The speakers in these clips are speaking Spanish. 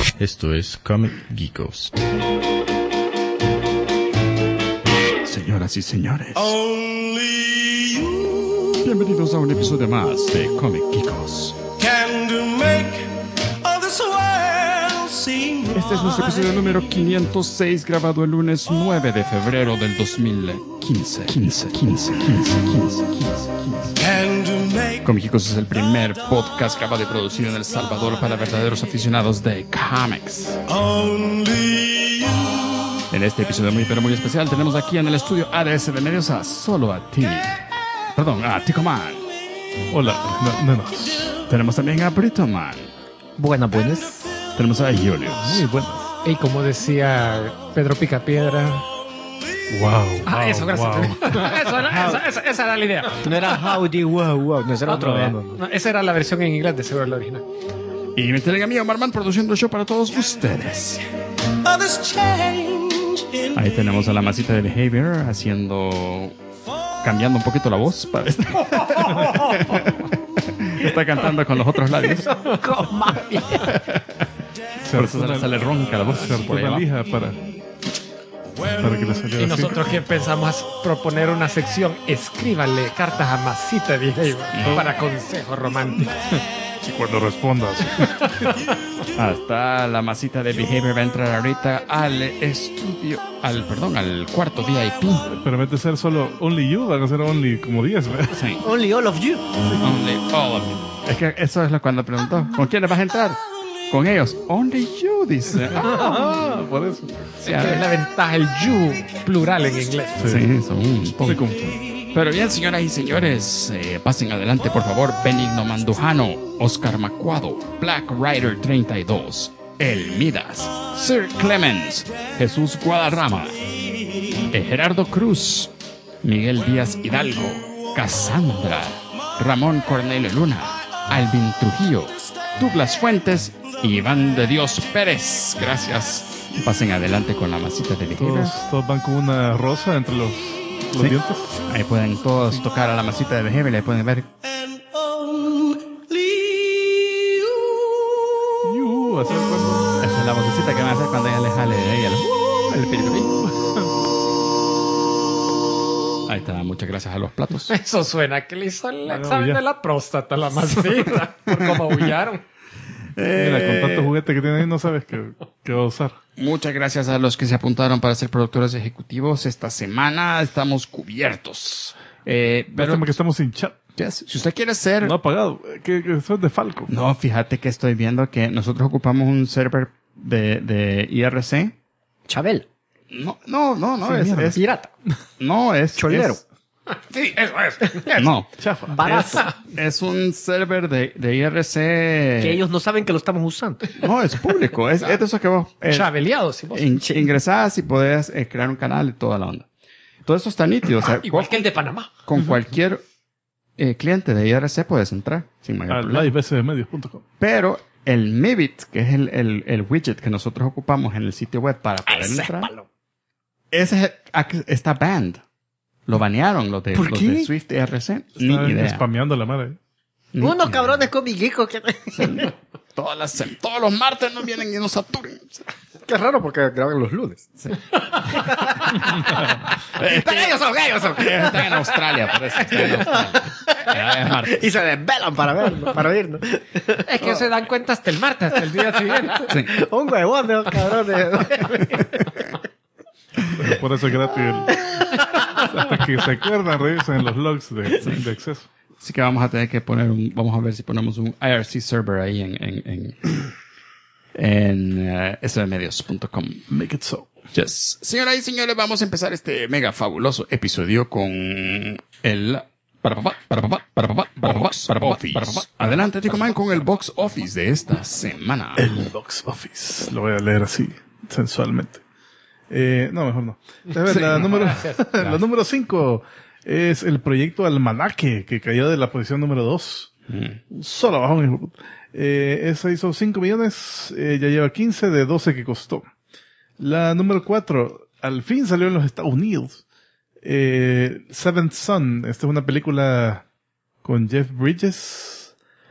Esto es Comic Geekos. Señoras y señores, bienvenidos a un episodio más de Comic Geekos. Este es nuestro episodio número 506, grabado el lunes 9 de febrero del 2015. Comic Geekos es el primer podcast grabado y producido en El Salvador para verdaderos aficionados de cómics. En este episodio muy pero muy especial tenemos aquí en el estudio ADS de Medios a solo a Tico Man. Hola, no. Tenemos también a Brito Man. Buenas. Tenemos a Julio. Muy buenas. Y como decía Pedro Picapiedra. Wow. Eso, gracias. Wow. Esa era la idea. No era howdy, wow. No, ese era otro. No, esa era la versión en inglés, de seguro la original. Y me tienen a mí, Omar Man, produciendo el show para todos ustedes. Ahí tenemos a la masita de Behavior cambiando un poquito la voz para está cantando con los otros labios. Por eso sale ronca la voz. Se hartó la lija para que le saliera Y así. nosotros que pensamos proponer una sección, escríbanle cartas a Masita de Behavior para consejos románticos. Y cuando respondas. Hasta la masita de Behavior va a entrar ahorita al cuarto VIP. Pero en vez de ser solo Only You, van a ser Only como 10, ¿verdad? Sí. Only all of you. Only all of you. Es que eso es lo cuando preguntó. ¿Con quiénes vas a entrar? Con ellos. Only you, dice. Por eso. Sí, es la ventaja, el you plural en inglés. Sí, son un Se poco. confunde. Pero bien, señoras y señores, pasen adelante, por favor. Benigno Mandujano, Oscar Macuado, Black Rider 32, El Midas, Sir Clemens, Jesús Guadarrama, Gerardo Cruz, Miguel Díaz Hidalgo, Cassandra, Ramón Cornelio Luna, Alvin Trujillo, Douglas Fuentes y Iván de Dios Pérez. Gracias. Pasen adelante con la masita de Behavior. Todos van con una rosa entre los dientes. Ahí pueden todos tocar a la masita de Behavior y ahí pueden ver. Así es cuando. Esa es la vocecita que van a hacer cuando ella le jale de ella. El piripiri. Ahí está, muchas gracias a los platos. Eso suena que le hizo el No, examen ya. de la próstata a la Masita. Por cómo aullaron. Mira, con tanto juguete que tiene ahí, no sabes qué va a usar. Muchas gracias a los que se apuntaron para ser productores ejecutivos. Esta semana estamos cubiertos. Pero que estamos sin chat. Si usted quiere ser... No ha pagado. Que eso es de Falco. No, fíjate que estoy viendo que nosotros ocupamos un server de IRC. Chabel. No, Sí, mierda. es Pirata. no, es Cholero. Sí, eso es. No, Chafa. Barato. es un server de IRC. Que ellos no saben que lo estamos usando. No, es público. Es de eso que vos Chabeleado, si vos. ingresás y podés crear un canal y toda la onda. Todo eso está nítido. O sea, Igual que el de Panamá. con cualquier cliente de IRC puedes entrar sin mayor A problema. livesmedios.com. Pero el Mivit, que es el widget que nosotros ocupamos en el sitio web para poder entrar, ese está banned. Lo banearon los de Swift IRC. Ni Están idea. spameando la madre. Ni Unos idea. cabrones comiquicos que... Todos los martes nos vienen y nos saturan. Qué raro porque graban los lunes. Pero ellos son. Están en Australia, por eso. Están en Australia. Es martes. Y se desvelan para verlo, para oírnos. Es que se dan cuenta hasta el martes, hasta el día siguiente. Sí. Un huevón de los cabrones. Pero por eso es gratis. Hasta que se acuerdan, revisen los logs de acceso. Así que vamos a tener que vamos a ver si ponemos un IRC server ahí en svmedios.com. Make it so. Yes. Señoras y señores, vamos a empezar este mega fabuloso episodio con el Box Office. Adelante, Tico Man, con el Box Office de esta semana. El box office. Lo voy a leer así, sensualmente. No, mejor no. A ver, la número 5 es el proyecto Almanaque, que cayó de la posición número 2. Solo bajón, hijo de puta. Esa hizo 5 millones, ya lleva 15 de 12 que costó. La número 4, al fin salió en los Estados Unidos. Seventh Son, esta es una película con Jeff Bridges,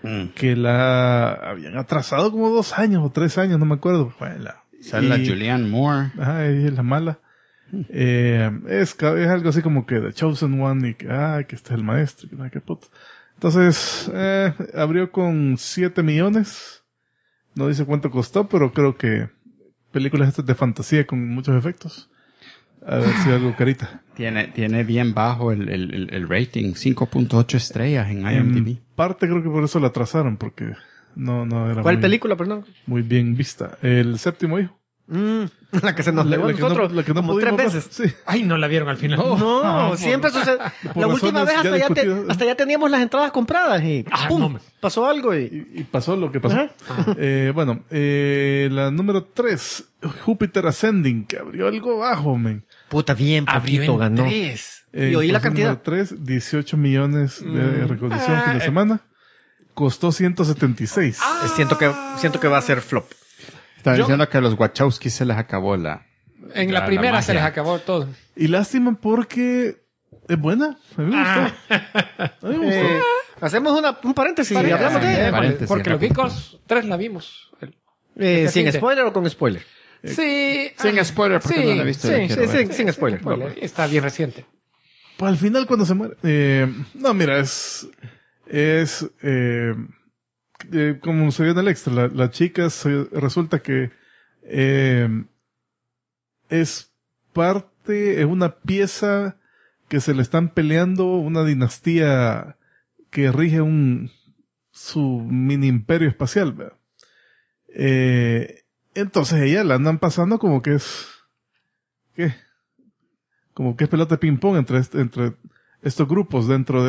que la habían atrasado como 2 años o 3 años, no me acuerdo. Sale la Julianne Moore. Ajá, ella es la mala. Es algo así como que The Chosen One y que este es el maestro, que qué puto. Entonces, abrió con 7 millones. No dice cuánto costó, pero creo que películas estas de fantasía con muchos efectos. A ver si algo carita. Tiene bien bajo el rating, 5.8 estrellas en IMDb. En parte creo que por eso la atrasaron, porque no era ¿Cuál película, perdón? muy bien vista. El séptimo hijo. La que se nos negó a nosotros la que no como 3 pudimos veces. ver. Sí. Ay, no la vieron al final. No, siempre sucede. La última vez hasta ya teníamos las entradas compradas y ¡pum! Pasó algo Y pasó lo que pasó. Ajá. La número 3, Júpiter Ascending, que abrió algo bajo, men. Puta, bien Abrió poquito en ganó. 3. Y oí la cantidad. Número 3, 18 millones de recaudación fin de semana. Costó 176. Siento que va a ser flop. Están diciendo que a los Wachowski se les acabó la... En la primera se les acabó todo. Y lástima porque es buena. A mí me gustó. A mí me gustó. Hacemos un paréntesis y hablamos de Paréntesis, Porque los rápido. Geekos 3 la vimos. ¿Sin spoiler o con spoiler? Sí. Sin spoiler, porque no la he visto. la quiero ver. Sin spoiler. Está bien reciente. Pues al final cuando se muere... no, mira, es como se ve en el extra, la chica resulta que es una pieza que se le están peleando una dinastía que rige su mini imperio espacial, ¿verdad? Entonces ella la andan pasando como que es pelota de ping pong entre estos grupos dentro de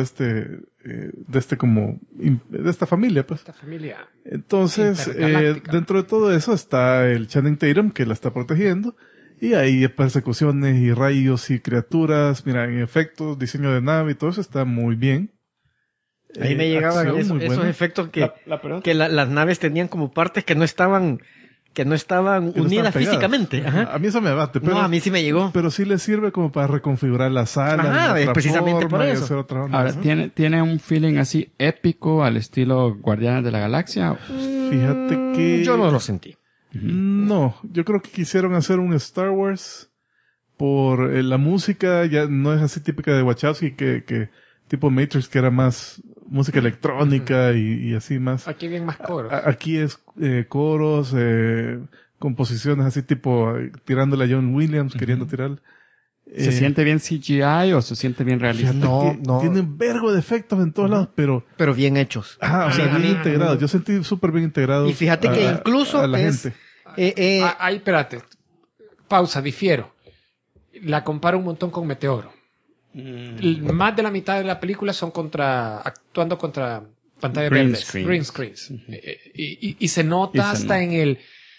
esta familia, pues. Esta familia. Entonces, intergaláctica. dentro de todo eso está el Channing Tatum que la está protegiendo y hay persecuciones y rayos y criaturas, mira, en efectos, diseño de nave y todo eso está muy bien. Ahí me llegaban acción muy esos buena. efectos que las naves tenían como partes que no estaban Que no unidas están pegadas. físicamente. Ajá. A mí eso me abate, pero No, a mí sí me llegó. pero sí le sirve como para reconfigurar la sala. Ajá, de es otra precisamente forma por y eso. hacer otra onda. Ahora, ¿tiene un feeling así épico al estilo Guardianes de la Galaxia? Fíjate que... Yo no lo sentí. No, yo creo que quisieron hacer un Star Wars por la música, ya no es así típica de Wachowski que tipo Matrix, que era más música electrónica y así más. Aquí bien más coros. Aquí es coros, composiciones así tipo tirándole a John Williams, queriendo tirar. ¿Se siente bien CGI o se siente bien realista? Fíjate que tiene un vergo de efectos en todos lados, pero bien hechos. o sea, bien integrados. Yo sentí súper bien integrados. Y fíjate que incluso a la es- gente. Ahí, espérate. Pausa, difiero. La comparo un montón con Meteoro. Más de la mitad de la película son actuando contra pantalla Green verde. screen. Green screens. Y se nota Y se hasta nota.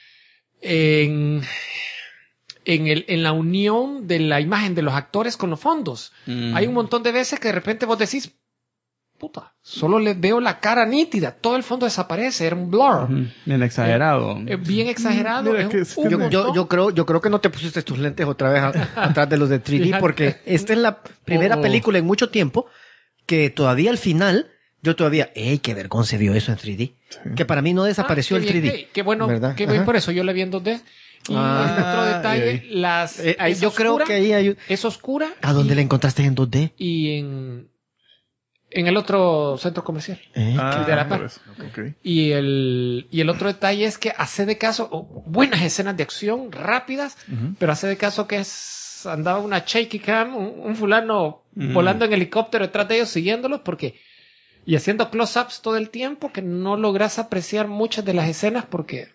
en la unión de la imagen de los actores con los fondos. Hay un montón de veces que de repente vos decís, puta, solo les veo la cara nítida, todo el fondo desaparece, era un blur. Bien exagerado. Bien exagerado. Mira, es que un- sí un tiene- montón. Yo creo que no te pusiste tus lentes otra vez atrás de los de 3D Fíjate. porque esta es la primera película en mucho tiempo que todavía al final ¡ey, qué vergón se vio eso en 3D! Que para mí no desapareció Ah, el qué 3D. bien, qué bueno, ¿verdad? qué bien Ajá. por eso yo la vi en 2D. Y otro detalle, Ahí es yo creo oscura, que ahí hay... es oscura. ¿A dónde y, la encontraste en 2D? Y en el otro centro comercial. Ah, de la par. por eso. Ok. Y el otro detalle es que hace de caso, buenas escenas de acción, rápidas, pero hace de caso que andaba una shaky cam, un fulano volando en helicóptero detrás de ellos, siguiéndolos, y haciendo close-ups todo el tiempo, que no logras apreciar muchas de las escenas porque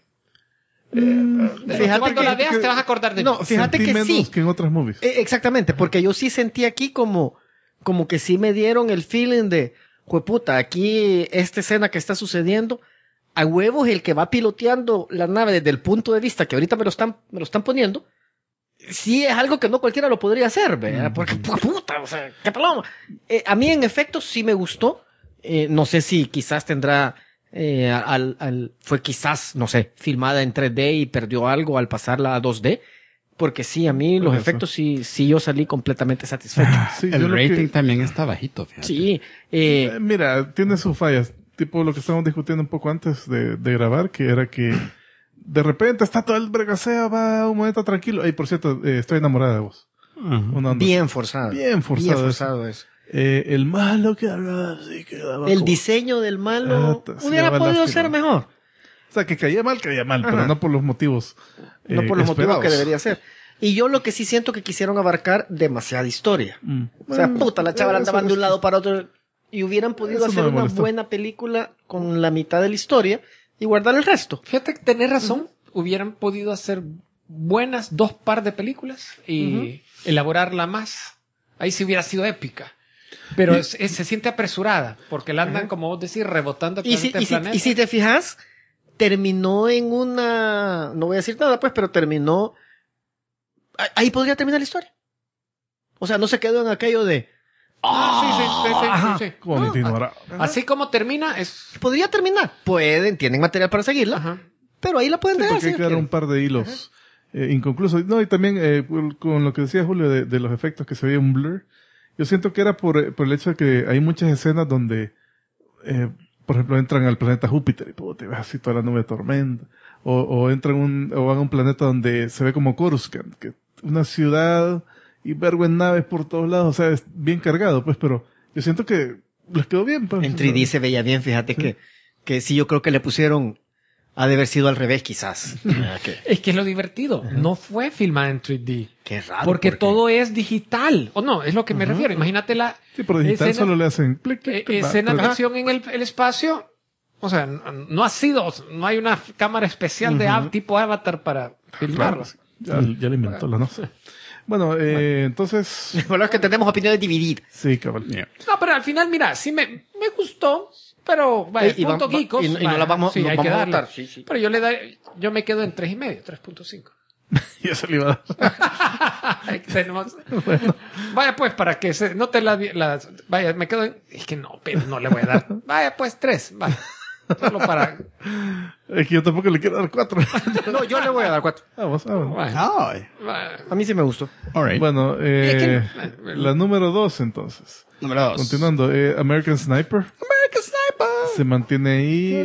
cuando la veas te vas a acordar de No, mí. fíjate Sentí que menos sí. que en otras movies. Exactamente, porque yo sí sentí aquí como que sí me dieron el feeling de, jueputa, aquí esta escena que está sucediendo, a huevos el que va piloteando la nave desde el punto de vista que ahorita me lo están poniendo, sí es algo que no cualquiera lo podría hacer, ¿verdad? Porque, puta, o sea, qué paloma. A mí en efecto sí me gustó, no sé si quizás tendrá, fue quizás, no sé, filmada en 3D y perdió algo al pasarla a 2D. Porque sí, a mí los Puede ser. efectos sí yo salí completamente satisfecho. Sí, yo El lo que- rating también está bajito, fíjate. Sí, mira, tiene sus fallas. tipo lo que estábamos discutiendo un poco antes de grabar, que era que de repente está todo el vergaseo, va un momento tranquilo. Por cierto, estoy enamorada de vos. Una onda Bien forzado. Bien forzado eso. el malo que hablaba así, quedaba El como- diseño del malo sí, hubiera daba podido lástima. ser mejor. O sea, que caía mal, pero Ajá. no por los motivos No por los motivos esperados. que debería ser. Y yo lo que sí siento que quisieron abarcar demasiada historia. O sea, puta, la chavala andaban de un lado para otro y hubieran podido eso no hacer me una molestó. buena película con la mitad de la historia y guardar el resto. Fíjate que tenés razón. Hubieran podido hacer buenas 2 par de películas y elaborarla más. Ahí sí hubiera sido épica. Pero se siente apresurada porque la andan, como vos decís, rebotando de Y si, planeta en planeta. y si te fijas, terminó en una... No voy a decir nada, pues, pero terminó... Ahí podría terminar la historia. O sea, no se quedó en aquello de... Sí. Como Nintendo ahora. Así como termina, es... Podría terminar. Pueden, tienen material para seguirla, Ajá. pero ahí la pueden Sí, dejar. porque hay si que dar quieren. un par de hilos inconclusos. No, y también con lo que decía Julio de los efectos que se veía un blur, yo siento que era por el hecho de que hay muchas escenas donde, por ejemplo, entran al planeta Júpiter y te ves así toda la nube de tormenta, o entran o van a un planeta donde se ve como Coruscant, que una ciudad y vergo en naves por todos lados, o sea, es bien cargado, pues, pero yo siento que les quedó bien. Pues, En 3D se veía bien, fíjate que sí, yo creo que le pusieron... Ha de haber sido al revés, quizás. Es que es lo divertido. No fue filmada en 3D. Qué raro. Porque todo es digital. O no, es lo que me refiero. Imagínate la Sí, por digital escena, solo le hacen clic, clic, clic, escena de pero- acción en el espacio. O sea, no hay una cámara especial de tipo Avatar para filmarlo. Claro, ya lo inventó la NASA. Bueno, entonces, Bueno, es que tenemos opiniones divididas. sí, cabal. No, pero al final, mira, sí me gustó. Pero, vaya, Y punto va- geekos. y no vaya, la vamos- sí, no hay vamos que a darle. votar, sí. Pero yo me quedo en 3.5, 3.5. Ya se le iba a dar. Ahí tenemos. Vaya pues, para que no te vaya, me quedo en... Es que no, pero no le voy a dar. Vaya pues, 3. Vaya. Solo para... Es que yo tampoco le quiero dar 4. No, yo le voy a dar 4. Vamos. Vaya, Ay. vaya. A mí sí me gustó. All right. Bueno, que- la número 2 entonces. Número 2. Continuando, American Sniper. American Sniper. Se mantiene ahí.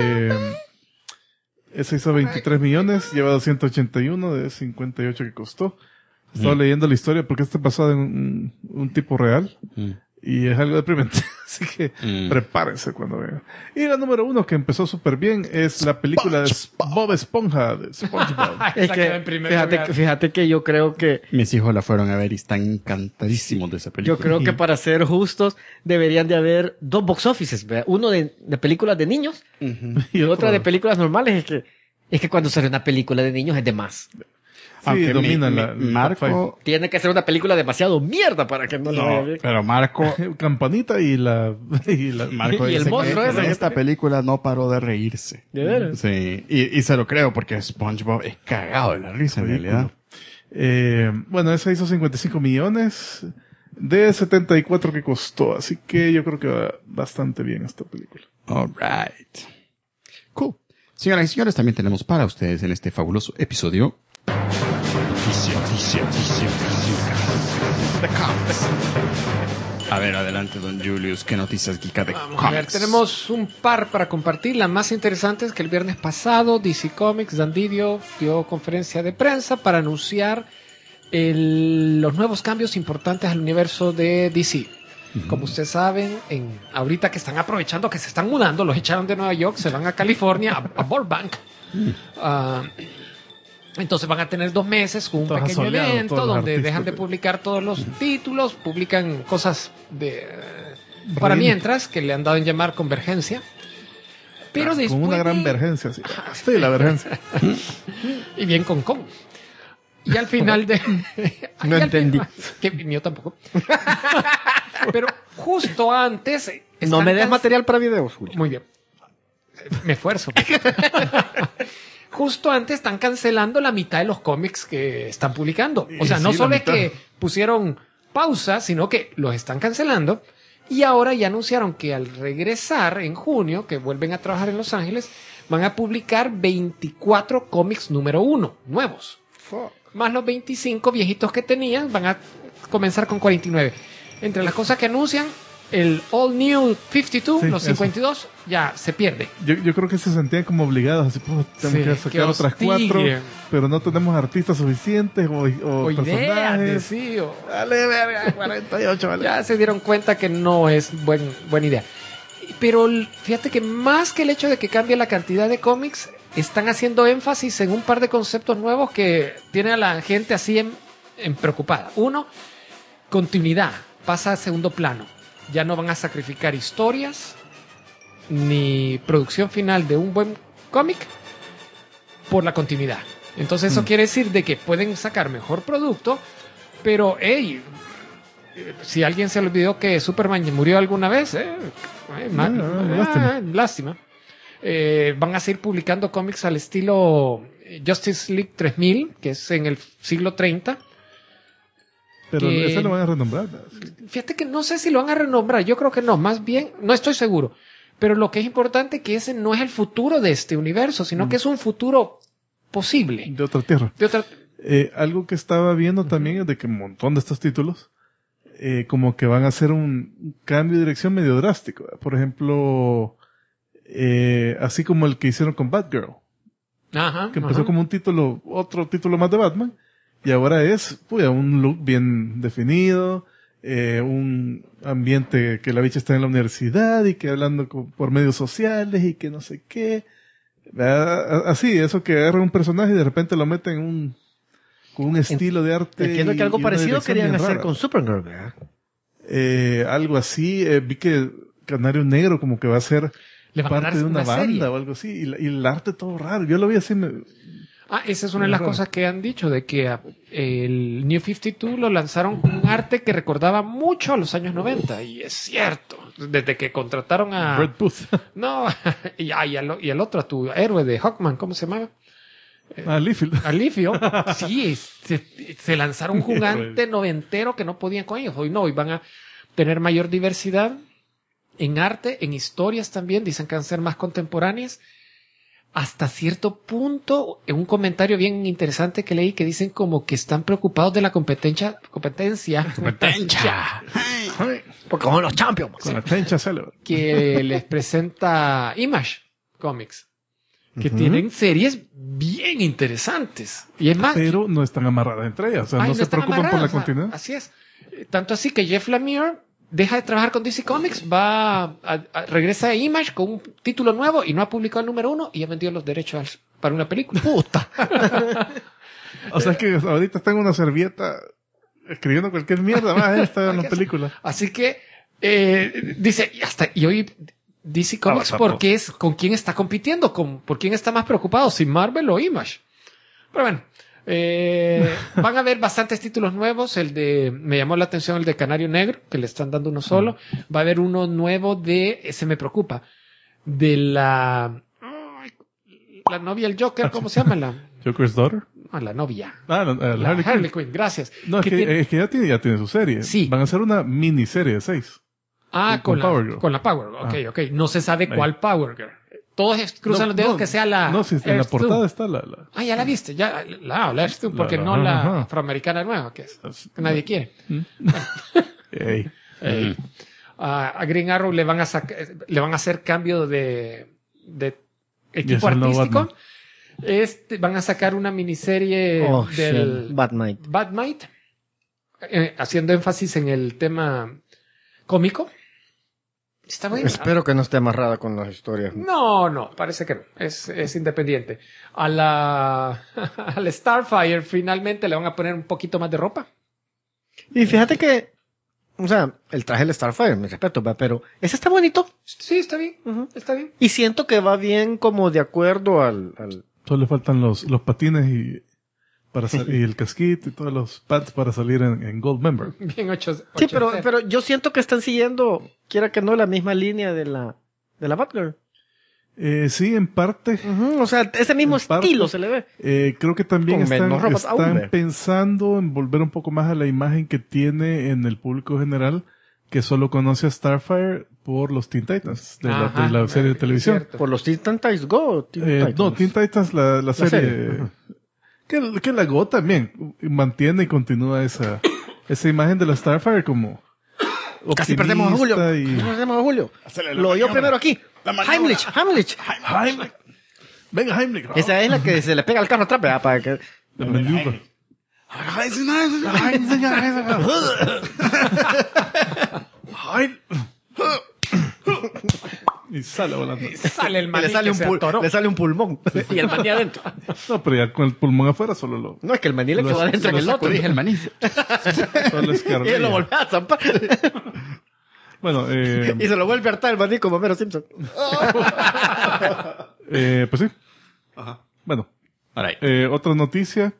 Ese hizo 23 millones, lleva 281 de 58 que costó. Estaba leyendo la historia porque este basado en un tipo real. Y es algo deprimente. Así que prepárense cuando vean. Y la número 1 que empezó súper bien es la película de Bob Esponja de SpongeBob. Es Esa quedó que, en primer lugar. fíjate que yo creo que Mis hijos la fueron a ver y están encantadísimos de esa película. yo creo que para ser justos deberían de haber 2 box offices, ¿verdad? Uno de películas de niños Y y otra de películas normales. Es que cuando sale una película de niños es de más. Sí, Aunque domina mi- la mi- top Marco, Tiene que ser una película demasiado mierda para que no, lo vaya no, bien. pero Marco, Campanita y la Marco Y el dice monstruo que ese. en esta película no paró de reírse. ¿De veras? Sí, y se lo creo porque SpongeBob es cagado de la risa en realidad. Bueno, esa hizo 55 millones de 74 que costó, así que yo creo que va bastante bien esta película. All right. Cool. Señoras y señores, también tenemos para ustedes en este fabuloso episodio The Comics. A ver, adelante, don Julius, ¿qué noticias geeka de Vamos a ver, Comics? tenemos un par para compartir. La más interesante es que el viernes pasado DC Comics, Dan Didio, dio conferencia de prensa para anunciar los nuevos cambios importantes al universo de DC. Como ustedes saben, ahorita que están aprovechando que se están mudando, los echaron de Nueva York, se van a California, a Burbank. Entonces van a tener 2 meses con un Todos pequeño asoleados, evento todos los donde artistas. dejan de publicar todos los títulos, publican cosas para Rin. mientras, que le han dado en llamar convergencia. Pero después Con una gran de- vergencia, sí. Sí, la vergencia. y bien con Y al final de... No y al entendí. Que mío tampoco. Pero justo antes... No están me des material para videos, Julio. Muy bien. Me esfuerzo. Justo antes están cancelando la mitad de los cómics que están publicando. O sea, Sí, no la solo es mitad. que pusieron pausa, sino que los están cancelando. Y ahora ya anunciaron que al regresar en junio, que vuelven a trabajar en Los Ángeles, van a publicar 24 cómics número 1 nuevos. Más los 25 viejitos que tenían, van a comenzar con 49. Entre las cosas que anuncian, el All New 52, Sí, los eso. 52, ya se pierde. Yo creo que se sentían como obligados, así, pues, tenemos Sí, que que sacar otras hostiguen. 4, pero no tenemos artistas suficientes o O ideas de personajes. sí, o- Dale, verga, 48, vale. ya se dieron cuenta que no es buena idea. Pero fíjate que más que el hecho de que cambie la cantidad de cómics, están haciendo énfasis en un par de conceptos nuevos que tiene a la gente así en preocupada. Uno, continuidad, pasa a segundo plano. Ya no van a sacrificar historias ni producción final de un buen cómic por la continuidad. Entonces eso quiere decir de que pueden sacar mejor producto, pero hey, si a alguien se le olvidó que Superman murió alguna vez, lástima. lástima. Van a seguir publicando cómics al estilo Justice League 3000, que es en el siglo 30. Pero que- ese lo van a renombrar. ¿no? Fíjate que no sé si lo van a renombrar, yo creo que no, más bien, no estoy seguro. Pero lo que es importante es que ese no es el futuro de este universo, sino que es un futuro posible. De otra tierra. De otra, Algo que estaba viendo también es de que un montón de estos títulos como que van a hacer un cambio de dirección medio drástico. Por ejemplo, así como el que hicieron con Batgirl, ajá, que empezó ajá. como otro título más de Batman, y ahora es un look bien definido, un ambiente que la bicha está en la universidad y que hablando por medios sociales y que no sé qué. Así, eso que agarra un personaje y de repente lo meten con un estilo de arte. Entiendo que y algo una parecido dirección querían bien hacer rara. con Supergirl, ¿verdad? Algo así, vi que Canario Negro como que va a ser Le van a dar parte de una una serie. banda o algo así, y el arte todo raro. Yo lo vi así, Esa es una de las Ajá. cosas que han dicho, de que el New 52 lo lanzaron con un arte que recordaba mucho a los años 90, y es cierto. Desde que contrataron a... Brett Booth. No, y al otro, a tu héroe de Hawkman, ¿cómo se llamaba? Liefeld. Alifio, sí, se lanzaron un jugante noventero que no podían con ellos. Hoy no, hoy van a tener mayor diversidad en arte, en historias también, dicen que van a ser más contemporáneas. Hasta cierto punto, en un comentario bien interesante que leí, que dicen como que están preocupados de la competencia. Porque son los champions. Con la tencha célebre. Que les presenta Image Comics, que tienen series bien interesantes. Y es más, Pero no están amarradas entre ellas. O sea, ay, no se están preocupan por la amarradas, continuidad. Así es. Tanto así que Jeff Lemire deja de trabajar con DC Comics, regresa a Image con un título nuevo y no ha publicado el número 1 y ha vendido los derechos para una película. ¡Puta! O sea, que ahorita está en una servilleta escribiendo cualquier mierda más. Está en la película. Así que dice, y hoy DC Comics, porque es con quién está compitiendo, por quién está más preocupado, si Marvel o Image. Pero bueno, van a haber bastantes títulos nuevos. Me llamó la atención el de Canario Negro, que le están dando uno solo. Va a haber uno nuevo ese me preocupa, de la novia del Joker, ¿cómo se llama? Joker's Daughter. La novia. La La Harley Quinn. Harley Quinn, gracias. No, es que ya tiene su serie. Sí. Van a hacer una miniserie de 6. Con Power Girl. Con la Power Girl. Ok. No se sabe Ahí. cuál Power Girl. Todos cruzan los dedos que sea la... No, si en la Earth Two. portada está la Ya la viste. Ya, la Earth Two, porque La- no la ajá. afroamericana nueva, que nadie quiere. Ey. A Green Arrow le van a hacer cambio de Y equipo es el nuevo artístico. Van a sacar una miniserie del shit. Batmite. Batmite, haciendo énfasis en el tema cómico. Está bueno. Espero que no esté amarrada con las historias. No, parece que no. Es independiente. Al Starfire finalmente le van a poner un poquito más de ropa. Y fíjate que, o sea, el traje del Starfire, me respeto, ¿va? Pero ese está bonito. Sí, está bien. Está bien. Y siento que va bien como de acuerdo al... Solo le faltan los patines y el casquito y todos los pads para salir en Gold Member. Bien Sí, pero yo siento que están siguiendo, quiera que no, la misma línea de la Batgirl. Sí, en parte. O sea, ese mismo En parte. estilo se le ve. Creo que también Con menos ropas aún, están ve. pensando en volver un poco más a la imagen que tiene en el público general, que solo conoce a Starfire por los Teen Titans de la serie de televisión. Cierto. Por los Teen Titans Go. No, Teen Titans, la serie. serie. Que la Go también mantiene y continúa esa imagen de la Starfire como Casi perdemos a Julio. optimista y- Casi perdemos a Julio. Hacele la Lo oyó maniobra. primero aquí. La maniobra. Heimlich. Heimlich. Venga, Heimlich. Esa es la que se le pega al carro atrás, ¿verdad? Para que... La maniobra. Y sale volando. Sale el Le maní sale, que se atoró. le sale un pulmón. Y el maní adentro. No, pero ya con el pulmón afuera solo lo... No, es que el maní le quedó adentro en el otro. Dije el maní. Solo escarbella. Y lo volvió a zampar. Bueno, Y se lo vuelve a hartar el maní como Homero Simpson. pues sí. Bueno, otra noticia.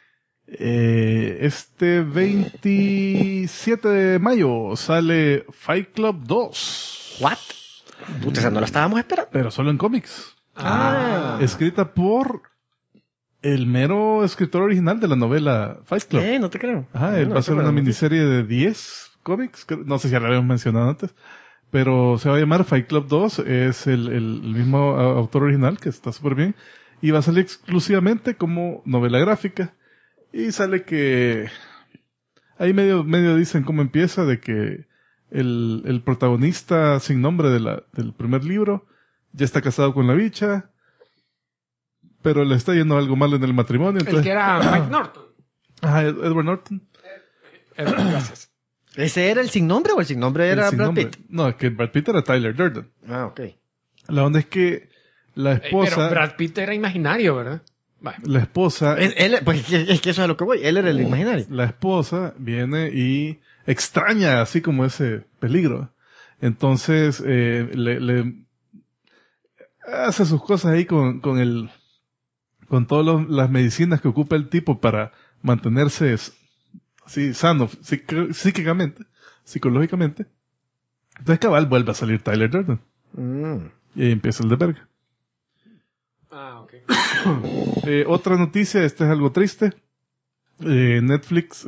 Este 27 de mayo sale Fight Club 2. ¿What? Puta, esa no la estábamos esperando. Pero solo en cómics. Ah. Escrita por el mero escritor original de la novela Fight Club. No te creo. Ajá, él va a ser una miniserie de 10 cómics. No sé si ya la habíamos mencionado antes. Pero se va a llamar Fight Club 2. Es el mismo autor original, que está súper bien. Y va a salir exclusivamente como novela gráfica. Y sale que... Ahí medio dicen cómo empieza, de que el protagonista sin nombre del primer libro ya está casado con la bicha, pero le está yendo algo mal en el matrimonio. El Entonces, que era Mike Norton. ajá, Edward Norton. Gracias. ¿Ese era el sin nombre o el sin nombre era El sin Brad nombre. Pitt? No, es que Brad Pitt era Tyler Durden. Ah, ok. La onda es que la esposa... Pero Brad Pitt era imaginario, ¿verdad? Bueno. La esposa... Pues es que eso es a lo que voy. Él era el imaginario. La esposa viene y extraña así como ese peligro. Entonces, le hace sus cosas ahí con todas las medicinas que ocupa el tipo para mantenerse así sano psíquicamente, psicológicamente. Entonces cabal vuelve a salir Tyler Durden. Y ahí empieza el de verga. Ah, ok. Otra noticia, esta es algo triste. NBC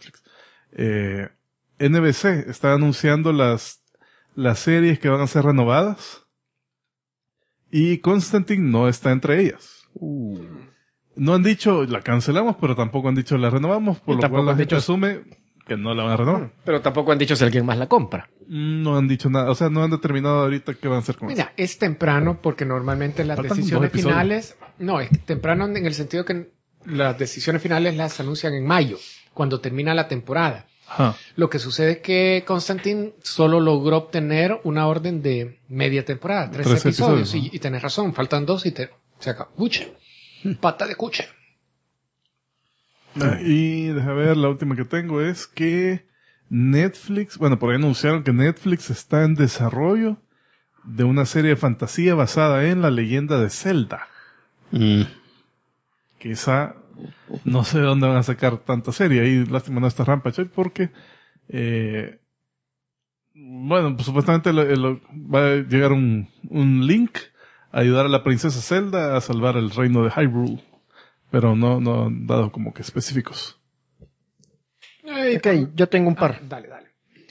está anunciando las series que van a ser renovadas. Y Constantine no está entre ellas. No han dicho la cancelamos, pero tampoco han dicho la renovamos, por Y lo tampoco cual la han gente dicho- asume que no la van a renovar. Pero tampoco han dicho si alguien más la compra. No han dicho nada, o sea, no han determinado ahorita qué van a hacer con eso. Mira, es temprano porque normalmente las Faltan decisiones 2 episodios. finales... No, es temprano en el sentido que las decisiones finales las anuncian en mayo, cuando termina la temporada. Ajá. Lo que sucede es que Constantine solo logró obtener una orden de media temporada, 13 13 episodios. episodios, Y tenés razón, faltan 2 y se acabó. Cuche. Pata de cuche. Y deja ver, la última que tengo es que Netflix, bueno, por ahí anunciaron que Netflix está en desarrollo de una serie de fantasía basada en la leyenda de Zelda. Quizá, no sé de dónde van a sacar tanta serie. Ahí, lástima no está Rampage porque, bueno, pues supuestamente va a llegar un Link a ayudar a la princesa Zelda a salvar el reino de Hyrule. Pero no han dado como que específicos. Ok, yo tengo un par. Dale, dale.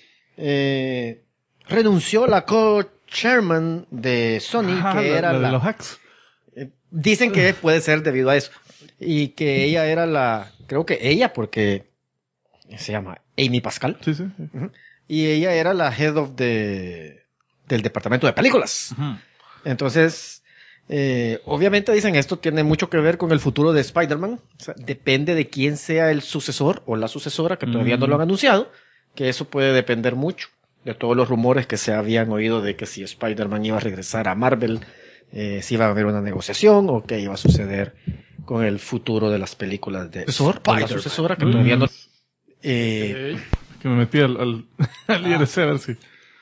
Renunció la co-chairman de Sony, Ajá, que era la de la... los hacks. Dicen que puede ser debido a eso. Y que ella era creo que ella, porque se llama Amy Pascal. Sí, sí. Y ella era la head of del departamento de películas. Entonces, obviamente dicen esto tiene mucho que ver con el futuro de Spider-Man. O sea, depende de quién sea el sucesor o la sucesora, que todavía no lo han anunciado, que eso puede depender mucho de todos los rumores que se habían oído de que si Spider-Man iba a regresar a Marvel, si iba a haber una negociación o qué iba a suceder con el futuro de las películas de la sucesora, que todavía no... Que me metí al IRC a ver si...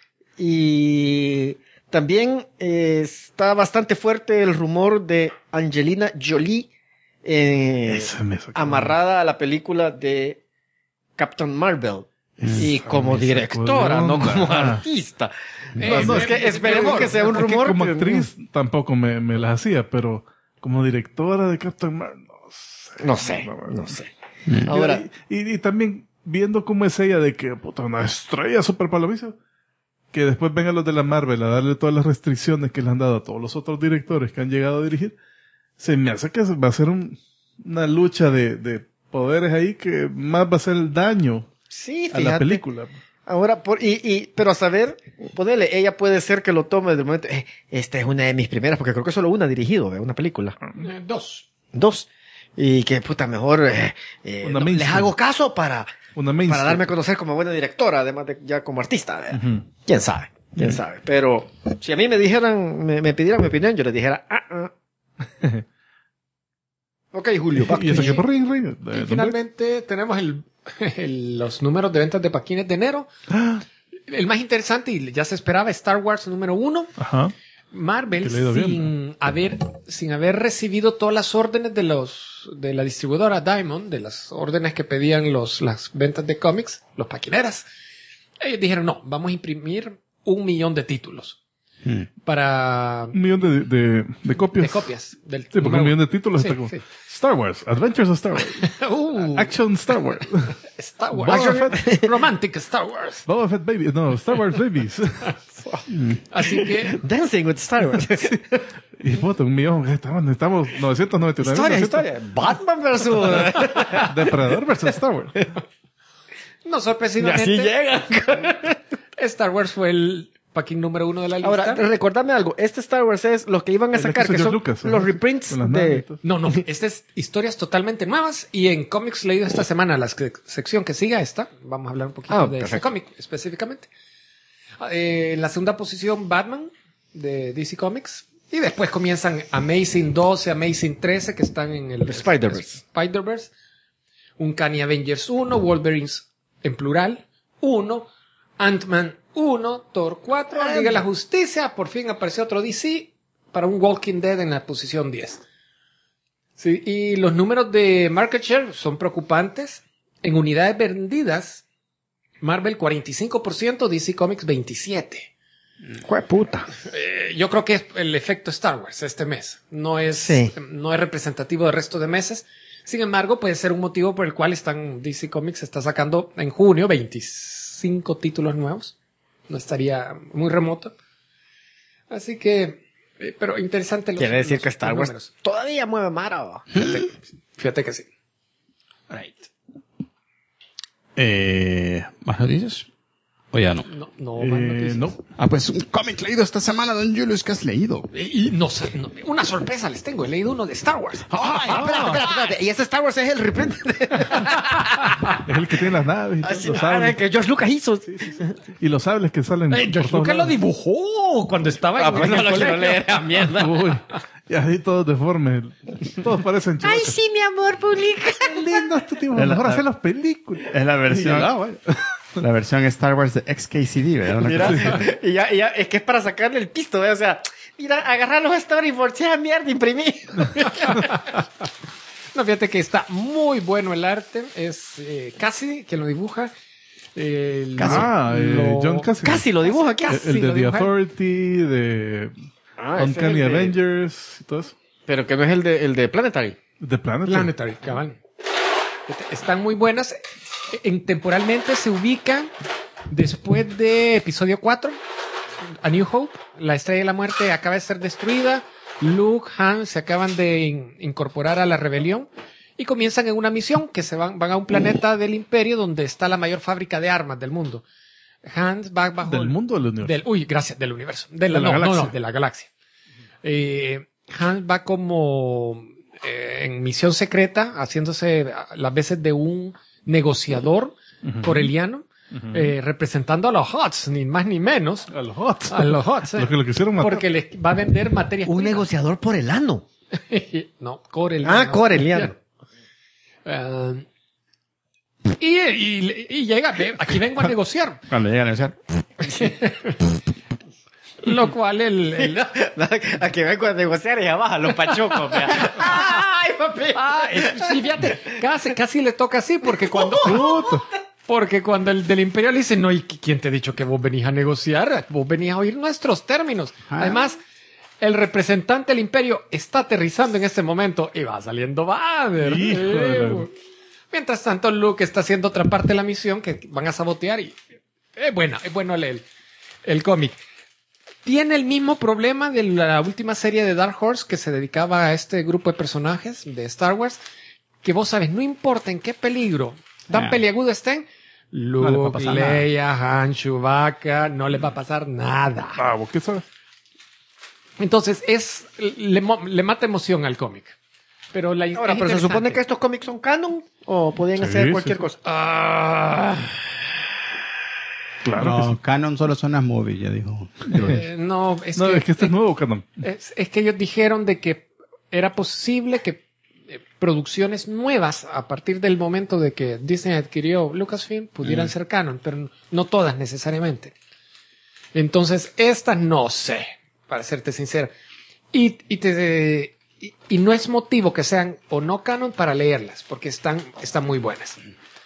Y también está bastante fuerte el rumor de Angelina Jolie Ese me sacó. amarrada a la película de Captain Marvel. Y como me sacó directora, de no onda. como Ajá. artista. No, es que esperemos que sea un Es que rumor. como que- actriz tampoco me las hacía, pero como directora de Captain Marvel, no sé. No sé. Ahora, Y también viendo cómo es ella de que, puta, una estrella super palomiza, que después vengan los de la Marvel a darle todas las restricciones que le han dado a todos los otros directores que han llegado a dirigir, se me hace que va a ser una lucha de poderes ahí que más va a ser el daño sí, a la fíjate. película. Ahora, pero a saber, ponerle, ella puede ser que lo tome del momento, esta es una de mis primeras, porque creo que solo una ha dirigido, una película. 2. 2. Y que puta, mejor les hago caso para darme a conocer como buena directora, además de ya como artista. Ujú. ¿Quién sabe? ¿Quién sabe? Pero si a mí me dijeran, me pidieran mi opinión, yo les dijera, Ok, Julio. ¿Y eso qué por ring? Y finalmente tenemos los números de ventas de paquines de enero. El más interesante, y ya se esperaba, Star Wars número 1. Ajá. Marvel, Que le ha ido bien, sin haber recibido todas las órdenes de la distribuidora Diamond, de las órdenes que pedían las ventas de cómics, los paquineras, ellos dijeron, no, vamos a imprimir 1 millón de títulos. Para 1 millón de copias. de copias del Sí, porque 1 millón de títulos Sí, está como sí. Star Wars, Adventures of Star Wars, Action Star Wars, Star Boba Wars, Romantic Star Wars. Boba Fett Baby, no, Star Wars Babies. Así que Dancing with Star Wars. Y puta, 1 millón, necesitamos 999. Historia. Batman versus... Depredador versus Star Wars. no Y sorpresivamente así llegan. Star Wars fue el packing número 1 de la lista. Ahora, recordame algo. Este Star Wars es los que iban a Es la sacar, que que hizo son George Lucas, los ajá. reprints Con las naves y de... todo. No, esta es historias totalmente nuevas y en cómics leído esta semana, sección que siga esta, vamos a hablar un poquito de ese perfecto. cómic específicamente. En la segunda posición, Batman de DC Comics. Y después comienzan Amazing 12, Amazing 13, que están en el Spider-Verse. Uncanny Avengers 1, Wolverines en plural 1, Ant-Man 1, Thor 4, Liga de la Justicia. Por fin apareció otro DC para un Walking Dead en la posición 10. Sí, y los números de market share son preocupantes. En unidades vendidas, Marvel 45%, DC Comics 27%. Puta. Yo creo que es el efecto Star Wars este mes. No es representativo del resto de meses. Sin embargo, puede ser un motivo por el cual DC Comics está sacando en junio 25 títulos nuevos. No estaría muy remoto. Así que, pero interesante. Quiere decir que Star Wars números. todavía mueve Mara. Fíjate que sí. Right. ¿Más noticias? ¿O ya no? No, más noticias. No. Pues un cómic leído esta semana, Don Julius, ¿qué has leído? Y no sé, una sorpresa les tengo. He leído uno de Star Wars. Espérate. Y ese Star Wars es el reprint. Es el que tiene las naves y todo, los sables. que George Lucas hizo. Y los sables que salen. por George todos Lucas lo lados. dibujó cuando estaba en el colegio. mierda. Uy, y así todos deformes. Todos parecen chivacas. Ay, sí, mi amor, publica. Qué lindo este tipo. Mejor hacer las películas. Es la versión, Bueno. la versión Star Wars de XKCD, ¿verdad? Una cosa así. Y ya, es que es para sacarle el pisto, ¿eh? O sea, mira, agarrar los storyboards, ya mierda, imprimí. No, fíjate que está muy bueno el arte. Es Cassidy quien lo dibuja. John Cassidy. Casi lo dibuja aquí. El de lo The dibuja. Authority, de Uncanny Avengers y todo eso. Pero que no es el de Planetary. The Planet. Planetary, cabal. Están muy buenas. Temporalmente se ubican después de episodio 4, A New Hope. La Estrella de la Muerte acaba de ser destruida. Luke, Han se acaban de incorporar a la rebelión y comienzan en una misión que van a un planeta del Imperio donde está la mayor fábrica de armas del mundo. Han va bajo ¿Del mundo o del universo? Del universo. De la galaxia. De la galaxia. Han va como en misión secreta, haciéndose las veces de un negociador coreliano, representando a los HOTS, ni más ni menos. A los HOTS. A los HOTS. Los que lo quisieron matar. Porque les va a vender materias Un primas. negociador por el ano. No, coreliano. Coreliano. Y llega, aquí vengo a negociar. Cuando llegan a negociar. Lo cual A que vengo a negociar y ya baja los pachocos. ¡Ay, papi! sí, fíjate, casi le toca así, porque cuando el del Imperio le dice, no, ¿y quién te ha dicho que vos venís a negociar? Vos venís a oír nuestros términos. Además, el representante del Imperio está aterrizando en este momento y va saliendo Vader. Hijo de la- Mientras tanto, Luke está haciendo otra parte de la misión que van a sabotear y es bueno el cómic. Tiene el mismo problema de la última serie de Dark Horse que se dedicaba a este grupo de personajes de Star Wars, que vos sabes, no importa en qué peligro tan peliagudo estén, No le va a Luke, pasar Leia, Han, Chewbacca, no les va a pasar nada. Ah, ¿vos qué sabes? Entonces le mata emoción al cómic. Pero Ahora, pero se supone que estos cómics son canon o podían hacer cualquier cosa. Claro No, que sí. Canon solo son las movies, ya dijo. No, es No, que, es que este es nuevo, canon. es que ellos dijeron de que era posible que producciones nuevas a partir del momento de que Disney adquirió Lucasfilm pudieran ser canon, pero no todas necesariamente. Entonces, estas no sé, para serte sincero. Y no es motivo que sean o no canon para leerlas, porque están muy buenas.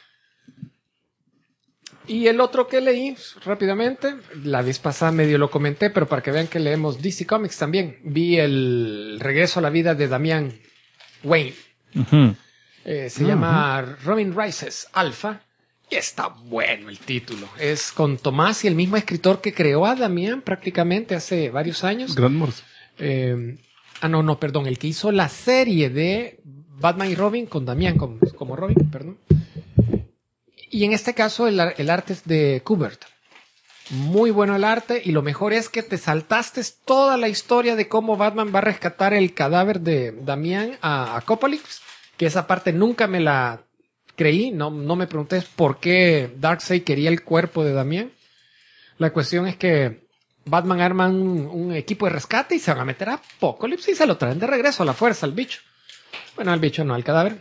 Y el otro que leí rápidamente, la vez pasada medio lo comenté, pero para que vean que leemos DC Comics también, vi el regreso a la vida de Damian Wayne. Ujú. Se llama Robin Rises Alpha. Y está bueno el título. Es con Tomás y el mismo escritor que creó a Damian prácticamente hace varios años. Grant Morrison. Perdón. El que hizo la serie de Batman y Robin con Damian como Robin, perdón. Y en este caso el arte es de Kubert. Muy bueno el arte y lo mejor es que te saltaste toda la historia de cómo Batman va a rescatar el cadáver de Damian a Apocalypse, que esa parte nunca me la creí, no me pregunté por qué Darkseid quería el cuerpo de Damian. La cuestión es que Batman arma un equipo de rescate y se van a meter a Apocalypse y se lo traen de regreso a la fuerza al bicho. Bueno, al bicho no, al cadáver.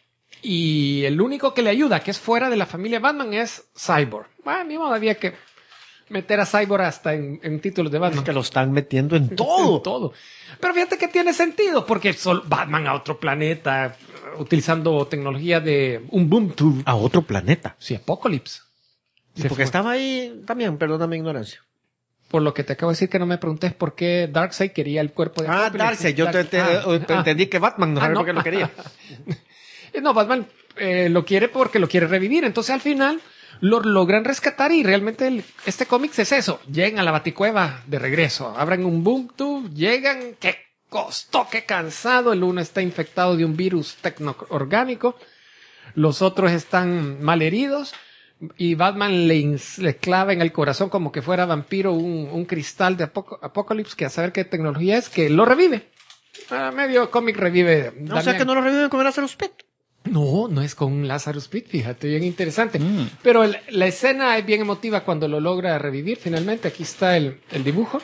Y el único que le ayuda, que es fuera de la familia Batman, es Cyborg. Bueno, ni modo, había que meter a Cyborg hasta en títulos de Batman. Es que lo están metiendo en todo. En todo. Pero fíjate que tiene sentido, porque Batman a otro planeta, utilizando tecnología de un boom tube. A otro planeta. Sí, Apocalypse. Sí, porque estaba ahí también, perdóname mi ignorancia. Por lo que te acabo de decir que no me preguntes por qué Darkseid quería el cuerpo de Apocalypse. Darkseid, yo entendí que Batman no sabe por qué lo quería. No, Batman lo quiere porque lo quiere revivir. Entonces al final lo logran rescatar y realmente este cómic es eso. Llegan a la Baticueva de regreso, abren un boom tube, llegan, qué costó, qué cansado. El uno está infectado de un virus tecnoorgánico, los otros están malheridos y Batman le clava en el corazón como que fuera vampiro un cristal de Apocalypse, que a saber qué tecnología es, que lo revive. Medio cómic revive. No, o sea que no lo reviven con el Lazarus Pit. No es con Lazarus Pit, fíjate, bien interesante. Pero la escena es bien emotiva cuando lo logra revivir finalmente. Aquí está el dibujo.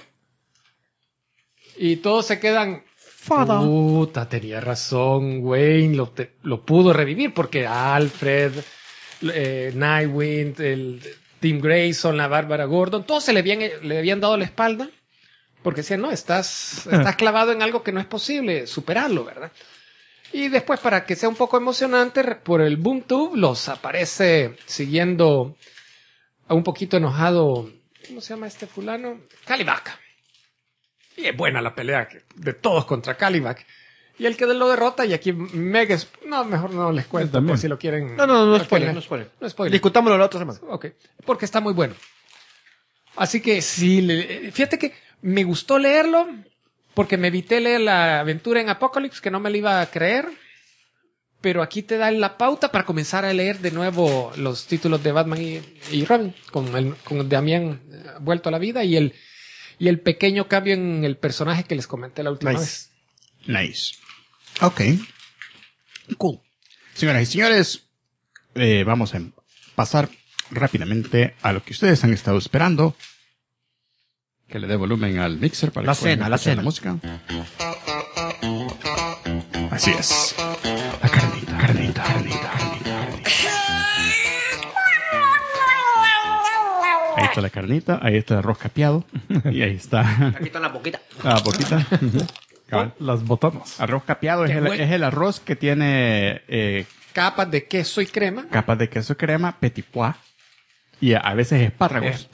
Y todos se quedan... Puta, tenía razón, Wayne, lo pudo revivir porque Alfred, Nightwing, el Tim Grayson, la Bárbara Gordon, todos le habían dado la espalda porque decían, no, estás clavado en algo que no es posible superarlo, ¿verdad? Y después, para que sea un poco emocionante, por el Boom Tube los aparece siguiendo a un poquito enojado, ¿cómo se llama este fulano? Kalibak. Y es buena la pelea de todos contra Kalibak. Y el que lo derrota, y aquí no, mejor no les cuento, por si lo quieren. No spoiler. No spoiler. Discutámoslo la otra semana. Ok, porque está muy bueno. Así que sí, fíjate que me gustó leerlo, porque me evité leer la aventura en Apocalypse, que no me la iba a creer. Pero aquí te da la pauta para comenzar a leer de nuevo los títulos de Batman y Robin, con Damian vuelto a la vida y el pequeño cambio en el personaje que les comenté la última vez. Nice. Ok. Cool. Señoras y señores, vamos a pasar rápidamente a lo que ustedes han estado esperando. Que le dé volumen al mixer para que puedan escuchar la música. Así es. La carnita. Ahí está la carnita, ahí está el arroz capeado. Y ahí está. Aquí está la boquita. La boquita. Las botanas. Arroz capeado es el arroz que tiene Capas de queso y crema. capas de queso crema, petit pois y a veces espárragos.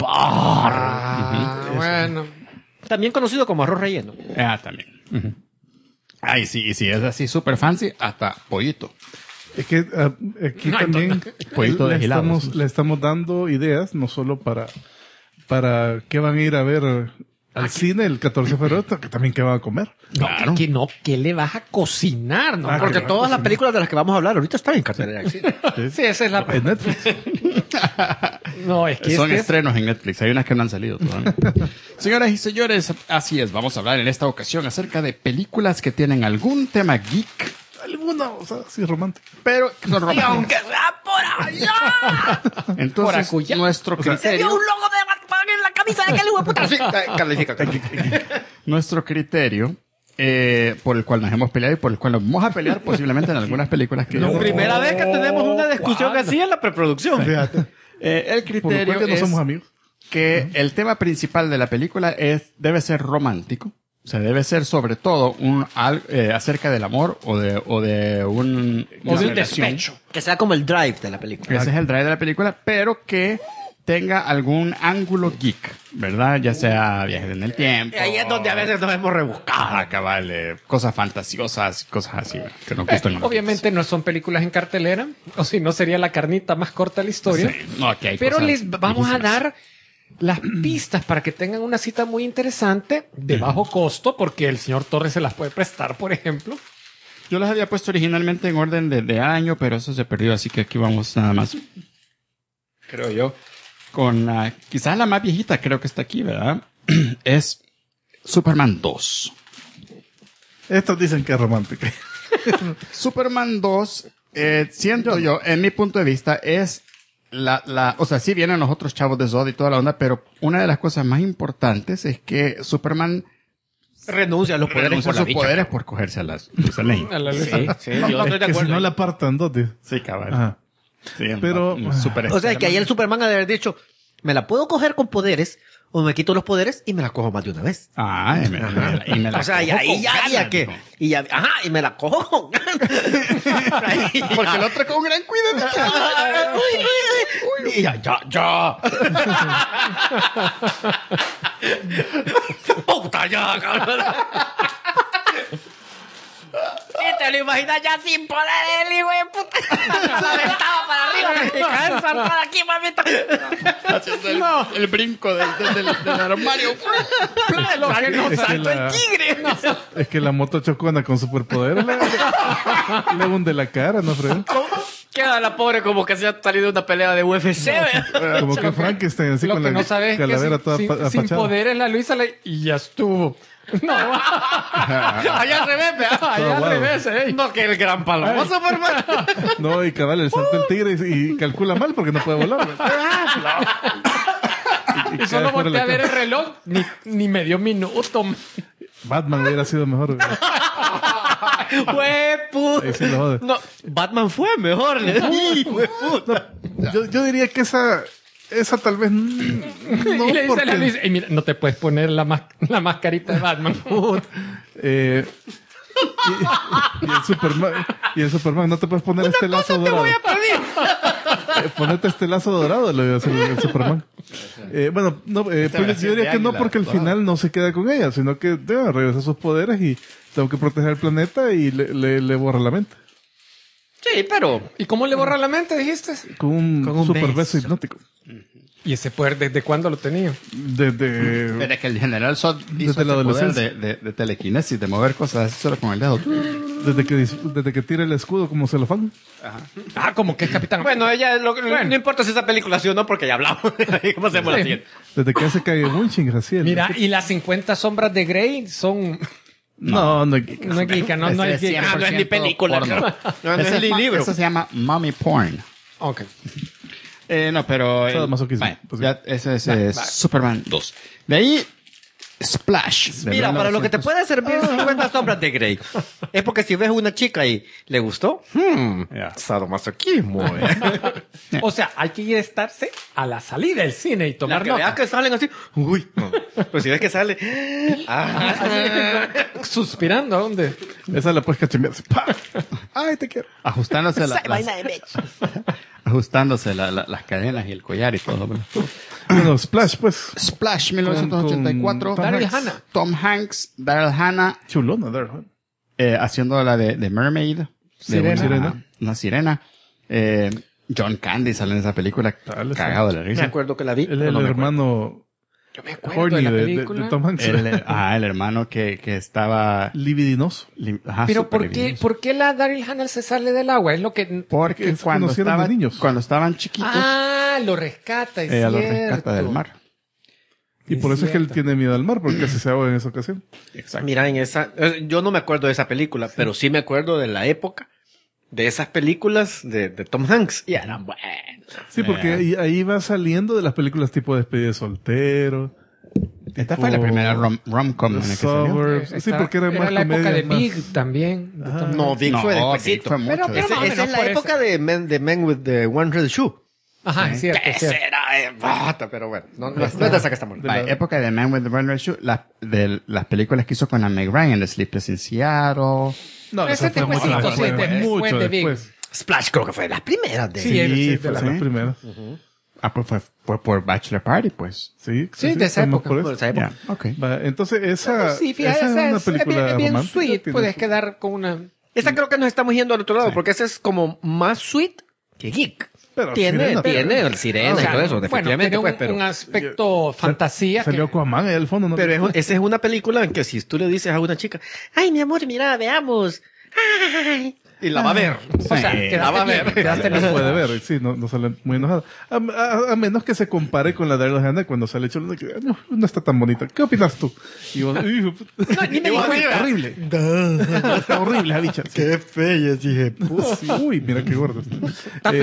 Bueno. También conocido como arroz relleno. También. Ay, sí, y si es así súper fancy, hasta pollito. Es que aquí No, también Pollito de helado. le estamos dando ideas, no solo para qué van a ir a ver al cine el 14 de febrero, que también qué van a comer. Claro. ¿Qué le vas a cocinar? ¿No? Ah, Porque que todas las películas de las que vamos a hablar ahorita están en cartelera. Sí, esa es la... En Netflix. No, es que Son estrenos en Netflix, hay unas que no han salido todavía. Señoras y señores, así es, vamos a hablar en esta ocasión acerca de películas que tienen algún tema geek, Alguna, o sea, sí, romántica. pero que son románticas. Aunque sea por allá. Entonces, Por acullá. nuestro Se vio criterio, un logo de Batman en la camisa de aquel hijo de puta. Sí, califica. nuestro criterio, por el cual nos hemos peleado y por el cual nos vamos a pelear posiblemente en algunas películas que... Primera vez que tenemos una discusión así en la preproducción, fíjate. el Por lo criterio cual que no es somos amigos. que el tema principal de la película debe ser romántico. O sea, debe ser sobre todo acerca del amor o de un despecho. Que sea como el drive de la película. Ese es el drive de la película, pero que tenga algún ángulo geek, ¿verdad? Ya sea viajes en el tiempo. Ahí es donde a veces nos hemos rebuscado. Cabal, cosas fantasiosas, cosas así, ¿verdad? Que nos gustan. a nosotros. Obviamente no son películas en cartelera, o si no sería la carnita más corta de la historia. Sí, no, aquí hay Pero cosas les vamos a viejísimas. dar las pistas para que tengan una cita muy interesante, de bajo costo, porque el señor Torres se las puede prestar, por ejemplo. Yo las había puesto originalmente en orden de año, pero eso se perdió, así que aquí vamos nada más. Creo yo. Con quizás la más viejita, creo que está aquí, ¿verdad? Es Superman 2. Estos dicen que es romántica. Superman 2, siento yo, en mi punto de vista, es o sea, sí vienen los otros chavos de Zod y toda la onda, pero una de las cosas más importantes es que Superman Renuncia a los poderes renuncia por a la sus bicha. poderes por cogerse a las Lane. A la luz. Sí, yo estoy de Es que si acuerdo. no la apartan dos, tío. Sí, cabal. Ajá. Sí, Pero- super O sea, que ahí el Superman ha de haber dicho, me la puedo coger con poderes, o me quito los poderes y me la cojo más de una vez. y me la O sea, y cojo ahí con ya había ganas, que... dijo. Y ya, ajá, y me la cojo con ganas. Ahí, Porque el otro con gran cuidado. Y ya. Puta ya, cabrón. Y te lo imaginas ya sin poder el hijo de puta. La aventaba para arriba y cae saltada aquí, mamita. Haciendo el brinco del armario. Lo que no Es que salta la- el tigre. Es que la moto chocona con superpoderes le hunde la cara, ¿no, Fred? Queda la pobre como que se ha salido de una pelea de UFC, ¿verdad? Como que Frankenstein, así Lo con que la no sabes es que calavera toda sin apachada. poderes la Luisa y ya estuvo. No, Allá al revés, ¿verdad? allá al guau. revés, No, que el gran palomo, Superman. No, y cabal, le salta el tigre y calcula mal porque no puede volar. Y solo cae fuera de volteé a la ver el reloj, ni medio minuto. Batman hubiera sido mejor. güey. Huepu. Ahí sí lo jode. No, Batman fue mejor. Yo diría que esa tal vez no, Y le dice a la porque Luisa, "Ey, mira, no te puedes poner la mascarita de Batman. eh, y el Superman no te puedes poner este lazo dorado. Ponete este lazo dorado, le voy a hacer el Superman. Bueno, no, pues versión yo diría de que no águila, porque al dorado. final no se queda con ella, sino que regresa sus poderes y tengo que proteger el planeta y le borra la mente. Sí, pero... ¿Y cómo le borra la mente, dijiste? Con un super beso beso. hipnótico. ¿Y ese poder desde cuándo lo tenía? Desde Desde que el general Zod hizo Desde la este poder adolescencia. de telequinesis, de mover cosas así solo con el dedo. desde que tira el escudo como celofán. Ah, como que es capitán. Bueno, ella, Bueno. no importa si esa película sí o no, porque ya hablamos. ¿Cómo hacemos la Sí. siguiente? Desde que hace Kagebunshin, así. Mira, y las 50 sombras de Grey son... No es geek. No es geek, no es Ese geek. es no es ni 100% película, porno. no es Ese ni libro. Eso se llama mommy porn. Ok. No, pero... Sadomasoquismo. vaya, Pues ya, ese es Superman 2. De ahí, Splash. de Mira, para lo que te 1900. puede servir 50 sombras de Grey. Es porque si ves una chica y le gustó, Ya. sadomasoquismo, O sea, hay que ir a estarse a la salida del cine y La tomar que veas nota. que salen así, uy. Pues si ves que sale, Suspirando, ¿a dónde? Esa la puedes cachembear. ¡Pah! ¡Ay, te quiero! Ajustándose, ajustándose las cadenas y el collar y todo. ¿verdad? Bueno, Splash, pues. Splash 1984. Con Tom Daryl Hanks. Hannah. Tom Hanks, Daryl Hannah, Chulona, Daryl. haciendo la de Mermaid. De Sirena. Una sirena. John Candy sale en esa película Dale, cagado de la me risa. acuerdo que la vi. Él es pero no el me acuerdo. hermano. Yo me acuerdo Horny de la de película. Tom Hanks. El hermano que estaba... Libidinoso. Pero súper evidente. ¿por qué la Daryl Hannah se sale del agua? Es lo que... Porque se conocieron de niños. cuando estaban chiquitos, lo rescata, es ella cierto. lo rescata del mar. Y por eso es que él cierto. tiene miedo al mar, porque casi se ahoga en esa ocasión. Exacto. Mira, yo no me acuerdo de esa película, pero sí me acuerdo de la época de esas películas de Tom Hanks. Y eran buenas. Sí, porque ahí va saliendo de las películas tipo Despedida de Soltero. Esta fue la primera rom-com en la que salió. Suburbs. Sí, porque era más la época comedia, de más- Big también. de Tom No, Hanks. Big fue No, después. Big fue mucho Pero después. más o Esa menos es la por época de Men with the One Red Shoe. Ajá, es cierto, es Esa cierto. era bata, pero bueno, no es de esa que estamos hablando. La época de Man with the Red Shoe, de las películas que hizo con la Meg Ryan, The Sleepless in Seattle. No, Ese esa fue después, mucho sí, después. después Mucho de Big. después. Splash creo que fue de las primeras de Sí, Sí, fue fue de las primeras. Pues fue por Bachelor Party, pues. Sí, Sí, de esa fue más época. por eso. por esa época. Ya, ok. Va, entonces esa, Sí, fíjate, esa es una es película bien, bien romántica. sweet. tiene Puedes su- quedar con una... Esta creo que nos estamos yendo al otro lado, porque esa es como más sweet que geek. Pero Tiene Sirena, el sirena O sea, y todo eso, bueno, definitivamente, tiene pues, pero... un aspecto fantasía. Salió que- Aquaman ahí al fondo, ¿no? Pero esa es una película en que si tú le dices a una chica, ay, mi amor, mira, veamos. Ay, y la va a ver. O sea, Sí, quedaste va a bien, ver. quedaste No bien. puede ver, sí, no sale muy enojada. A menos que se compare con la de Daryl Hannah cuando sale Cholona, que no está tan bonita. ¿Qué opinas tú? Y vos, hijo, puta. No, ni me di cuenta. horrible. Está horrible la bicha. Qué fea, dije. Sí, uy, mira qué gorda está.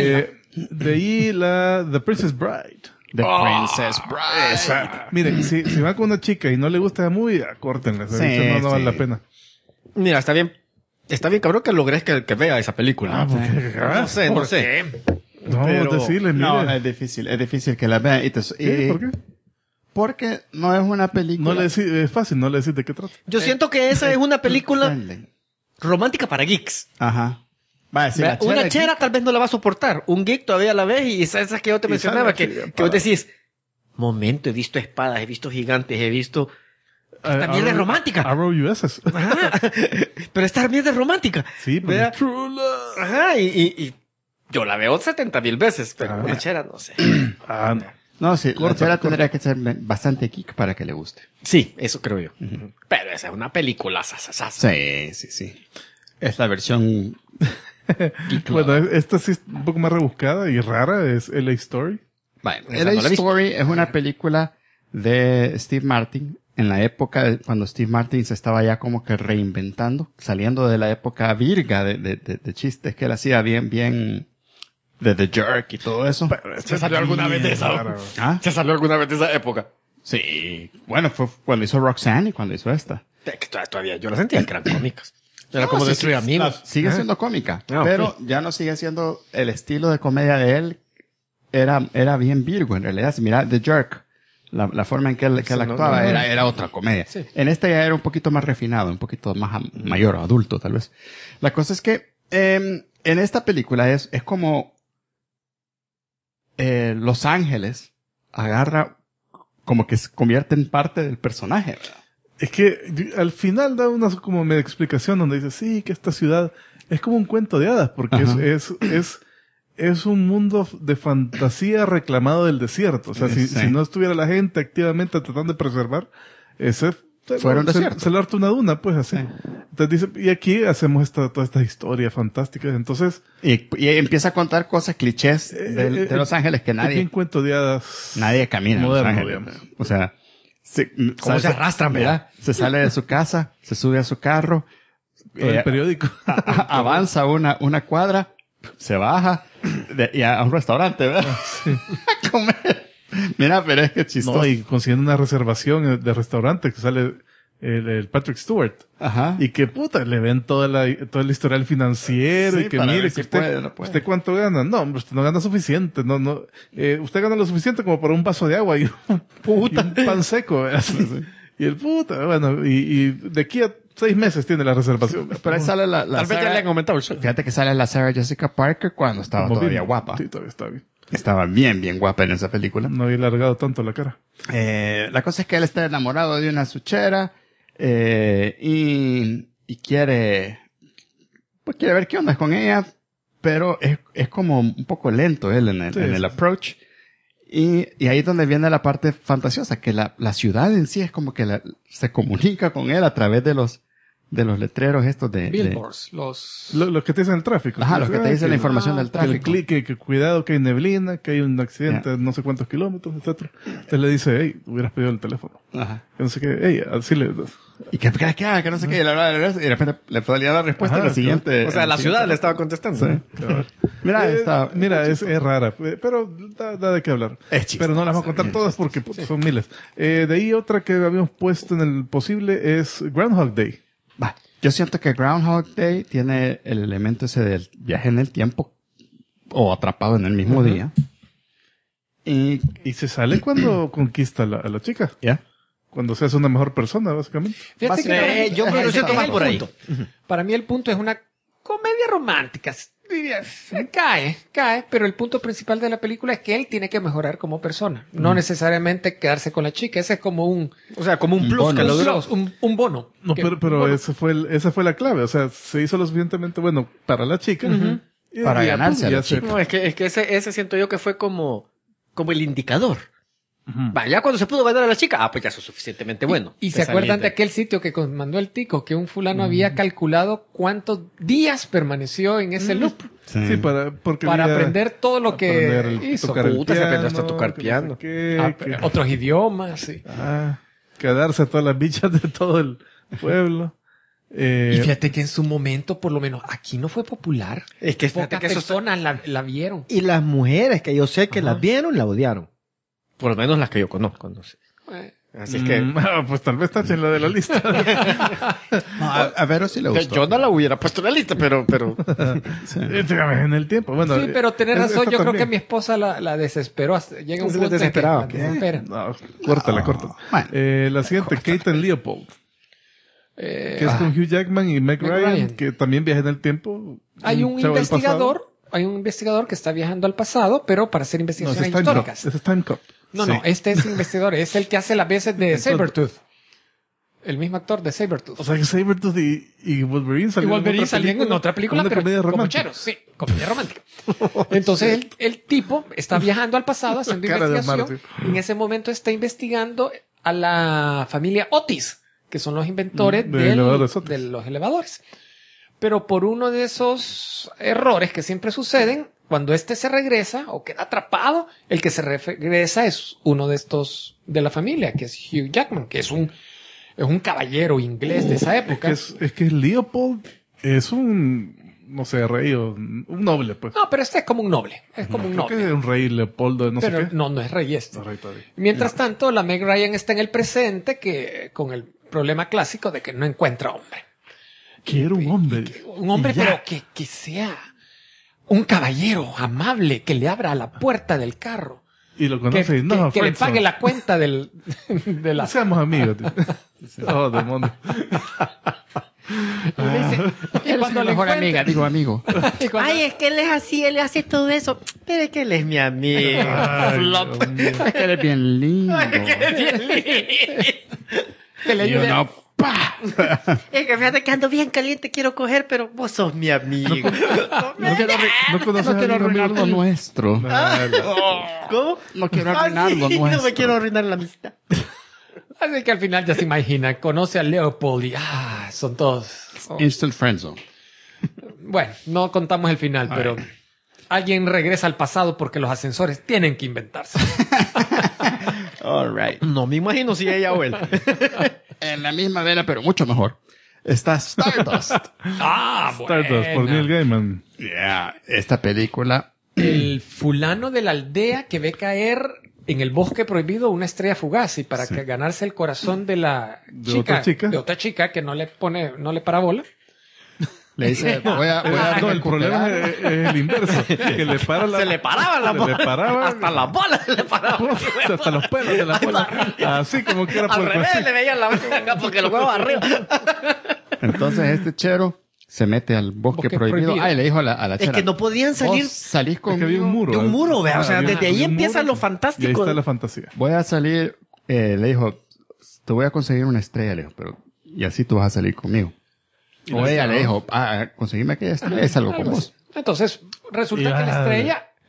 De ahí The Princess Bride. The Princess Bride. Esa. Miren, si van con una chica y no le gusta la movie, córtenla. Esa Sí, bicha no vale sí. la pena. Mira, está bien. Está bien, cabrón, que logres que vea esa película. No sé, no sé. No, Pero- decirle, mire. No, es difícil que la vean. ¿Por qué? Porque no es una película. No le decís, es fácil, no le decís de qué trata. Yo siento que esa es una película Friendly. romántica para geeks. Ajá. Va a decir, Vea, una chera tal vez no la va a soportar. Un geek todavía la ves y esas que yo te Y mencionaba, sale que así, vos decís, momento, he visto espadas, he visto gigantes, he visto... También es romántica. Arrow USS. Ajá. Pero esta también es romántica. Sí, pero Vea. es True Love. Ajá, y yo la veo 70,000 veces, pero Ah. una chera no sé. Ah, no. No, sí, la chera corta. tendría que ser bastante geek para que le guste. Sí, eso creo yo. Pero esa es una película sasasasa. Sí. Es la versión geek. Bueno, esta sí es un poco más rebuscada y rara, es LA Story. Vale, Esa LA no la he visto. Story es una película de Steve Martin en la época cuando Steve Martin se estaba ya como que reinventando, saliendo de la época virga de chistes que él hacía bien de The Jerk y todo eso. ¿Se salió alguna vez de esa? Rara. ¿Ah? ¿Se salió alguna vez de esa época? Sí. Bueno, fue cuando hizo Roxanne y cuando hizo esta. Todavía yo la sentía que eran cómicas. Era como No, sí, destruir sí, amigos. Sigue siendo cómica, Ah, pero ok. ya no sigue siendo el estilo de comedia de él. Era bien virgo en realidad. Si mira The Jerk, la forma en que él no, actuaba no. era otra comedia. Sí. En esta ya era un poquito más refinado, un poquito más mayor, adulto tal vez. La cosa es que en esta película es como Los Ángeles agarra como que se convierte en parte del personaje, ¿verdad? Es que al final da una como media explicación donde dice, sí, que esta ciudad es como un cuento de hadas, porque Ajá. es un mundo de fantasía reclamado del desierto. O sea, Sí. si no estuviera la gente activamente tratando de preservar, ese Fuera un desierto. se le harta una duna, pues así. Sí. Entonces dice, y aquí hacemos todas estas historias fantásticas. Entonces, Y empieza a contar cosas clichés de Los Ángeles que es bien nadie cuento de hadas. camina en Los moderno, Ángeles. digamos. O sea, ¿Cómo se arrastran, verdad? Se sale de su casa, se sube a su carro, El periódico. avanza una cuadra, se baja y a un restaurante, ¿verdad? A comer. Mira, pero es que chistoso. No, y consiguiendo una reservación de restaurante que sale el Patrick Stewart. Ajá. Y que puta, le ven todo el historial financiero Sí, y que para mire ver que si usted, puede o no puede. usted cuánto gana. No, hombre, usted no gana suficiente. No, usted gana lo suficiente como para un vaso de agua y un pan seco. Así. Y el puta, bueno, y de aquí a 6 meses tiene la reservación. Pero ahí sale la Tal vez ya Sarah- le han aumentado el sueldo. Fíjate que sale la Sarah Jessica Parker cuando estaba Como todavía bien. guapa. Sí, todavía está bien. Estaba bien guapa en esa película. No había alargado tanto la cara. La cosa es que él está enamorado de una suchera y quiere ver qué onda con ella, pero es como un poco lento él en el Sí. approach Y ahí es donde viene la parte fantasiosa, que la ciudad en sí es como que se comunica con él a través de los letreros estos de... Billboards, Lo que te dicen el tráfico. Ajá, los que te dicen la información del Que el tráfico. clique, que cuidado, que hay neblina, que hay un accidente de no sé cuántos kilómetros, etcétera. Entonces le dice, hey, hubieras pedido el teléfono. Ajá. Que no sé qué, hey, así le... Y que no sé qué, y de repente le podría dar respuesta Ajá, a la siguiente. O sea, la ciudad le estaba contestando. Sí. Mira, es rara, pero da de qué hablar. Es chistosa, Pero no las vamos a contar todas porque son miles. De ahí otra que habíamos puesto en el posible es Groundhog Day. Va. Yo siento que Groundhog Day tiene el elemento ese del viaje en el tiempo o atrapado en el mismo día. Y se sale cuando conquista a la chica. ya. Cuando se hace una mejor persona, básicamente. Fíjate que yo me lo siento más el por ahí. punto. Para mí el punto es una comedia romántica. Diría, cae, pero el punto principal de la película es que él tiene que mejorar como persona. No necesariamente quedarse con la chica. Ese es como un... O sea, como un plus bono. que un logró. plus, un bono. No, Que- pero bono. esa fue la clave. O sea, se hizo lo suficientemente bueno para la chica. Y Para ya, ganarse a la ya se- chica. No, es que ese siento yo que fue como el indicador. Vaya, cuando se pudo ganar a la chica, pues ya eso es suficientemente bueno. Y se acuerdan de aquel sitio que mandó el tico, que un fulano había calculado cuántos días permaneció en ese loop Sí, porque para había- aprender todo lo aprender que el- hizo. tocar el Puta, se aprendió hasta piano, tocar que piano. no sé qué, que- Otros idiomas, sí. quedarse a todas las bichas de todo el pueblo. Y fíjate que en su momento, por lo menos aquí no fue popular. Es que fíjate Pocas que eso personas la vieron. Y las mujeres que yo sé que las vieron, la odiaron. Por lo menos las que yo conozco. No sé. Así es que... pues tal vez táchenla de la lista. No, a Vero sí le gustó. Yo no la hubiera puesto en la lista, pero... Dígame, en el tiempo. Bueno, Sí, pero tenés es- razón. esta Yo creo también. que mi esposa la desesperó. Llega un Se punto en que desesperaba. la desespera. No, córtala. Bueno. La siguiente, Kate and Leopold. Que es con Hugh Jackman y Meg Ryan, Ryan. que también viaja en el tiempo. Hay un chavo del pasado. investigador que está viajando al pasado, pero para hacer No, ese investigaciones es Time Cop. históricas. Ese es Time Cop. No, Sí. no, este es investigador, es el que hace las veces de Entonces- Sabretooth. El mismo actor de Sabretooth. O sea que Sabretooth y Wolverine Y salieron Wolverine salían en otra película, una pero comedia como romántica. cheros, sí, comedia romántica. Entonces el tipo está viajando al pasado haciendo Cara de investigación. Marty. En ese momento está investigando a la familia Otis, que son los inventores De elevadores Otis. de los elevadores. Pero por uno de esos errores que siempre suceden, cuando este se regresa o queda atrapado, el que se regresa es uno de estos de la familia, que es Hugh Jackman, que es un caballero inglés de esa época. Es que Leopold es un, no sé, rey o un noble, pues. No, pero este es como un noble. Es como un Creo que noble. es un rey Leopoldo de no sé Pero qué. no es rey este. No, rey todavía. Mientras tanto, la Meg Ryan está en el presente que con el problema clásico de que no encuentra hombre. Quiero un hombre. Un hombre, Y ya. pero que sea un caballero amable que le abra la puerta del carro. Y lo Que, conoce y no, que le friendzone. pague la cuenta de No la... seamos amigos, tío. Oh, demonio. Y le dice- y Eres cuando mi le mejor encuentra- amiga, digo amigo. y cuando- Ay, es que él es así, él hace todo eso. Pero es que él es mi amigo. Ay, Flop. Dios mío. Es que eres bien lindo. que le Y ayude. uno, ¡pa! Es que fíjate que ando bien caliente, quiero coger, pero vos sos mi amigo. No conoces No a quiero algún arruinar amigo lo tuyo? nuestro. ¿Cómo? No quiero Ay, arruinar lo sí, nuestro. no me quiero arruinar la amistad. Así que al final ya se imagina, conoce a Leopold y son todos... Instant friendzone. Bueno, no contamos el final, pero alguien regresa al pasado porque los ascensores tienen que inventarse. All right. No me imagino si ella o él. En la misma vela, pero mucho mejor. Está Stardust. Stardust por Neil Gaiman. Yeah. Esta película. El fulano de la aldea que ve caer en el bosque prohibido una estrella fugaz y para que ganarse el corazón de la De otra chica que no le para bola. Le dice, voy a No, el problema recuperar. es el inverso. Que le para la... Se le paraba la se bola. le paraba... Hasta las bolas se le paraba. Hasta los pelos de la bola. Así como que era Al por revés, le veían la boca porque los huevos arriba. Entonces este chero se mete al bosque, prohibido. prohibido. Ah, y le dijo a la Es chera, que no podían salir "Vos salís Es que había conmigo. un muro. de un muro, vea. O sea, había- desde ahí había un empieza muro lo Y ahí fantástico. está la fantasía. Voy a salir, le dijo, te voy a conseguir una estrella, le dijo, pero, y así tú vas a salir conmigo. O ella le dijo, conseguirme aquella estrella es algo con vos. Entonces, resulta Y que la estrella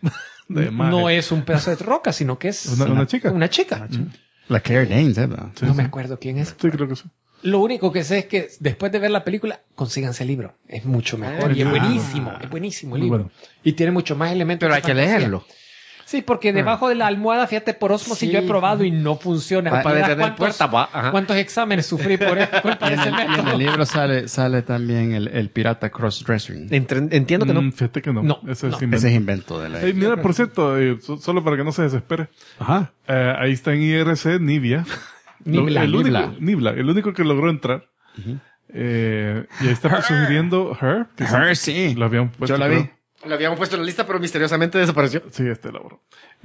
de maje. No es un pedazo de roca, sino que es Una chica. Una chica. La Claire Danes, ¿verdad? Sí, No sí. me acuerdo quién es. Sí, creo que sí. Lo único que sé es que después de ver la película, consíganse el libro. Es mucho mejor y es buenísimo. Es buenísimo el Muy libro. bueno. Y tiene mucho más elementos. Pero de hay que fantasía. leerlo. Sí, porque debajo de la almohada, fíjate, por osmosis Sí. yo he probado y no funciona. Para ¿Verdad? detener puerta, va. Ajá. ¿Cuántos exámenes sufrí por culpa de ese Y en método? el libro sale también el pirata crossdressing. Entiendo que no. Fíjate que no. No, Ese no. es invento. Ese es invento de la... Ey, mira, por cierto, solo para que no se desespere. Ajá. Ahí está en IRC Nibia. Nibla, Nibla, el único que logró entrar. Y ahí está sugiriendo Her. Que Her, sí. Lo habían puesto, Yo la vi. creo. Lo habíamos puesto en la lista, pero misteriosamente desapareció. Sí, la borró.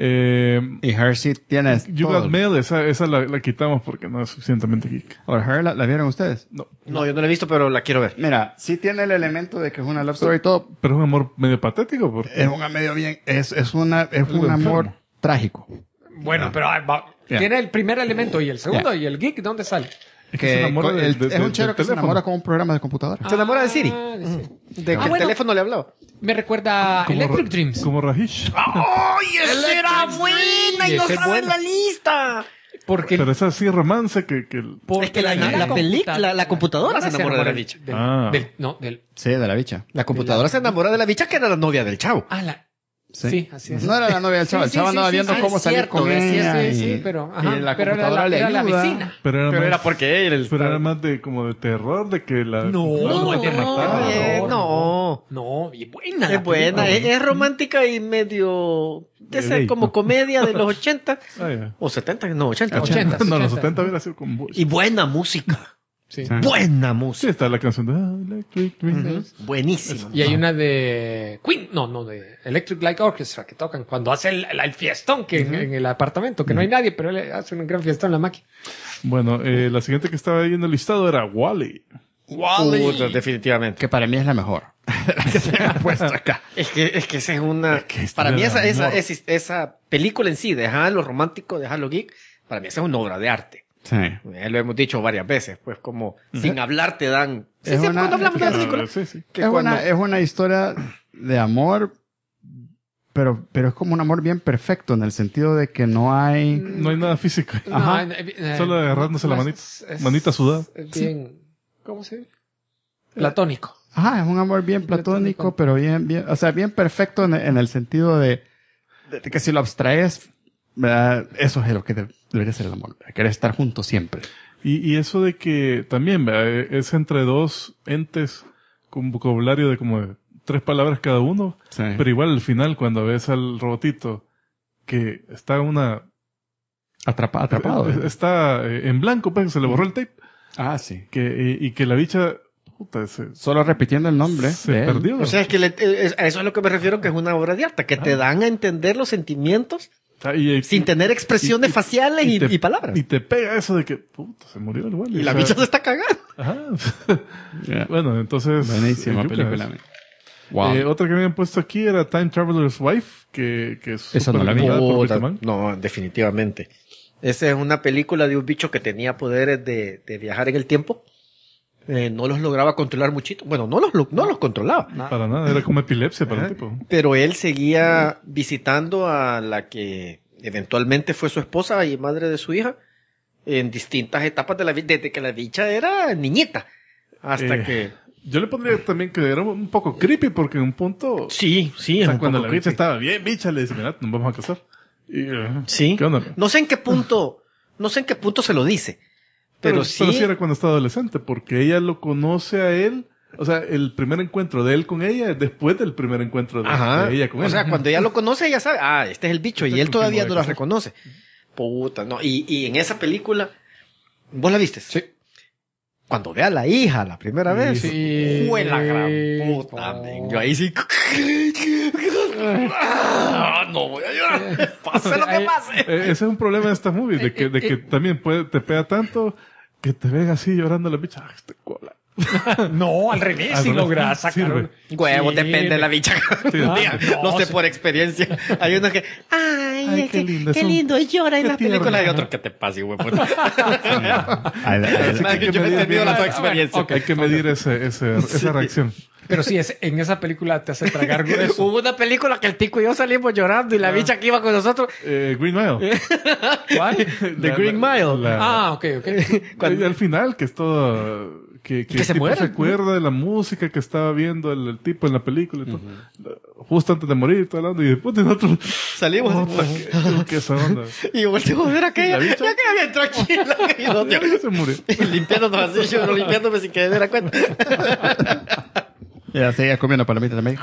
Y Her sí tiene... You todo. Got Mail, esa la quitamos porque no es suficientemente geek. ¿O Her la vieron ustedes? No. No, yo no la he visto, pero la quiero ver. Mira, sí tiene el elemento de que es una love story y todo. Pero es un amor medio patético. Porque Es un medio bien... Es un amor enfermo. trágico. Bueno, pero Ya. tiene el primer elemento y el segundo y el geek, ¿dónde sale? es que se enamora es un del chero que se teléfono. enamora con un programa de computadora. Se enamora de Siri. de Siri. De que el bueno. teléfono le hablaba. Me recuerda a Como Electric Ra- Dreams. Como Rahish. ¡Ay, esa era buena! Y Y no esa es estaba en buena. la lista. Porque Pero esa sí romance que Es que la película, la computadora se enamora de la bicha. Ah. Del Sí, de la bicha. La computadora se enamora de la bicha que era la novia del chavo. Sí, así es. No era la novia del chavo. Sí, El chavo sí, andaba sí, viendo sí, cómo es salir cierto, con es ella. Sí, y- sí, pero, y la pero computadora le era la ayuda. vecina. Pero era Pero más, era porque él pero era más de como de terror de que la No, la- es de la- matar. no. No, y buena. Es buena, es romántica y medio... Gay. como comedia de los 80 Ah, ya. o 70, no, 80. 80. No, los 70 hubiera sido con Bush. Y buena música. Sí. Buena Sí, música. está la canción de Electric Dream. Buenísima. Y hay una de Queen, no, de Electric Light Orchestra que tocan cuando hace el fiestón que en el apartamento, que no hay nadie, pero él hace un gran fiestón en la máquina. Bueno, la siguiente que estaba ahí en el listado era Wall-E. Puta, definitivamente. Que para mí es la mejor. La que se me ha puesto acá. Es que esa es una... que es para mí de esa amor. esa película en sí, dejar lo romántico, dejar lo geek, para mí esa es una obra de arte. Sí. Lo hemos dicho varias veces, pues como sin hablar te dan... Sí, Es siempre una- cuando hablamos de la película. Sí, sí. Que Es cuando- una historia de amor, pero es como un amor bien perfecto en el sentido de que no hay... No hay nada físico. Ajá. Solo agarrándose la manita. es- Manita sudada. es bien, ¿cómo se dice? Platónico. Ajá, es un amor bien platónico, pero bien, o sea, bien perfecto en el sentido de que si lo abstraes, ¿verdad? Eso es lo que debería ser el amor. Querer estar juntos siempre. Y eso de que también ¿verdad? Es entre dos entes con vocabulario de como de 3 palabras cada uno. Sí. Pero igual al final cuando ves al robotito que está Atrapado. está en blanco, pues se le borró el tape. Ah, sí. Y que la bicha puta, se Solo repitiendo el nombre. de él. perdió. O sea, es que a eso es a lo que me refiero, que es una obra de arte, que te dan a entender los sentimientos sin tener expresiones faciales y palabras. Y te pega eso de que, puta, se murió el güey. Y la bicha se está cagando. Ajá. Yeah. Bueno, entonces. Buenísima Yucas. película. Wow. Otra que me habían puesto aquí era Time Traveler's Wife, que es Esa no la vi. superrecomendada por Puta, Brickman. no, definitivamente. Esa es una película de un bicho que tenía poderes de viajar en el tiempo. No los lograba controlar muchito. Bueno, no los controlaba. Para nada, era como epilepsia para el tipo. Pero él seguía visitando a la que eventualmente fue su esposa y madre de su hija en distintas etapas de la vida, desde que la bicha era niñita hasta que... Yo le pondría también que era un poco creepy porque en un punto... Sí, o sea, cuando la bicha bicha estaba bien bicha, le dice, mira, nos vamos a casar. Y, Sí. ¿qué onda? No sé en qué punto se lo dice. Pero sí. era cuando estaba adolescente, porque ella lo conoce a él. O sea, el primer encuentro de él con ella es después del primer encuentro de ella con él. O sea, cuando ella lo conoce, ella sabe, este es el bicho, Este y es él con quien todavía voy a no la casar. reconoce. Puta, no. Y en esa película, ¿vos la viste? Sí. Cuando ve a la hija la primera vez. Sí. Fue la gran puta, men. Yo ahí sí. No voy a llorar. Pase lo que pase. Ese es un problema de estas movies, de que también te pega tanto que te ven así llorando la bicha. ¡Ah, este cola! No, al revés, Al si revés, logras sacar sirve. Huevo, Sí, depende de la bicha. Ah, No sé sí. por experiencia. Hay unos que, Ay, qué lindo, qué son- lindo, y llora en qué la película. tierno. Hay otro que te pase, huevo. Ay, Así que hay que Yo he medir tenido bien- la experiencia. Hay que medir esa reacción. Pero sí, en esa película te hace tragar grueso. Hubo una película que el tico y yo salimos llorando y la bicha que iba con nosotros. Green Mile. ¿Cuál? The Green Mile. Ok. Y al final, que es todo... Que se el tipo muere, se acuerda de la música que estaba viendo el tipo en la película y todo. Justo antes de morir, todo hablando. Y después de nosotros... Salimos. ¿Qué esa onda? Y yo volteé a ver a aquella. ¿La Ya bicha? que bien tranquila. Y no, Ya se murió. limpiándonos así, yo limpiándome sin que me diera cuenta. Ya seguía comiendo palomitas también.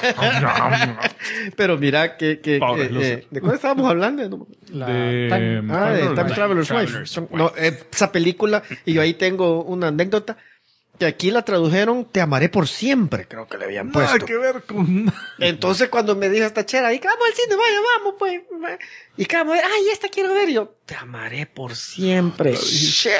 Pero mira Pobre loser. ¿de cuál estábamos hablando? No, De... Time Traveler's Wife. No, esa película, y yo ahí tengo una anécdota, que aquí la tradujeron Te amaré por siempre, creo que le habían Nada puesto. que ver con... Entonces cuando me dijo esta chera, y vamos al cine, vaya, vamos, pues. Y que vamos a ver, ay, esta quiero ver, y yo, Te amaré por siempre. Shit.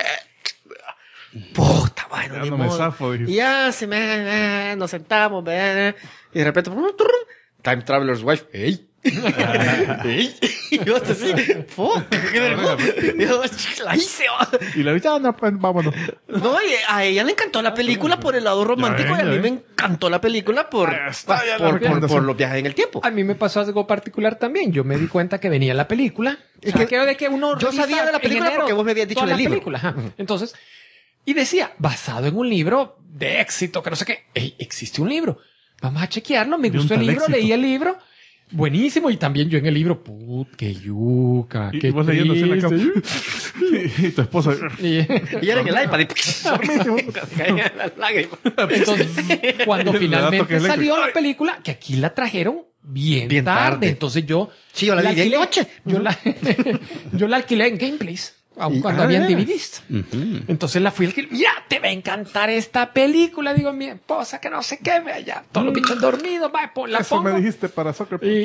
Puta, bueno, Ya ni no me modo. zafo, dije. Y ya nos sentamos, y de repente, Time Traveler's Wife, ¡ey! ¡Ey! Y yo hasta así, ¡fuck! ¡Qué vergüenza! Y yo, la hice, Y la bicha, no, pues, vámonos. no, y a ella le encantó la película por el lado romántico y a mí me encantó la película por los viajes en el tiempo. A mí me pasó algo particular también. Yo me di cuenta que venía la película. Es que de que uno yo revisa sabía de la en película enero porque vos me habías dicho toda del la libro. película, ajá. Entonces, y decía, basado en un libro de éxito, que no sé qué. Ey, existe un libro. Vamos a chequearlo. Me De un gustó el tal libro, éxito. leí el libro. Buenísimo. Y también yo en el libro, qué yuca, Y qué vos leyendo así en la triste. cama. Y tu esposa... Y- Y era en el iPad. Y caían las lágrimas. Entonces, cuando Le da finalmente toque eléctrico. salió la película, que aquí la trajeron bien, Bien tarde. tarde. Entonces yo... Sí, yo la vi de alquilé- noche. Yo la alquilé en Gameplays. Y- Cuando ah, habían ya. DVDs. Entonces la fui a alquilar. Mira, te va a encantar esta película. Digo a mi esposa que no sé qué. Vea ya, todos los bichos dormidos. Va, la Eso pongo. me dijiste para Soccer. Y-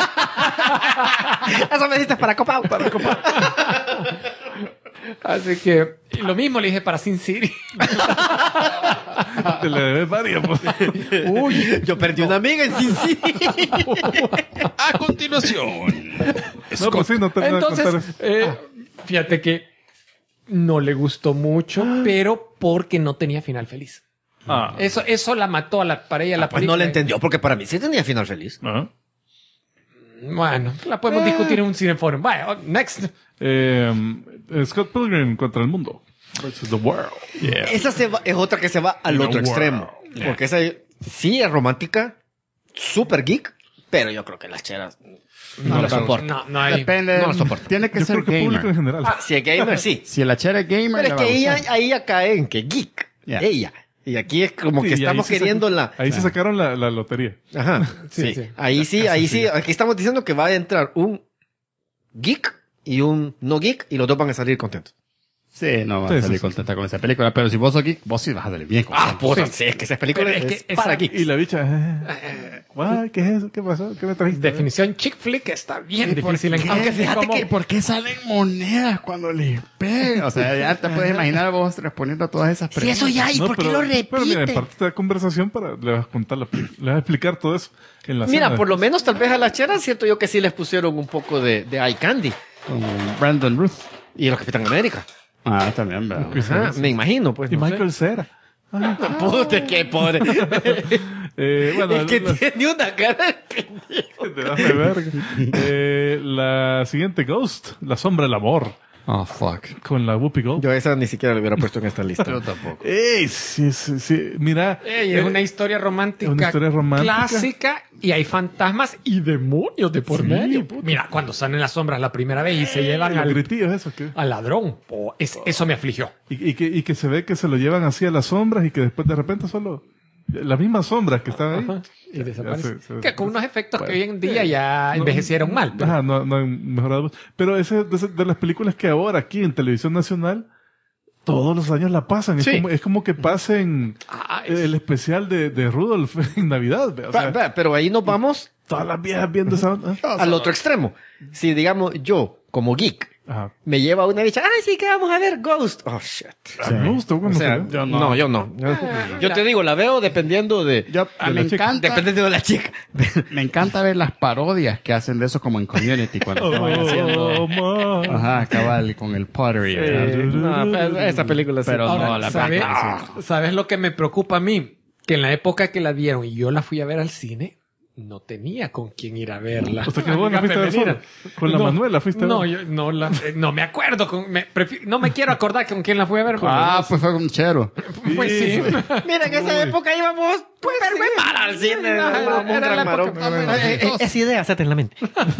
Eso me dijiste para Copa. así que y lo mismo le dije para Sin City. Te le debes varias. Pues. Uy, Yo perdí una amiga en Sin City. A continuación, No, pues sí, no te voy a contar entonces, eso. fíjate que no le gustó mucho, pero porque no tenía final feliz. Ah. Eso la mató a la pareja. La Pues no le entendió, porque para mí sí tenía final feliz. Ajá. Bueno, la podemos discutir en un cineforum. Vaya, next. Scott Pilgrim contra el mundo. Versus the world. Yeah. Esa es otra que se va al otro extremo. Porque esa sí es romántica, super geek, pero yo creo que las cheras no la soportan. No hay. Depende. No lo soporto. Tiene que Yo ser creo que público en gamer. general. Si es gamer, sí. Si la chera es gamer, Pero es la que va a ella, usar. ahí ya cae en que geek. Ya. Ella. Y aquí es como Sí, que y ahí estamos sí queriendo sac- la... Ahí se sacaron la lotería. Ajá. Sí, Sí, sí. Ahí sí. Aquí estamos diciendo que va a entrar un geek y un no geek y los dos van a salir contentos. Sí, no vas Sí, a salir sí. contenta con esa película. Pero si vos sos geek, vos sí vas a salir bien con esa. puta, sí, es que esa película Pero es es, que para esa- geeks. Y la bicha... Guay, ¿qué es eso? ¿Qué pasó? ¿Qué me trajiste? Definición chick flick está bien difícil. ¿Qué? Aunque fíjate como- que- ¿Por qué salen monedas cuando les pegan? O sea, ya te puedes imaginar vos respondiendo a todas esas Sí, preguntas. eso ya, ¿y No, por qué pero- lo repite? Pero mira, en parte de esta conversación le vas a contar le vas a explicar todo eso en la Mira, cena. por lo menos tal vez a las cheras siento yo que sí les pusieron un poco de eye candy. Con Brandon Ruth. Y los Capitán América. Ah, también, ¿verdad? Ajá, me imagino, pues. Y no sé. Michael Cera. Puta, qué pobre. Bueno, Es que la- tiene una cara de pendejo. te das de verga. La siguiente Ghost, La Sombra del Amor, Oh, fuck. con la Whoopi Goldberg. Yo esa ni siquiera la hubiera puesto en esta lista. Yo tampoco. ¡Ey! Sí, sí, sí. Mira. Ey, es una historia romántica, una historia romántica. clásica y hay fantasmas y demonios de por Sí, medio. puta. Mira, cuando salen las sombras la primera vez y se llevan Los al, gritillos, eso. ¿Qué? al ladrón. Oh, eso me afligió. Y que se ve que se lo llevan así a las sombras y que después de repente solo las mismas sombras que estaban ahí. Ajá, y desaparece. se- Que con unos efectos que hoy en día ya envejecieron mal. Pero Ajá, no han mejorado. Pero de las películas que ahora aquí en Televisión Nacional todos los años la pasan. Sí. Es como que pasen el especial de Rudolf en Navidad. ve. O sea, Pero ahí nos vamos todas las viejas viendo esa... al otro extremo. Si, digamos, yo, como geek, Ajá. me lleva a una bicha, sí que vamos a ver Ghost. Oh, shit. A mí me gustó O cuando sea, salió. Yo no. no, yo no. Yo te digo, la veo dependiendo de... Me encanta, Dependiendo de la chica. me encanta ver las parodias que hacen de eso como en Community cuando estaban haciendo. man. Ajá, cabal, con el pottery. ¿verdad? No, esa película sí. Pero ahora, no, la ¿sabes, película ¿sabes lo que me preocupa a mí? que en la época que la dieron y yo la fui a ver al cine, no tenía con quién ir a verla. O sea que vos la fuiste a ver solo. Con la Manuela fuiste a ver. No, yo no me acuerdo. No me quiero acordar con quién la fui a ver. Pues fue con Chero. Pues sí. Mira, en esa época íbamos súper mal al cine. Era la época. Esa idea, hacete en la mente.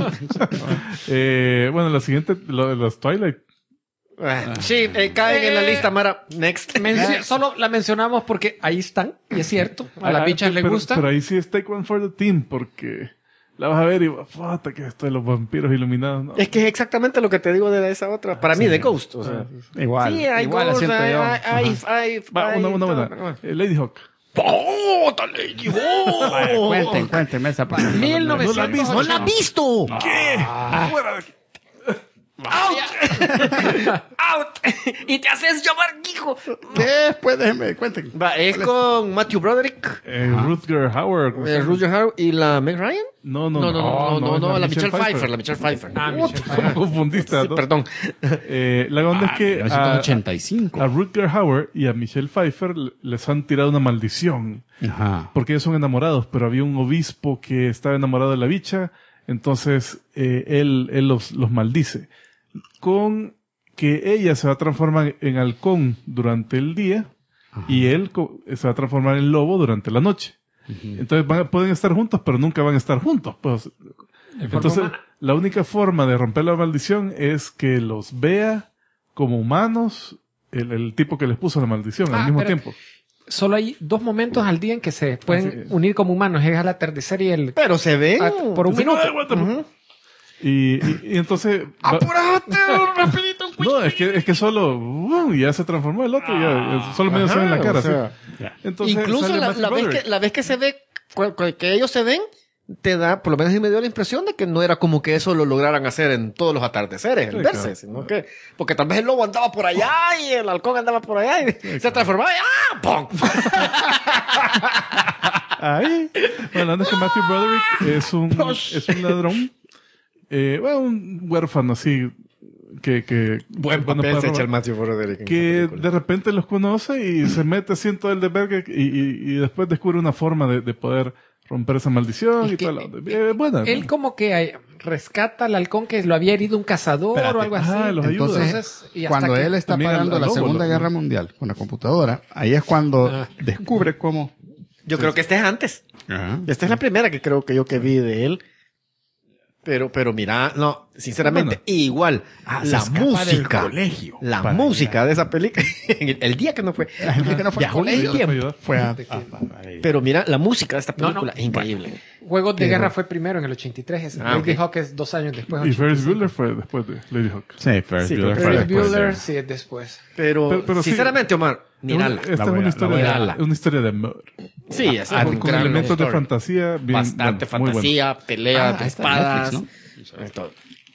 Bueno, la siguiente, lo de los Twilight. Sí, caen en la lista, Mara. Next. Solo la mencionamos porque ahí están, y es cierto. A las bichas les gusta. Pero ahí sí es Take One for the Team, porque la vas a ver y puta que esto de los vampiros iluminados. No. Es que es exactamente lo que te digo de esa otra. Para mí, de Ghost. O sea. Igual. Sí, hay igual la Ghost, siento yo. Va, una buena. Lady Hawk. ¡Puta, Lady Hawk! Cuéntenme esa parte. 1900. ¡No la has visto! ¿Qué? Fuera de aquí. ¡Out! Y te haces llamar hijo. Después déjenme, cuenten. Va, es con Matthew Broderick, Rutger Hauer. Roger Howard y la Meg Ryan. No, La Michelle Pfeiffer. La Michelle Pfeiffer. ¿Cómo confundiste a Sí, dos? perdón. La onda es que 1985. a Rutger Hauer y a Michelle Pfeiffer les han tirado una maldición. Ajá. Porque ellos son enamorados, pero había un obispo que estaba enamorado de la bicha, entonces él los maldice. Con que ella se va a transformar en halcón durante el día y él se va a transformar en lobo durante la noche. Entonces pueden estar juntos, pero nunca van a estar juntos. Pues. Entonces, la única forma de romper la maldición es que los vea como humanos el tipo que les puso la maldición al mismo tiempo. Solo hay 2 momentos al día en que se pueden unir como humanos. Es al atardecer y el... Pero se ven. por un minuto. Y entonces... ¡Apúrate! ¡Rapidito! No, es que solo... ya se transformó el otro. Ya, solo medio se ve en la cara. O sea, ¿sí? Entonces, incluso sale la Matthew vez Broderick. que se ve, que ellos se ven, te da, por lo menos a mí me dio la impresión de que no era como que eso lo lograran hacer en todos los atardeceres, el Sí, verse, claro. sino que, porque tal vez el lobo andaba por allá y el halcón andaba por allá y se transformaba y ¡ah! ¡Pum! Ahí. Bueno, antes que Matthew Broderick es un ladrón. Bueno, un huérfano así que Buen cuando papel puede se echa robar, el Matthew Broderick en que esa película. de repente los conoce y se mete así en todo el de verga y después descubre una forma de poder romper esa maldición y que todo. Buena. Él como que rescata al halcón que lo había herido un cazador Espérate. o algo así. Ajá, los ayuda. Entonces, y hasta Cuando que- él está también parando al la lobo, Segunda ¿no? Guerra Mundial con la computadora, ahí es cuando descubre cómo... Yo creo que este es antes. Esta es la primera que creo que yo que vi de él. Pero mira, no, sinceramente, Bueno. igual, se la escapa del música, colegio la para música de esa película, el día que no fue, El día que no fue al viajó en el colegio, tiempo. fue a... Pero mira, la música de esta No, película no. es increíble. Juegos de Guerra fue primero en el 83. Lady ok. Hawk es 2 años después. Y Ferris 85. Bueller fue después de Lady Hawk. Sí, Ferris Sí, Bueller pero fue Ferris después de- Bueller sí es después. Pero sí. Sinceramente, Omar, mírala. Esta es La voy una a historia, una historia de amor. Sí, es un Con gran elementos de story. fantasía. Bien, Bastante bueno, muy bueno. fantasía, peleas de ahí está en espadas. Netflix, todo.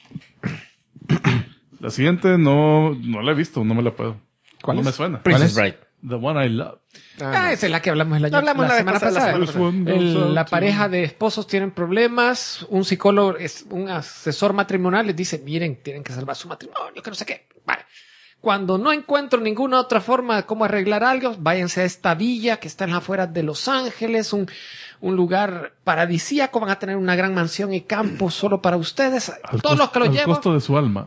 La siguiente no la he visto, no me la puedo. ¿Cuál no es? me suena. Princess Bride. The One I Love. Esa es la que hablamos la Hablamos la vez semana pasada, pasada. la semana pasada. La pareja de esposos tienen problemas. Un psicólogo, un asesor matrimonial les dice, miren, tienen que salvar su matrimonio, que no sé qué. Vale. Cuando no encuentro ninguna otra forma de cómo arreglar algo, váyanse a esta villa que está en las afueras de Los Ángeles, un lugar paradisíaco. Van a tener una gran mansión y campo solo para ustedes. Todos los que lo al llevan costo de su alma.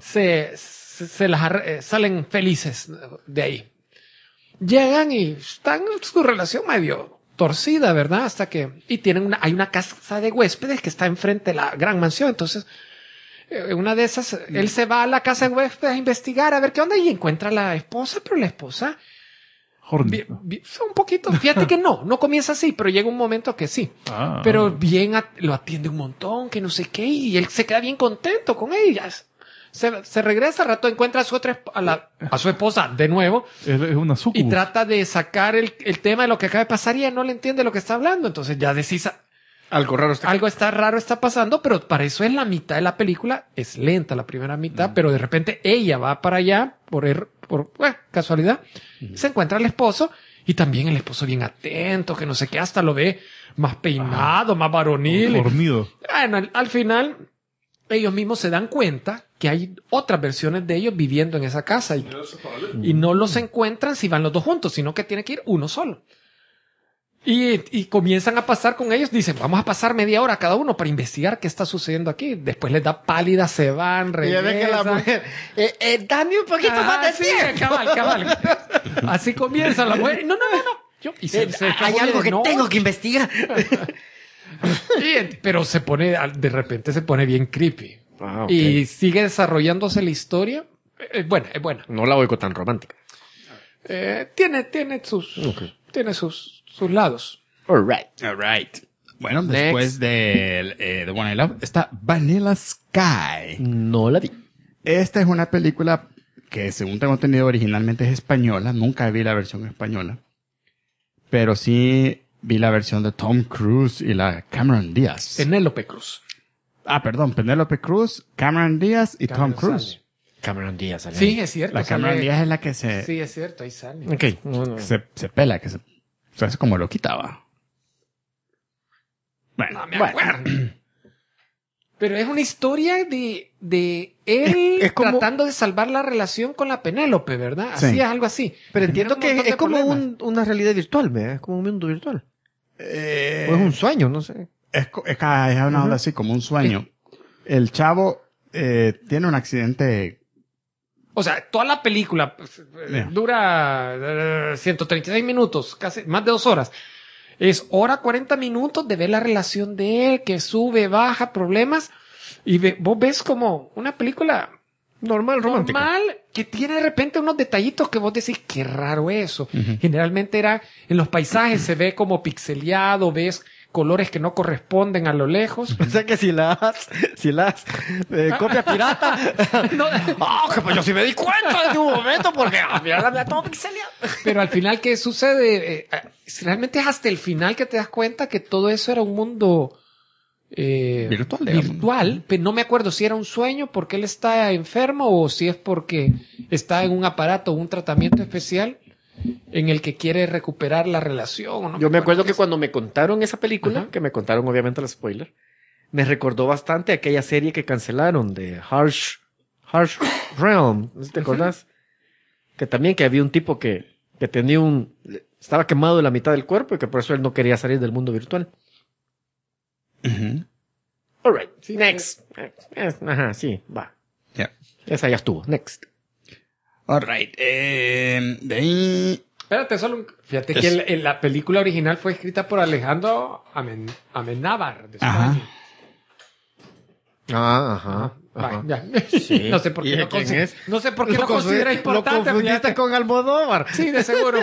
salen felices de ahí. Llegan y están en su relación medio torcida, ¿verdad? Hasta que... Y hay una casa de huéspedes que está enfrente de la gran mansión. Entonces, una de esas, él se va a la casa de huéspedes a investigar, a ver qué onda, y encuentra a la esposa, pero la esposa... Horny. un poquito, fíjate que no comienza así, pero llega un momento que sí. Ah. Pero bien lo atiende un montón, que no sé qué, y él se queda bien contento con ellas. Se regresa al rato, encuentra a su esposa de nuevo Es una y sucubus. trata de sacar el tema de lo que acaba de pasar y ella no le entiende lo que está hablando. Entonces ya decís, Algo raro está. algo está raro está pasando, pero para eso es la mitad de la película. Es lenta la primera mitad, pero de repente ella va para allá por casualidad. Se encuentra al esposo y también el esposo bien atento, que no sé qué, hasta lo ve más peinado, más varonil. Hornido. Bueno, al final ellos mismos se dan cuenta que hay otras versiones de ellos viviendo en esa casa y no los encuentran si van los dos juntos, sino que tiene que ir uno solo. Y comienzan a pasar con ellos, dicen, vamos a pasar media hora cada uno para investigar qué está sucediendo aquí. Después les da pálida, se van, Y ya ve que la regresan. mujer, dame un poquito más de Sí, tiempo. cabal. Así comienza la mujer. No. Y se Hay algo que tengo que investigar. Pero se pone, de repente se pone bien creepy. Ah, ok. Y sigue desarrollándose la historia. Es buena. No la oigo tan romántica. Tiene sus lados. All right. Alright. Bueno, después de The One I Love está Vanilla Sky. No la vi. Esta es una película que, según tengo entendido, originalmente es española. Nunca vi la versión española. Pero sí vi la versión de Tom Cruise y la Cameron Díaz. Penélope Cruz. Perdón, Penélope Cruz, Cameron Díaz y Cameron Tom Cruise. sale. Cameron Díaz. ¿sale? Sí, es cierto. La Cameron sale- Díaz es la que se, Sí, es cierto, ahí sale. Ok. No. se pela, que se hace como lo quitaba. Bueno, No me acuerdo. Pero es una historia de él Es como- tratando de salvar la relación con la Penélope, ¿verdad? Así Sí. es, algo así. Pero entiendo Tiene un que montón es de como problemas. una realidad virtual, ¿verdad? Es como un mundo virtual. O es un sueño, no sé. es una onda así, como un sueño. El chavo tiene un accidente. O sea, toda la película pues, Yeah. dura 136 minutos, casi más de 2 horas. Es hora 40 minutos de ver la relación de él, que sube, baja, problemas. Y vos ves como una película Normal, romántica. normal que tiene de repente unos detallitos que vos decís, qué raro eso. Generalmente era en los paisajes, se ve como pixeleado, ves colores que no corresponden a lo lejos. O sea que si las copia pirata. No, Que pues yo sí me di cuenta en un momento porque mira la mía todo pixeleado. pero al final, ¿qué sucede? Realmente es hasta el final que te das cuenta que todo eso era un mundo Virtual, digamos. virtual, pero no me acuerdo si era un sueño porque él está enfermo o si es porque está en un aparato, un tratamiento especial en el que quiere recuperar la relación. ¿O no Yo me acuerdo qué que es. cuando me contaron esa película, Ajá. que me contaron obviamente el spoiler, me recordó bastante aquella serie que cancelaron de Harsh Realm. ¿No sé si te acordás? Que también que había un tipo que tenía estaba quemado de la mitad del cuerpo y que por eso él no quería salir del mundo virtual. Ujú. All right. Sí, Next. Ajá, sí, va. Yeah. Esa ya estuvo. Next. Alright. De ahí. Espérate, fíjate que la película original fue escrita por Alejandro Amenábar de Ajá. España. Ajá. Vaya, ya. Sí. No sé por ¿Y qué de lo quién consi- es? No sé por qué lo considera Lo importante. confundiste fíjate. con Almodóvar. Sí, de seguro.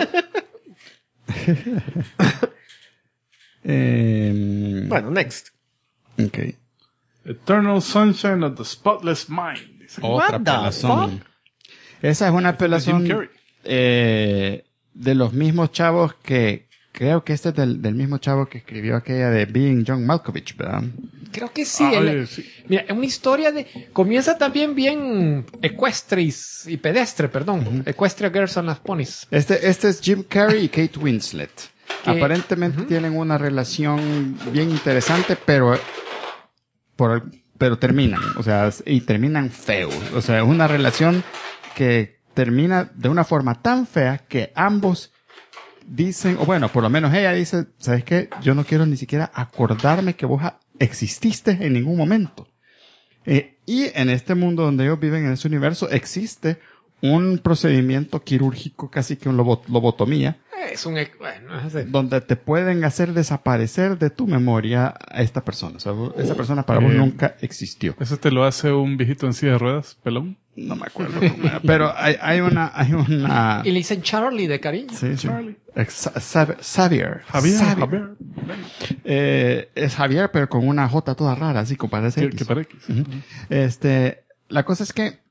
Bueno, next. Ok. Eternal Sunshine of the Spotless Mind. Dice. Otra What the pelazón. Esa es una pelazón Jim Carrey. de los mismos chavos que... Creo que este es del mismo chavo que escribió aquella de Being John Malkovich, ¿verdad? Creo que sí. Oye, sí. Mira, es una historia comienza también bien ecuestris y pedestre, perdón. Equestria Girls on las Ponies. Este es Jim Carrey y Kate Winslet. Que- Aparentemente tienen una relación bien interesante, pero terminan. O sea, y terminan feo. O sea, es una relación que termina de una forma tan fea que ambos dicen, o bueno, por lo menos ella dice, ¿sabes qué? Yo no quiero ni siquiera acordarme que vos exististe en ningún momento. Y en este mundo donde ellos viven, en ese universo, existe un procedimiento quirúrgico, casi que una lobotomía, Es un... Bueno, es así. donde te pueden hacer desaparecer de tu memoria a esta persona. O sea, esa persona para vos nunca existió. Eso te lo hace un viejito en silla de ruedas, pelón. No me acuerdo cómo era, pero hay una... Y le dicen Charlie de cariño. Sí, sí. Charlie. Xavier. Javier. Es Javier, pero con una J toda rara, así como parece. Que para X. La cosa es que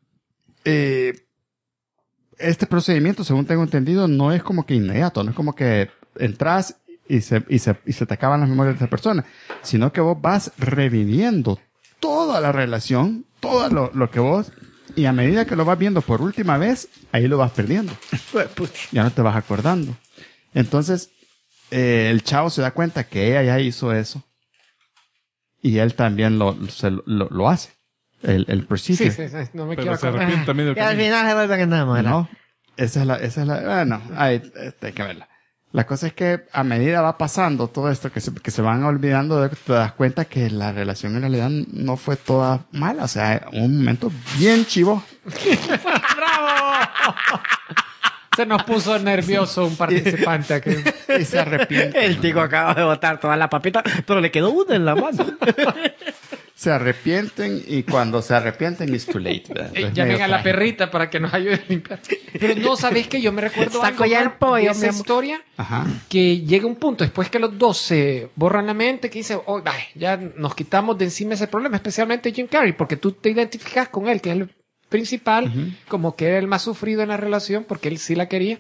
este procedimiento, según tengo entendido, no es como que inmediato, no es como que entras y se te acaban las memorias de esa persona, sino que vos vas reviviendo toda la relación, todo lo que vos, y a medida que lo vas viendo por última vez, ahí lo vas perdiendo. Ya no te vas acordando. Entonces, el chavo se da cuenta que ella ya hizo eso. Y él también lo hace. El procedure. Sí, no me Pero quiero se acordar. arrepiente también del Y al camino. final se vuelve que nada más. No. Esa es la, bueno, hay que verla. La cosa es que a medida va pasando todo esto, que se van olvidando, te das cuenta que la relación en realidad no fue toda mala. O sea, un momento bien chivo. Se nos puso nervioso un participante aquí. Y se arrepiente. El tico acaba de botar toda la papita, pero le quedó una en la mano. Se arrepienten y cuando se arrepienten it's too late. ¿Verdad? Es Llamen medio a la trágico. perrita para que nos ayude a limpiar. Pero no, ¿sabéis que yo me recuerdo Saco algo ya el más pollo, de esa mi amor. historia? Ajá. Que llega un punto después que los dos se borran la mente que dice, oh, ay, ya nos quitamos de encima ese problema, especialmente Jim Carrey, porque tú te identificas con él, que es el principal, como que era el más sufrido en la relación, porque él sí la quería.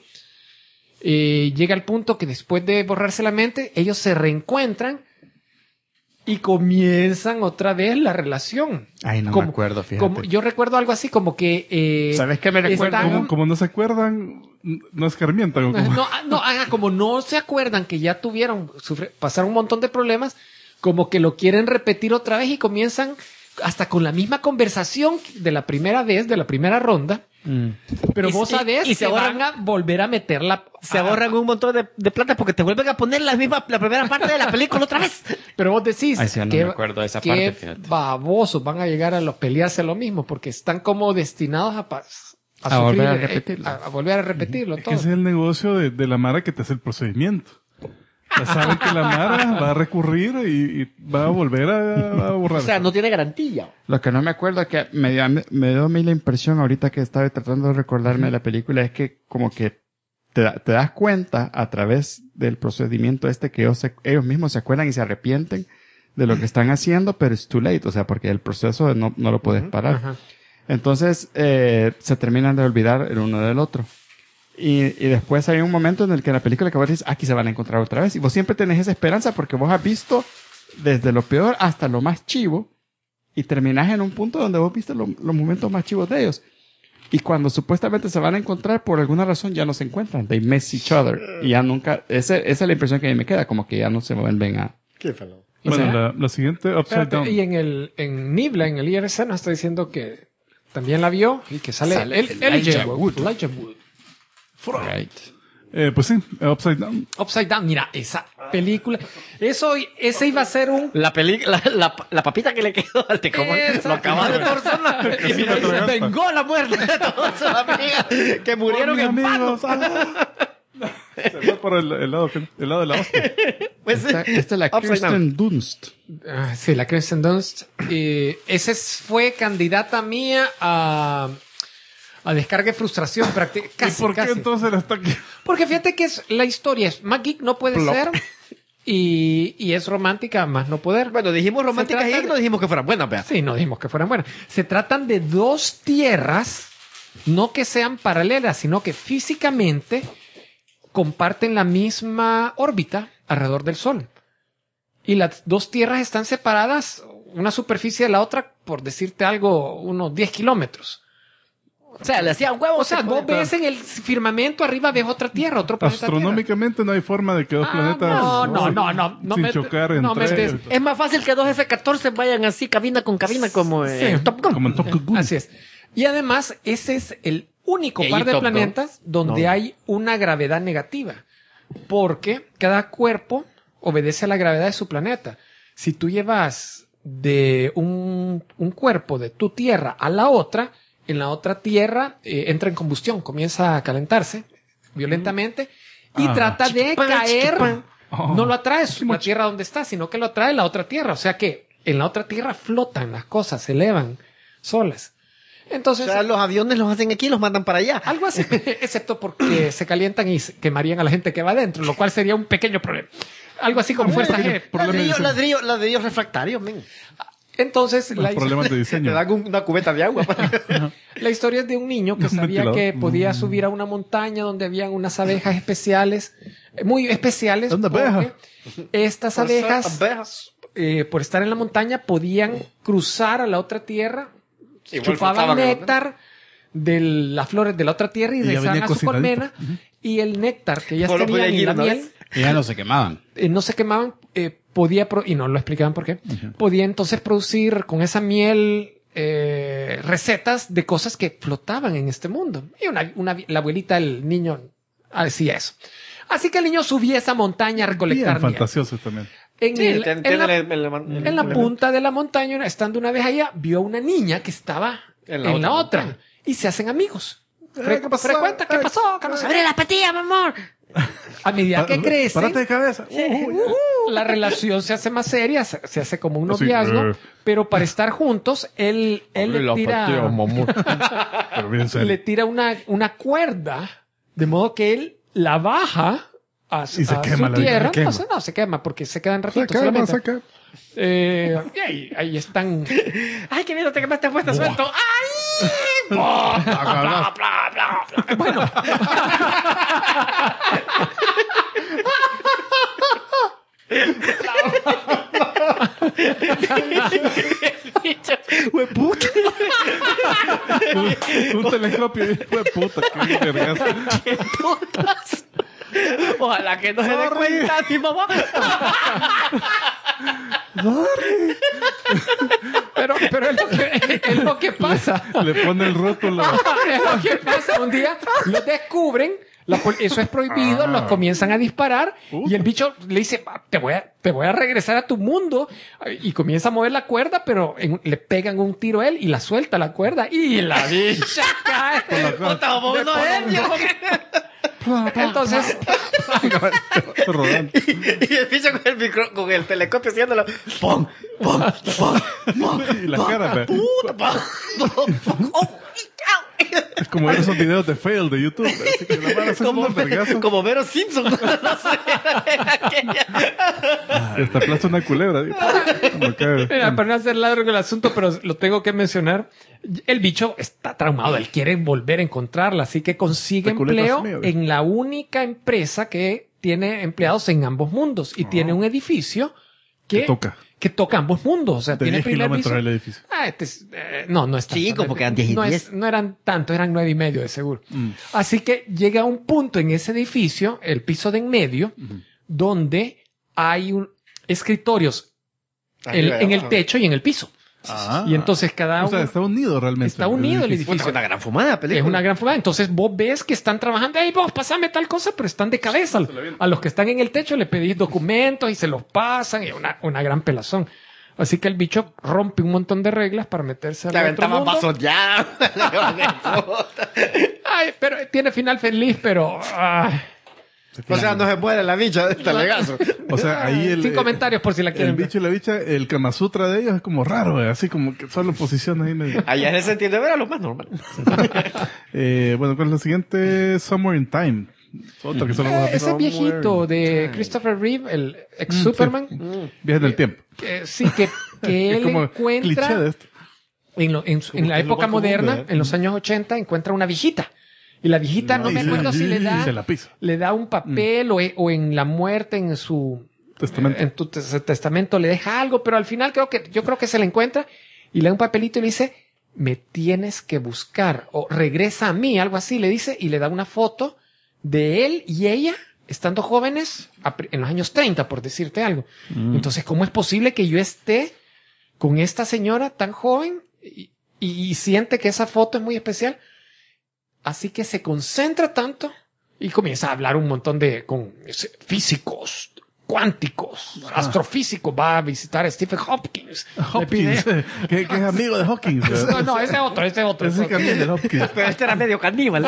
Llega el punto que después de borrarse la mente, ellos se reencuentran y comienzan otra vez la relación. Ay, no me acuerdo, fíjate. Yo recuerdo algo así como que... ¿Sabes qué me recuerdo? están- Como no se acuerdan, no escarmientan. ¿O cómo? como no se acuerdan que ya pasaron un montón de problemas, como que lo quieren repetir otra vez y comienzan hasta con la misma conversación de la primera vez, de la primera ronda. Pero Y- vos y- sabés y se que ahorran- van a volver a meterla. Se ahorran un montón de plata porque te vuelven a poner la primera parte de la película otra vez. Pero vos decís Ay, sí, no que me acuerdo de esa qué parte, fíjate. babosos van a llegar a pelearse lo mismo porque están como destinados A volver a sufrir, repetirlo. a volver a repetirlo Que todo. ese es el negocio de la Mara que te hace el procedimiento. Ya saben que la Mara va a recurrir y va a volver a borrar. O sea, no tiene garantía. Lo que no me acuerdo es que me dio a mí la impresión ahorita que estaba tratando de recordarme de la película es que como que te das cuenta a través del procedimiento que ellos mismos se acuerdan y se arrepienten de lo que están haciendo, pero es too late, o sea, porque el proceso no lo puedes parar. Ajá. Entonces, se terminan de olvidar el uno del otro. Y después hay un momento en el que la película que vos dices, aquí se van a encontrar otra vez. Y vos siempre tenés esa esperanza porque vos has visto desde lo peor hasta lo más chivo y terminás en un punto donde vos viste los momentos más chivos de ellos. Y cuando supuestamente se van a encontrar, por alguna razón ya no se encuentran. They miss each other. Y ya nunca, esa es la impresión que a mí me queda, como que ya no se vuelven a... Qué feo. Bueno, O sea, la siguiente, Upside espérate, Down. y en Nibla, en el IRC, nos está diciendo que también la vio y que sale Elijah Wood. Elijah Wood. Right. Pues sí, Upside Down. Upside Down, mira, esa película. Ese iba a ser un. La papita que le quedó al teco. Esa- Lo acabas de torcer. Y mira, me atraganta. vengó la muerte de todos sus amigas que murieron Mis en vano. amigos. Se fue por el lado de la hostia. Pues, Esta es la Upside Down. Kirsten Dunst. Sí, la Kristen Dunst. Ese fue candidata mía a descarga y frustración. Casi, ¿Y por qué casi. entonces la está aquí? Porque fíjate que la historia es más geek no puede Plop. ser. Y es romántica más no poder. bueno, dijimos románticas Se trata y no dijimos que fueran buenas, vea. Sí, no dijimos que fueran buenas. Se tratan de dos tierras, no que sean paralelas, sino que físicamente comparten la misma órbita alrededor del Sol. Y las dos tierras están separadas, una superficie de la otra, por decirte algo, unos 10 kilómetros. O sea, le hacían huevos. O sea, vos ves en el firmamento arriba, ves otra tierra, otro planeta. Astronómicamente no hay forma de que dos planetas no sin me- chocar no entre me ellos. Es más fácil que dos F-14 vayan así, cabina con cabina, como en Sí. Top Gun. Como en Top Gun. Así es. Y además, ese es el único Ey, par de Top Gun. planetas donde No. hay una gravedad negativa. Porque cada cuerpo obedece a la gravedad de su planeta. Si tú llevas de un cuerpo de tu Tierra a la otra, en la otra Tierra entra en combustión, comienza a calentarse violentamente y trata de caer. Oh. No lo atrae la Tierra donde está, sino que lo atrae la otra Tierra. O sea que en la otra Tierra flotan las cosas, se elevan solas. O Entonces, sea, los aviones los hacen aquí y los mandan para allá. algo así, excepto porque se calientan y quemarían a la gente que va adentro, lo cual sería un pequeño problema. Algo así como fuerza G. Ladrillos refractarios, men. Entonces, Problemas de Te diseño. dan una cubeta de agua. la historia es de un niño que Un sabía ventilador. que podía subir a una montaña donde habían unas abejas especiales, muy especiales. Una abeja. Porque estas abejas, por estar en la montaña, podían cruzar a la otra tierra, Igual chupaban flotaban, ¿no? néctar de las flores de la otra tierra y Y ya regresaban venía a su cocinadito. colmena. Y el néctar que ellas Solo podían tenían y ir la una miel vez. Y ya no se quemaban. no se quemaban, y no lo explicaban por qué, podía entonces producir con esa miel recetas de cosas que flotaban en este mundo. Y la abuelita del niño hacía eso. Así que el niño subía esa montaña a recolectar Bien miel. fantasiosos también. En la punta de la montaña, estando una vez allá, vio a una niña que estaba en la otra. Y se hacen amigos. ¿Qué pasó? Frecuenta, ¿qué pasó? ¿Qué no sé? ¡Abre la patilla, mi amor! A medida que crece, Párate de cabeza. la relación se hace más seria, se hace como un Así, noviazgo, pero para estar juntos, él le tira, Pero bien serio. le tira una cuerda, de modo que él la baja a Y se a quema, su la tierra. quema. No, se quema porque se quedan Se ratitos quema, solamente. se quema. Y ahí están. ¡Ay, qué miedo! Te quemaste puesta suelto. ¡Ay! Bla, bla, bla, bla. Bueno. ¡Hueputa! Un telescopio y fue puta, qué vergazo. ¡Qué putas! Ojalá que no se dé cuenta mi mamá. Pero es lo que pasa. Le pone el rótulo. Es lo que pasa. Un día los descubren, eso es prohibido, los comienzan a disparar y el bicho le dice, te voy a regresar a tu mundo, y comienza a mover la cuerda, pero le pegan un tiro a él y la suelta la cuerda y la bicha cae. Entonces, Rodante. Y el bicho con el telescopio haciéndolo. ¡Pum! ¡Pum! ¡Pum! ¡Pum! Y la cara, ve. ¡Puta! ¡Pum! Es como esos videos de fail de YouTube. Así que la mano se Como, un vergazo. como Vero Simpson. No sé, aquella. Y hasta aplasta una culebra. Como que- mira, para no hacer largo el asunto, pero lo tengo que mencionar. El bicho está traumado, él quiere volver a encontrarla, así que consigue Te culetas empleo mío. en la única empresa que tiene empleados en ambos mundos y tiene un edificio que toca ambos mundos. O sea, De tiene 10 primer kilómetros piso. el edificio. No es tanto. Sí, como que eran 10 y no 10. no eran tanto, eran 9.5 de seguro. Así que llega un punto en ese edificio, el piso de en medio, donde hay escritorios en el techo y en el piso. Ah. Y entonces cada O sea, uno está unido realmente. está unido el edificio. edificio. Es una gran fumada, película. Es una gran fumada. Entonces vos ves que están trabajando. ¡Ey, vos, pasame tal cosa! Pero están de cabeza. A los que están en el techo le pedís documentos y se los pasan. Y una gran pelazón. Así que el bicho rompe un montón de reglas para meterse al La otro ventana mundo. pasos ya. Ay, pero tiene final feliz, pero... O sea, no se puede la bicha de este legazo. O sea, ahí el... Sin comentarios por si la quieren El bicho y la bicha, el Kama Sutra de ellos es como raro, así como que solo posiciones ahí medio. Allá en ese sentido era lo más normal. Bueno, ¿cuál es la siguiente? Somewhere in Time. Otra que solo vamos a ese ver. viejito de Christopher Reeve, el ex Superman. Viaje del tiempo. Sí, que Es él como cliché encuentra... de esto. En la época moderna, en los años 80, encuentra una viejita. Y la viejita, no me acuerdo si le Se la pisa. da un papel o en la muerte, en su Testamento. en tu testamento le deja algo, pero al final yo creo que se la encuentra y le da un papelito y le dice, me tienes que buscar, o regresa a mí, algo así, le dice, y le da una foto de él y ella estando jóvenes en los años 30, por decirte algo. Entonces, ¿cómo es posible que yo esté con esta señora tan joven y siente que esa foto es muy especial? Así que se concentra tanto y comienza a hablar un montón con físicos, cuánticos, astrofísicos. Va a visitar a Stephen Hopkins. Le pide- Hopkins, que es amigo de Hawkins. No, ese otro. Ese también de Hopkins. Pero este era medio caníbal.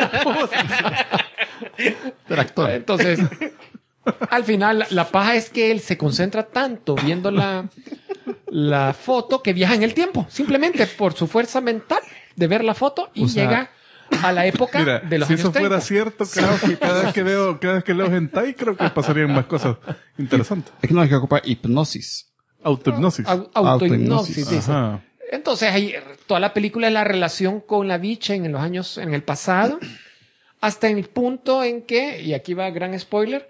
Era actor. Entonces, al final, la paja es que él se concentra tanto viendo la foto que viaja en el tiempo, simplemente por su fuerza mental de ver la foto y O sea, llega a la época Mira, de los si años eso 30. fuera cierto, cada vez que leo hentai, creo que pasarían más cosas interesantes. Es que no hay que ocupar hipnosis. Autohipnosis. Autohipnosis, dice. Ajá. Entonces, ahí toda la película es la relación con la bicha en el pasado, hasta el punto en que, y aquí va gran spoiler,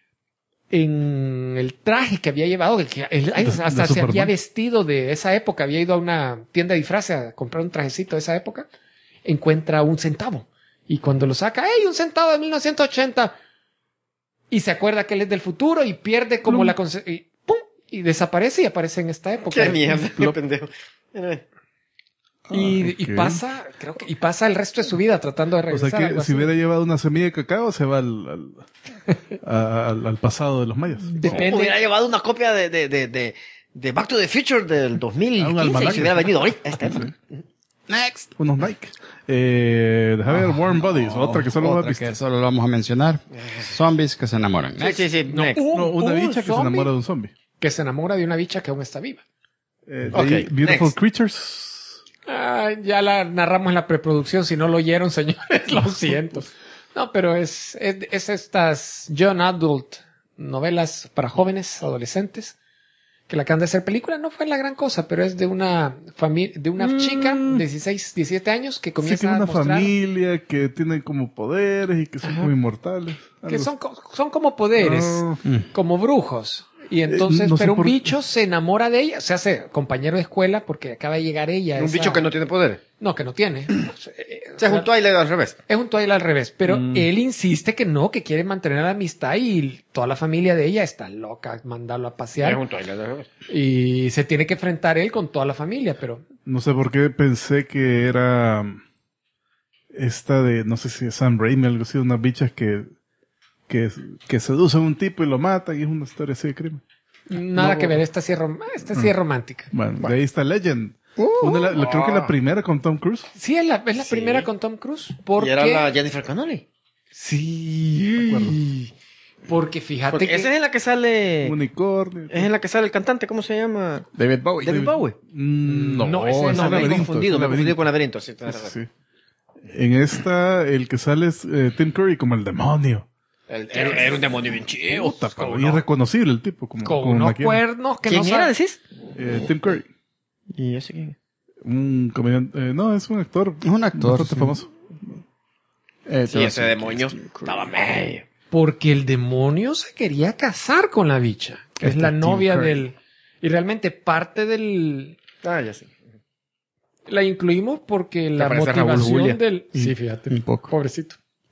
en el traje que había llevado, hasta se Superman. había vestido de esa época, había ido a una tienda de disfraces a comprar un trajecito de esa época, encuentra un centavo. Y cuando lo saca, ¡hey, un centavo de 1980! Y se acuerda que él es del futuro y pierde como la... ¡Pum! Y desaparece y aparece en esta época. Qué mierda, qué pendejo. Y pasa el resto de su vida tratando de O regresar. sea que algo si así. hubiera llevado una semilla de cacao, se va al pasado de los mayas. Depende. Hubiera llevado una copia de Back to the Future del 2015 y almanaque. se hubiera venido ahorita. Next. Unos Nike. Déjame ver, Warm Bodies, otra que solo Otra que solo lo vamos a mencionar. Zombies que se enamoran. Next. Sí, next. No, una un bicha que se zombie enamora de un zombie. que se enamora de una bicha que aún está viva. De Ok, ahí, Beautiful next. Creatures. Ya la narramos en la preproducción. Si no lo oyeron, señores, lo siento. No, pero es estas young adult novelas para jóvenes, adolescentes, que la acaban de hacer película. No fue la gran cosa, pero es de una familia, de una chica de 16, 17 años que Sí, comienza que es a una mostrar familia que tiene como poderes y que son como inmortales. que Algo son como poderes, Ah. como brujos. Y entonces, no sé pero un por- bicho se enamora de ella, se hace compañero de escuela porque acaba de llegar ella. Un bicho que no tiene poder. No, que no tiene. Se es un Twilight al revés. Es un Twilight al revés, pero él insiste que no, que quiere mantener la amistad y toda la familia de ella está loca, mandarlo a pasear. Es un Twilight al revés. Y se tiene que enfrentar él con toda la familia, pero No sé por qué pensé que era esta de, no sé si es Sam Raimi, algo así, unas bichas que seducen a un tipo y lo matan y es una historia así de crimen. nada que ver, esta sí es, sí es romántica. Bueno, de ahí está Legend. Creo que la primera con Tom Cruise. Sí, es la primera con Tom Cruise, porque... Y era la Jennifer Connelly. Sí, porque fíjate Porque que... esa es en la que sale... Unicornio. Es en la que sale el cantante, ¿cómo se llama? David Bowie. David Bowie. No, ese es no, un me he laberinto, confundido, es un me he confundido laberinto. con Laberinto. Sí, tienes razón. Sí. En esta, el que sale es Tim Curry como el demonio. Era un demonio bien chido. Puta, pero irreconocible el tipo. Como con unos maquillaje. cuernos que ¿Quién no era, sabe- decís? Tim Curry. ¿Y ese quién? Un comediante. No, es un actor. Es un actor, bastante sí. famoso. Sí, ese demonio estaba medio. Porque el demonio se quería casar con la bicha, que es la Tim novia Curry. del... Y realmente parte del... Ah, ya sé. La incluimos porque la parece Raúl Julia. motivación del... Sí, fíjate. Un poco. Pobrecito.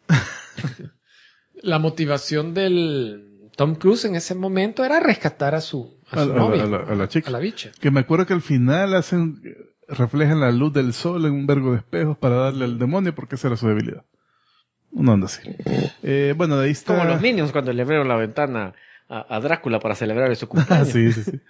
La motivación del Tom Cruise en ese momento era rescatar a su novia, A la chica. a la bicha. Que me acuerdo que al final reflejan la luz del sol en un vergo de espejos para darle al demonio porque esa era su debilidad. Una onda así. Bueno, de ahí está... Como los Minions cuando le abrieron la ventana a Drácula para celebrar su Ah, cumpleaños. sí.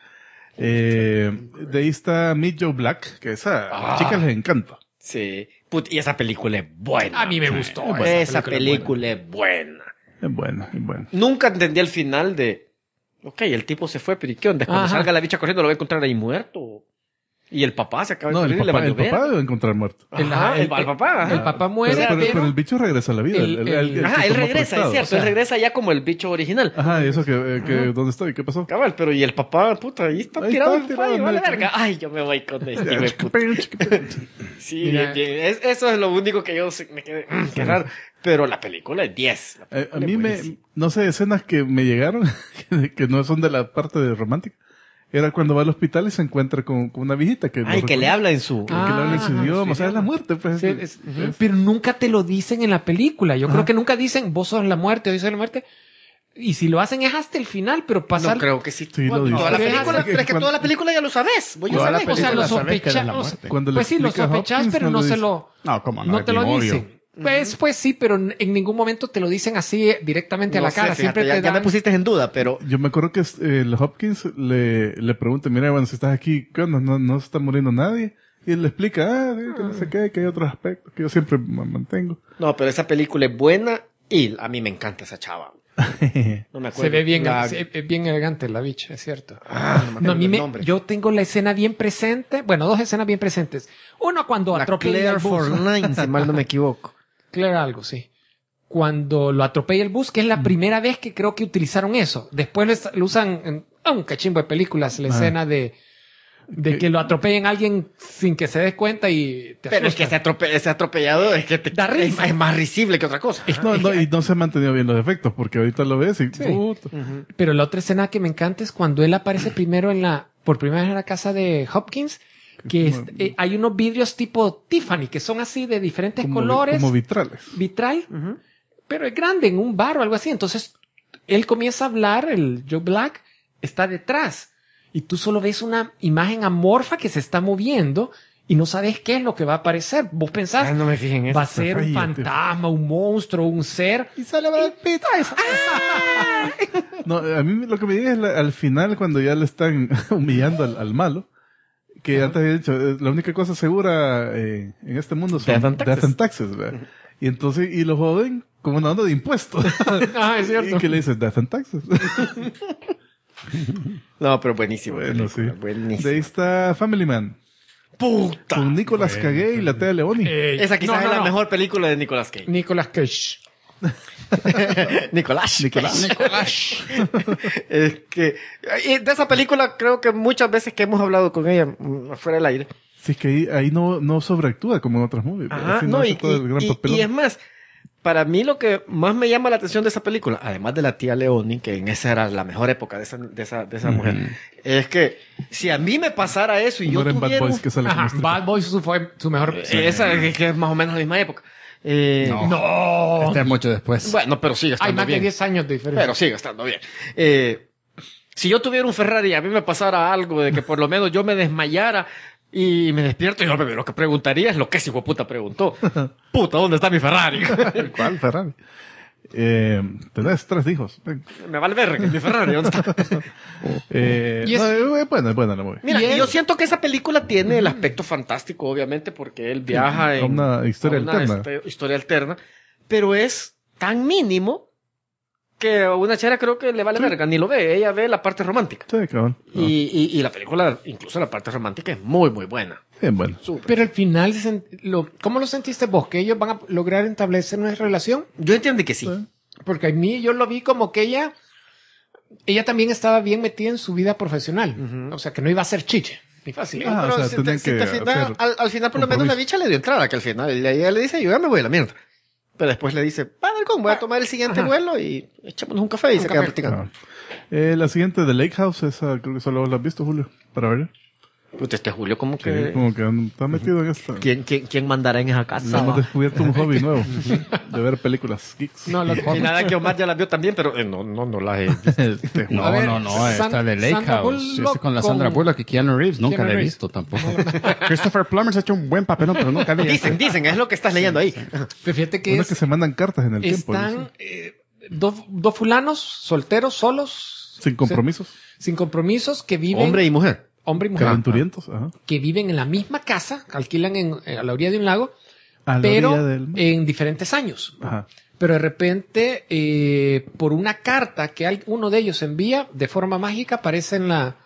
De ahí está Meet Joe Black, que esa a las chicas les encanta. Sí. Y esa película es buena. A mí me gustó. Esa película es buena. Es buena, es buena. Nunca entendí el final de... Ok, el tipo se fue, pero ¿y qué onda? Cuando Ajá. salga la bicha corriendo lo va a encontrar ahí muerto. Y el papá se acaba de No, morir y le va a el llover. papá debe encontrar muerto. Ajá, el papá. Ajá. El papá muere, Pero el bicho regresa a la vida. Ajá, que él tomó regresa, prestado. es cierto. o sea. Él regresa ya como el bicho original. Ajá, y eso que ¿dónde estoy? ¿Qué pasó? Cabal, pero y el papá, puta, ahí está Ahí tirado está, en tirado fallo, en vale medio. verga. Ay, yo me voy con este, hijo de puta. Sí, Mira. bien. Eso es lo único que yo me quedé, qué raro. Pero la película es 10. La A película mí es me, buenísima. no sé, escenas que me llegaron, que no son de la parte de romántica, era cuando va al hospital y se encuentra con una viejita que... Ay, no que le recuerdo- habla en su... Que le habla en su Ah, idioma, o sea, es la muerte, pues. Sí, pero nunca te lo dicen en la película. Yo creo que nunca dicen vos sos la muerte o yo soy la muerte. Y si lo hacen es hasta el final, pero pasa... No creo que sí. Sí, lo dice. Toda la Pero película, es que pero es que cuando- toda la película ya lo sabes. Vos ya Toda la sabes. O sea, película lo sabes que era la sospechas. muerte. Cuando le Pues sí, lo explica a sospechas, Hopkins, pero no no le se dice. lo... No, como no, No es te lo Grimorio. dicen. Pues sí, pero en ningún momento te lo dicen así directamente a la No sé, cara. fíjate, Siempre ya, te ya me dan... pusiste en duda, pero... Yo me acuerdo que el Hopkins le pregunta, mira, bueno, si estás aquí, ¿qué onda? No se está muriendo nadie. Y él le explica, que no sé qué, que hay otros aspectos que yo siempre mantengo. No, pero esa película es buena y a mí me encanta esa chava. No me acuerdo. Se ve bien, La- es bien elegante la bicha, es cierto. no me acuerdo No, a mí el me, nombre. yo tengo la escena bien presente. Bueno, dos escenas bien presentes. Uno cuando La atropella Claire el bus. Forlane, si mal no me equivoco. Claire algo, sí. Cuando lo atropella el bus, que es la primera vez que creo que utilizaron eso. Después lo usan en un cachimbo de películas, la escena de que lo atropellen a alguien sin que se dé cuenta y te Pero es que asusta. ese atropellado es que Da risa. es más risible que otra cosa. No, y no se han mantenido bien los efectos, porque ahorita lo ves y... puta. Pero la otra escena que me encanta es cuando él aparece primero por primera vez en la casa de Hopkins, que hay unos vidrios tipo Tiffany, que son así de diferentes colores, Como vitrales. vitral, pero es grande, en un bar o algo así. Entonces, él comienza a hablar, el Joe Black está detrás, y tú solo ves una imagen amorfa que se está moviendo, y no sabes qué es lo que va a aparecer. Vos pensás, No me fijen en eso. va a ser un Tío. fantasma, un monstruo, un ser. Y sale Brad Pitt. No, a mí lo que me diga es al final cuando ya le están humillando al malo, que antes había dicho, la única cosa segura en este mundo son Death and Taxes. ¿verdad? Y entonces, y lo joden como una onda de impuestos. Ah, es cierto. Y que le dicen Death and Taxes. No, pero buenísimo. Bueno, sí. Buenísimo. De ahí está Family Man. Puta. Con Nicolas Cage y la Tea Leoni. Esa quizás es la mejor película de Nicolas Cage. Nicolas Cage. Nicolás. Nicolás. Es que y de esa película creo que muchas veces que hemos hablado con ella fuera del aire. Sí, es que ahí no sobreactúa como en otras movies. Ajá, Así no, hace y, todo el gran papelón. y es más, para mí lo que más me llama la atención de esa película, además de la tía Leoni, que en esa era la mejor época de esa mujer, es que si a mí me pasara eso y No yo era en Bad tuviera Boys que sale como Ajá, este. Bad Boys fue su mejor. esa que es más o menos la misma época. No. Este es mucho después. Bueno, pero sigue Hay estando más de bien. 10 años de diferencia. Pero sigue estando bien. Si yo tuviera un Ferrari y a mí me pasara algo de que por lo menos yo me desmayara y me despierto y yo lo que preguntaría es lo que ese hijo de puta preguntó. Puta, ¿dónde está mi Ferrari? ¿Cuál Ferrari? Tenés 3 hijos. Ven. Me vale ver que mi Ferrari, ¿dónde está? Y es- es buena la movie. Mira, Y él- yo siento que esa película tiene el aspecto fantástico, obviamente, porque él viaja A en una historia a una alterna. historia alterna, pero es tan mínimo que a una chera creo que le vale verga, ni lo ve, ella ve la parte romántica. Sí, cabrón. Y la película, incluso la parte romántica, es muy, muy buena. Bien bueno. Súper. Pero al final, ¿cómo lo sentiste vos? ¿Que ellos van a lograr establecer una relación? Yo entiendo que sí. Porque a mí yo lo vi como que ella también estaba bien metida en su vida profesional. O sea, que no iba a ser chiche. Ni fácil. Ah, Pero o sea, si tenían te que fijas, hacer al final por lo menos compromiso. la bicha le dio entrada, que al final ella le dice, yo ya me voy a la mierda. Pero después le dice, Padre, voy a tomar el siguiente vuelo y echémonos un café y se queda café. platicando. La siguiente de Lake House, esa creo que solo la has visto, Julio, para ver. Puta, este Julio, como Sí, que... como que está metido en esta. ¿Quién mandará en esa casa? Hemos descubierto un hobby nuevo de ver películas geeks. No, Y nada que Omar ya la vio también, pero no la he visto. No, A ver, esta de Lake Sandra House. Bullock Este con la con- Sandra Bullock y Keanu Reeves. Nunca Keanu la he Reeves. visto tampoco. Christopher Plummer se ha hecho un buen papelón, pero nunca vi esta. Dicen, es lo que estás leyendo ahí. Pero fíjate que Uno que se mandan cartas en el tiempo. están ¿no? dos fulanos solteros, solos, Sin compromisos. sin compromisos, que viven... Hombre y mujer. hombre y mujer. Calenturientos. Ajá. Que viven en la misma casa, alquilan a la orilla de un lago, A la pero orilla del mar. en diferentes años. Ajá. Pero de repente, por una carta que uno de ellos envía de forma mágica, aparece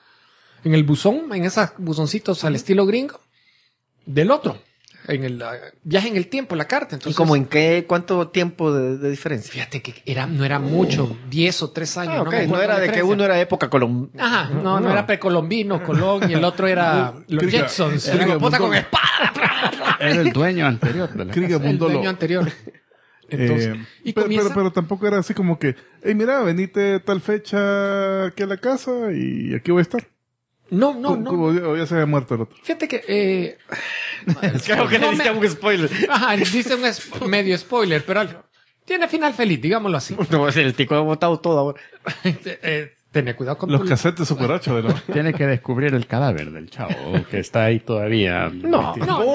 en el buzón, en esos buzoncitos al estilo gringo, del otro. En el viaje en el tiempo, la carta. ¿Y Entonces, como cuánto tiempo de diferencia? fíjate que no era mucho, 10 o 3 años. Ah, ok, me acuerdo no era la de que diferencia. uno era época colombiana. Ajá, no era precolombino, Colón, y el otro era los Kriga- Jetsons. Kriga Era Puta con Mundolo. espada. Era el dueño anterior de la Kriga el Mundolo. dueño anterior. Entonces, y pero, comienza... pero tampoco era así como que, hey, mira, venite tal fecha aquí a la casa y aquí voy a estar. No. O ya se había muerto el otro. Fíjate que... Creo que No le diste un spoiler. Ajá, dice medio spoiler, pero tiene final feliz, digámoslo así. No, es el tico ha botado todo ahora. Tener cuidado con Los tu... cassettes de Super 8 de la... Tiene que descubrir el cadáver del chavo, que está ahí todavía. No.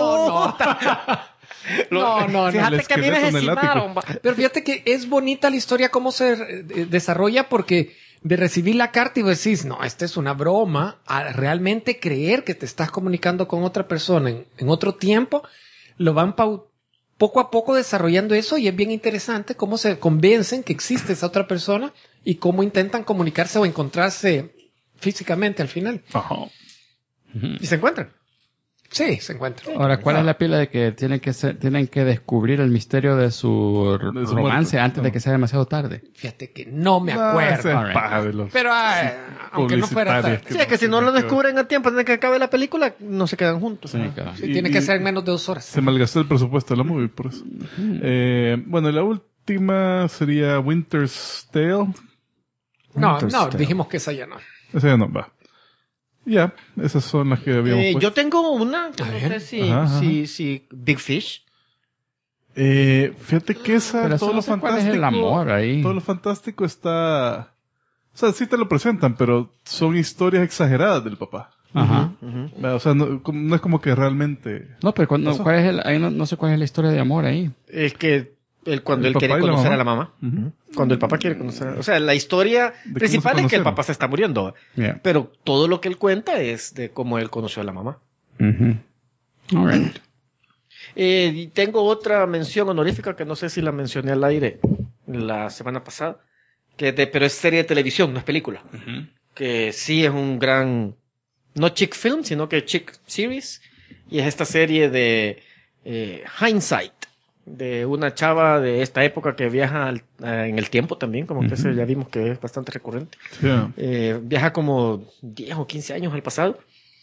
Fíjate el que a mí me esqueleto en el asesinaron. Pero fíjate que es bonita la historia, cómo se desarrolla, porque de recibir la carta y vos decís, no, esta es una broma, a realmente creer que te estás comunicando con otra persona en otro tiempo, lo van poco a poco desarrollando eso y es bien interesante cómo se convencen que existe esa otra persona y cómo intentan comunicarse o encontrarse físicamente al final. Y se encuentran. Sí, se encuentran. Ahora, ¿cuál es la pila de que tienen que descubrir el misterio de su romance muerte? antes de que sea demasiado tarde? Fíjate que no me acuerdo. Esa es paja de los Pero aunque no fuera publicitarios tarde. Sí, es que si no lo descubren a tiempo antes de que acabe la película, no se quedan juntos. Sí, claro. Sí, tiene que ser en menos de 2 horas. Se malgastó el presupuesto de la movie, por eso. Bueno, y la última sería Winter's Tale. No, Interstellar. dijimos que esa ya no. Esa ya no va. Ya, esas son las que habíamos puesto. Yo tengo una, no ver. sé Ajá. si Big Fish. Fíjate que esa, Pero todo no lo sé cuál fantástico. es el amor ahí. Todo lo fantástico está. O sea, sí te lo presentan, pero son historias exageradas del papá. Ajá. O sea, no es como que realmente... No, pero ¿cuál es ahí no sé cuál es la historia de amor ahí. Es que cuando ¿El él quiere papá y la conocer mamá? a la mamá. Cuando el papá quiere conocer o sea, la historia cómo principal se es que el conocieron. papá se está muriendo. Yeah. Pero todo lo que él cuenta es de cómo él conoció a la mamá. All right. Y tengo otra mención honorífica que no sé si la mencioné al aire la semana pasada, pero es serie de televisión, no es película. Que sí es un gran, no chick film, sino que chick series. Y es esta serie de Hindsight, de una chava de esta época que viaja en el tiempo también, como que eso ya vimos que es bastante recurrente. Sí. Viaja como 10 o 15 años al pasado.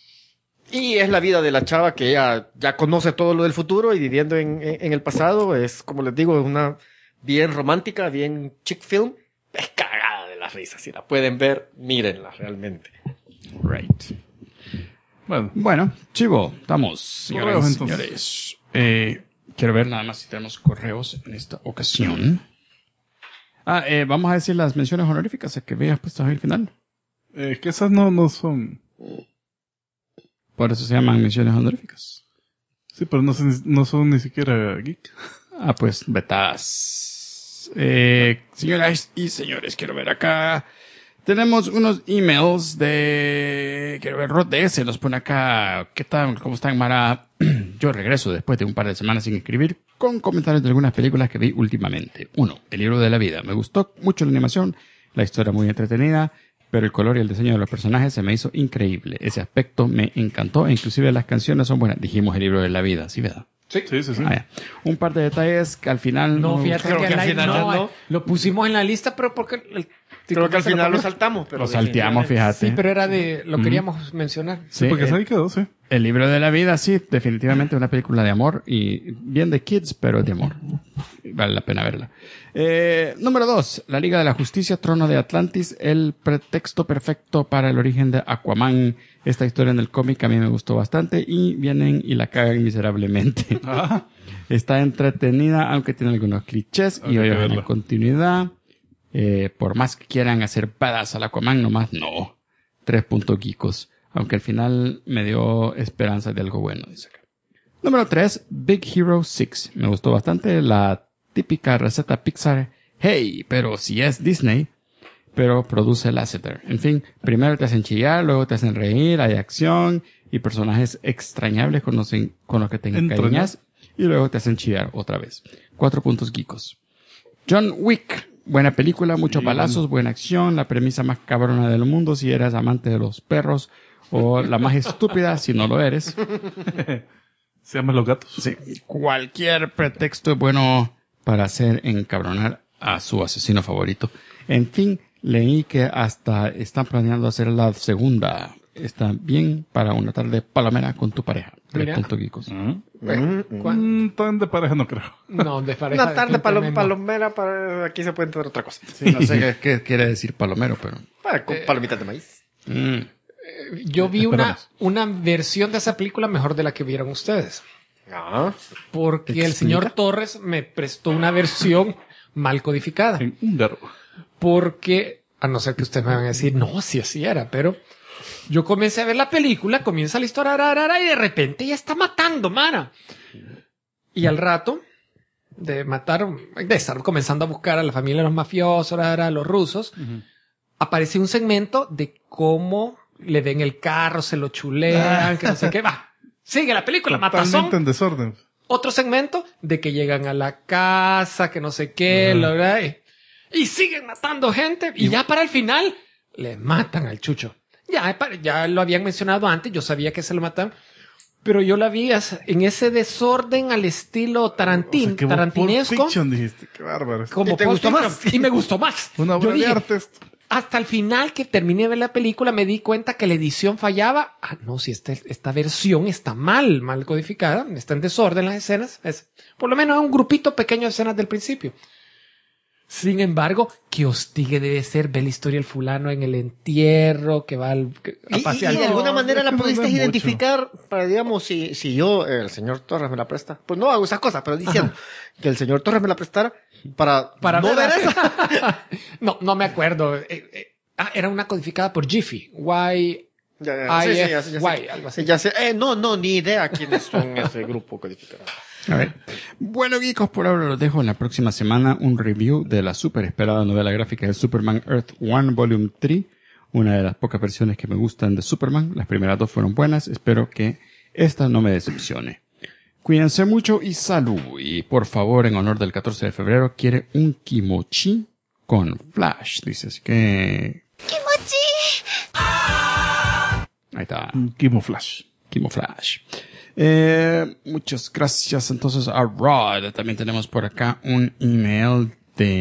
Y es la vida de la chava que ya conoce todo lo del futuro y viviendo en el pasado. Es, como les digo, es una bien romántica, bien chick film. Es cagada de las risas. Si la pueden ver, mírenla realmente. Right. Bueno, chivo, estamos, Correos, señoras y entonces. señores. Quiero ver nada más si tenemos correos en esta ocasión. Vamos a decir las menciones honoríficas que veas puestas al final. Que esas no son... Por eso se llaman menciones honoríficas. Sí, pero no son ni siquiera geek. Pues vetadas. Señoras y señores, quiero ver acá. Tenemos unos emails quiero ver, Rod DS nos pone acá. ¿Qué tal? ¿Cómo están, Mara? Yo regreso después de un par de semanas sin escribir con comentarios de algunas películas que vi últimamente. 1. El libro de la vida. Me gustó mucho la animación, la historia muy entretenida, pero el color y el diseño de los personajes se me hizo increíble. Ese aspecto me encantó e inclusive las canciones son buenas. Dijimos el libro de la vida, ¿sí, verdad? Sí. Ya. Un par de detalles que al final... No, me fíjate gustaron. que al final no. lo pusimos en la lista, pero porque Creo que al se lo final lo comió. saltamos. Pero Lo salteamos, definitivamente. fíjate. Sí, pero era lo queríamos mencionar. Sí, porque ahí quedó, sí. El libro de la vida, sí, definitivamente una película de amor y bien de kids, pero de amor. Vale la pena verla. Número 2, La Liga de la Justicia, Trono de Atlantis, el pretexto perfecto para el origen de Aquaman. Esta historia en el cómic a mí me gustó bastante y vienen y la cagan miserablemente. Está entretenida, aunque tiene algunos clichés y hoyos en la continuidad. Por más que quieran hacer badass al Aquaman, nomás no. 3 puntos geekos. Aunque al final me dio esperanza de algo bueno, dice acá. Número 3, Big Hero 6. Me gustó bastante la típica receta Pixar. Hey, pero si es Disney, pero produce Lasseter. En fin, primero te hacen chillar, luego te hacen reír, hay acción y personajes extrañables con los que te encariñas y luego te hacen chillar otra vez. 4 puntos geekos. John Wick. Buena película, muchos balazos, buena acción, la premisa más cabrona del mundo si eres amante de los perros o la más estúpida si no lo eres. Se llaman Los Gatos. Sí, cualquier pretexto es bueno para hacer encabronar a su asesino favorito. En fin, leí que hasta están planeando hacer la segunda. Está bien para una tarde palomera con tu pareja. 3 Mira. puntos geekos. Tan de pareja no creo. No, de pareja. Una tarde definitivamente no. palomera, aquí se puede entender otra cosa. Sí, no sé qué quiere decir palomero, pero... Con palomitas de maíz. Yo vi Esperamos. una versión de esa película mejor de la que vieron ustedes. Ah. Porque el señor Torres me prestó una versión mal codificada. En húngaro. Porque, a no ser que ustedes me van a decir, no, si así era, pero yo comencé a ver la película, comienza la historia, y de repente ya está matando, mana. Y al rato de matar, de estar comenzando a buscar a la familia de los mafiosos, a los rusos, aparece un segmento de cómo le ven el carro, se lo chulean, que no sé qué, va. Sigue la película, matazón. Totalmente en desorden. Otro segmento de que llegan a la casa, que no sé qué, y siguen matando gente. Y ya para el final, le matan al chucho. Ya lo habían mencionado antes, yo sabía que se lo matan. Pero yo la vi en ese desorden al estilo tarantinesco. Pulp Fiction, dijiste. Qué bárbaro. Como ¿Y te Pulp gustó Fiction. más? Y me gustó más. Una obra Yo de dije, arte esto. hasta el final que terminé de ver la película me di cuenta que la edición fallaba. No, si esta versión está mal codificada, está en desorden las escenas. Por lo menos es un grupito pequeño de escenas del principio. Sin embargo, qué hostigue debe ser ver la historia del fulano en el entierro, que va a pasear. Y de alguna manera es la que no pudiste da mucho. identificar para, digamos, si yo, el señor Torres me la presta, pues no hago esas cosas, pero diciendo que el señor Torres me la prestara para no ver eso. No me acuerdo. Era una codificada por Jiffy. IFY, algo así. Ya sé. No, ni idea quiénes son ese grupo codificador. A ver. Bueno, geekos, por ahora los dejo. En la próxima semana un review de la super esperada novela gráfica de Superman Earth 1 Volume 3. Una de las pocas versiones que me gustan de Superman. Las primeras dos fueron buenas. Espero que esta no me decepcione. Cuídense mucho y salud. Y por favor, en honor del 14 de febrero, quiere un kimochi con Flash. Dice, así que... ¡Kimochi! Ahí está. Kimo Flash. Kimo Flash. Muchas gracias entonces a Rod. También tenemos por acá un email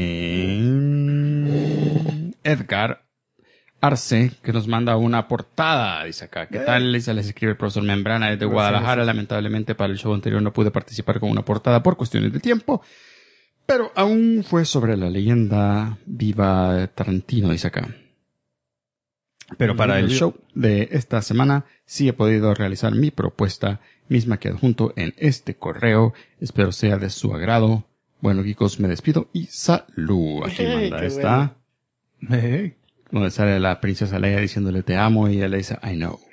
de Edgar Arce, que nos manda una portada. Dice acá, ¿qué tal? Dice, les escribe el profesor Membrana desde Guadalajara. Lamentablemente para el show anterior no pude participar con una portada por cuestiones de tiempo, pero aún fue sobre la leyenda viva de Tarantino, dice acá. Pero para el show de esta semana sí he podido realizar mi propuesta, misma que adjunto en este correo. Espero sea de su agrado. Bueno, geekos, me despido y salud. Aquí manda esta. Donde sale la princesa Leia diciéndole te amo y ella le dice I know.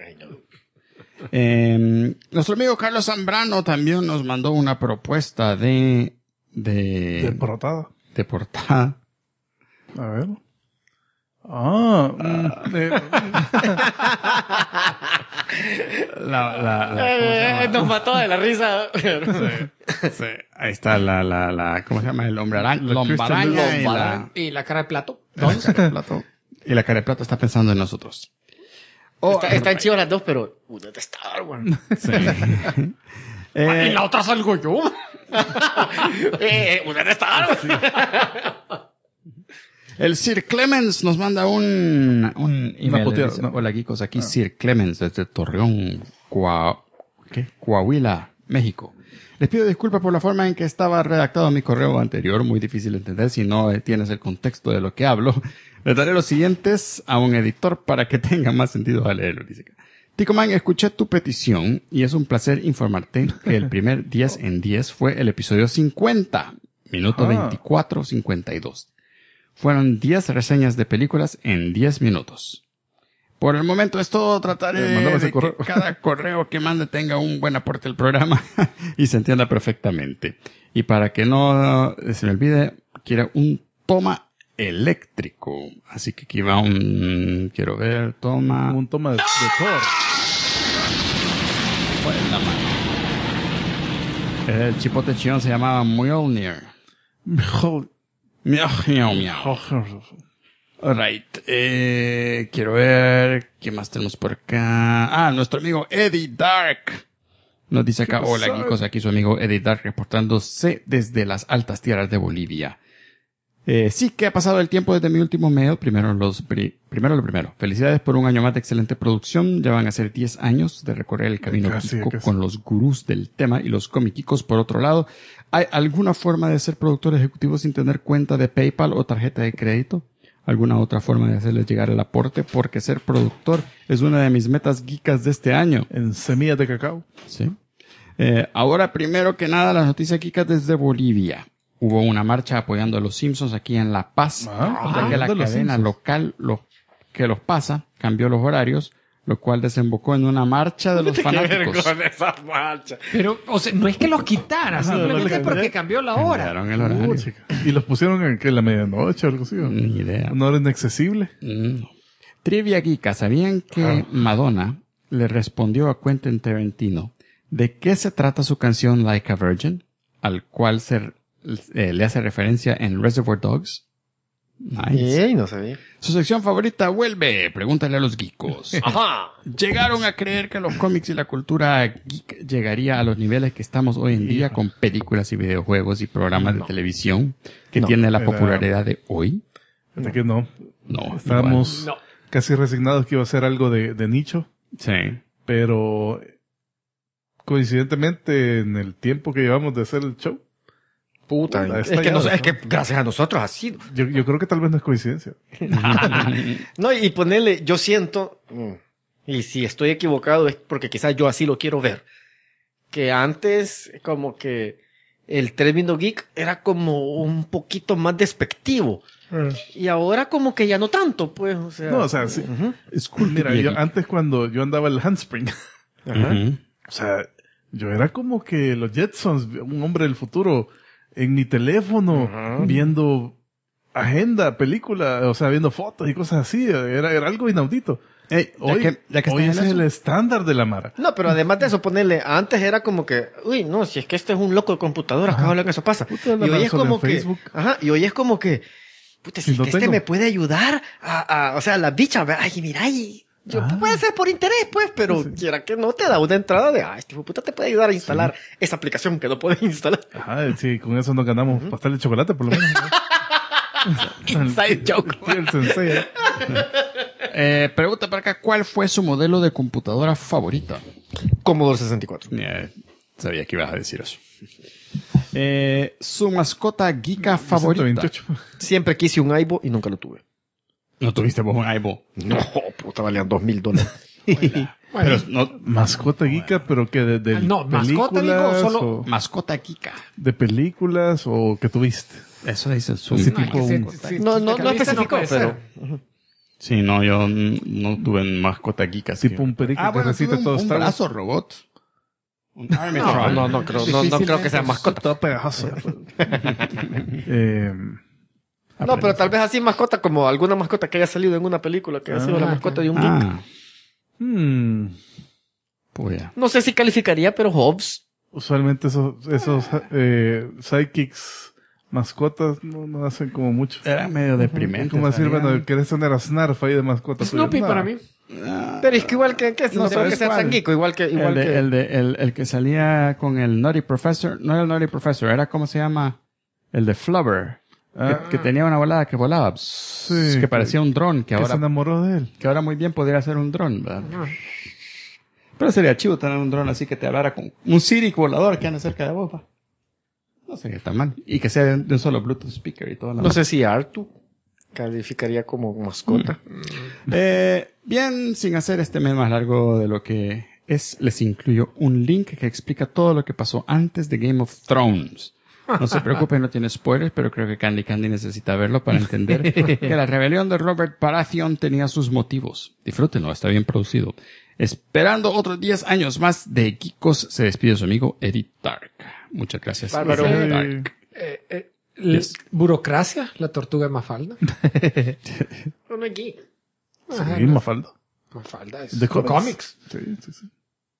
Nuestro amigo Carlos Zambrano también nos mandó una propuesta de portada. De portada. A ver. Nos mató de la risa. Sí. Ahí está ¿cómo se llama? El hombre araña. Lombaraña y la cara de plato. Y la cara de plato está pensando en nosotros. Están chivas las dos, pero una de Star Wars. Sí. Y la otra salgo yo. Una de Star Wars. El Sir Clemens nos manda un email. Dice, no. Hola, geekos, aquí Sir Clemens desde Torreón, Coahuila, México. Les pido disculpas por la forma en que estaba redactado mi correo anterior, muy difícil de entender si no tienes el contexto de lo que hablo. Les daré los siguientes a un editor para que tenga más sentido al leerlo. Dice acá. Ticoman, escuché tu petición y es un placer informarte que el primer 10 en 10 fue el episodio 50, minuto 24:52. Fueron 10 reseñas de películas en 10 minutos. Por el momento es todo. Trataré de que cada correo que mande tenga un buen aporte al programa y se entienda perfectamente. Y para que no se me olvide, quiero un toma eléctrico. Así que aquí va quiero ver, toma. Un toma de Thor. Pues la mano. El chipote chillón se llamaba Mjolnir. Miau. Alright, quiero ver, ¿qué más tenemos por acá? Nuestro amigo Eddie Dark. Nos dice acá, hola geekos, aquí su amigo Eddie Dark reportándose desde las altas tierras de Bolivia. Sí que ha pasado el tiempo desde mi último mail. Primero lo primero. Felicidades por un año más de excelente producción. Ya van a ser 10 años de recorrer el camino casi. con los gurús del tema y los comiquicos. Por otro lado, ¿hay alguna forma de ser productor ejecutivo sin tener cuenta de PayPal o tarjeta de crédito? ¿Alguna otra forma de hacerles llegar el aporte? Porque ser productor es una de mis metas geekas de este año. En semillas de cacao. Sí. Ahora, primero que nada, las noticias geekas desde Bolivia. Hubo una marcha apoyando a los Simpsons aquí en La Paz, ya que la cadena local que los pasa cambió los horarios, lo cual desembocó en una marcha de los fanáticos. Con esa marcha. Pero, o sea, no es que los quitara, simplemente es porque cambió la hora. Cambiaron el horario. Y los pusieron en la medianoche o algo así. Ni idea. ¿Una hora inaccesible? No. Trivia geeka, ¿sabían que Madonna le respondió a Quentin Tarantino de qué se trata su canción Like a Virgin, al cual le hace referencia en Reservoir Dogs? Nice. No sabía. Su sección favorita vuelve. Pregúntale a los geekos. Ajá. Llegaron a creer que los cómics y la cultura geek llegaría a los niveles que estamos hoy en día con películas y videojuegos y programas de televisión que tienen la popularidad de hoy. De que no. No. Estábamos casi resignados que iba a ser algo de nicho. Sí. Pero coincidentemente en el tiempo que llevamos de hacer el show. Puta, es que gracias a nosotros ha sido. Yo creo que tal vez no es coincidencia. No, y ponerle, yo siento, y si estoy equivocado es porque quizás yo así lo quiero ver, que antes como que el término geek era como un poquito más despectivo. Y ahora como que ya no tanto, pues, o sea. No, o sea, sí. Es cool. Mira, antes cuando yo andaba el handspring, Ujú. o sea, yo era como que los Jetsons, un hombre del futuro, en mi teléfono, viendo agenda, película, o sea, viendo fotos y cosas así. Era algo inaudito. Ey, Hoy, ya que hoy estás ese en es eso, el estándar de la Mara. No, pero además de eso, ponerle, antes era como que, uy, no, si es que este es un loco de computadora, cada vez que eso pasa. Puta, la Y hoy es solo en como que, Facebook. y hoy es como que, puta, si Y no es que este tengo. me puede ayudar o sea, la bicha, ay, mira, puede ser por interés, pues, pero quiera que no te da una entrada de, este hijo de puta te puede ayudar a instalar esa aplicación que no puedes instalar. Ajá, sí, con eso nos ganamos pastel de chocolate, por lo menos. Inside joke. Sí, el sensei. Pregunta para acá, ¿cuál fue su modelo de computadora favorita? Commodore 64. sabía que ibas a decir eso. Su mascota geeka favorita. 128. Siempre quise un Aibo y nunca lo tuve. ¿No tuviste vos un Aibo? No, puta, valían $2,000. Pero no, Mascota geeka, pero que de No, mascota, películas digo, solo- o Mascota geeka. de películas o que tuviste. eso dice el Zoom. Así No, tipo que un- sí, No, no, que no viste especificó, puede pero. ser. Sí, no, yo no tuve mascota geek así. Tipo un perico que bueno, recita tuve todo un Star Wars. brazo robot. Un Armitron. No creo que sea mascota. Todo pegajoso. eh, No, pero tal vez así mascota como alguna mascota que haya salido en una película que haya sido la mascota de un geek. Ah, pues ya. No sé si calificaría, pero Hobbs. usualmente esos sidekicks mascotas no hacen como mucho. Era medio deprimente. Como decir, ¿sabían? bueno, ¿querés tener a Snarf ahí de mascota? Snoopy No. para mí. Pero es que igual que no No, creo que ¿sabes sea cuál? tan geeko, igual que El que salía con el Nutty Professor, no era el Nutty Professor, era ¿cómo se llama? El de Flubber. Que tenía una volada que volaba. Sí, que parecía un dron, Que se enamoró de él. que ahora muy bien podría ser un dron, ¿verdad? Pero sería chivo tener un dron así que te hablara con un Siri volador que ande cerca de vos, ¿va? No sería tan mal. Y que sea de un solo Bluetooth speaker y todo. no sé si Artu calificaría como mascota. Bien, sin hacer este mes más largo de lo que es, les incluyo un link que explica todo lo que pasó antes de Game of Thrones. No se preocupen, no tiene spoilers, pero creo que Candy necesita verlo para entender que la rebelión de Robert Baratheon tenía sus motivos. Disfrútenlo, está bien producido. Esperando otros 10 años más de Geekos, se despide su amigo Edith Dark. Muchas gracias. Bárbaro. Edith Dark. Yes. Burocracia, la tortuga de Mafalda. No es geek. Sí, Mafalda. Mafalda es De cómics. Sí.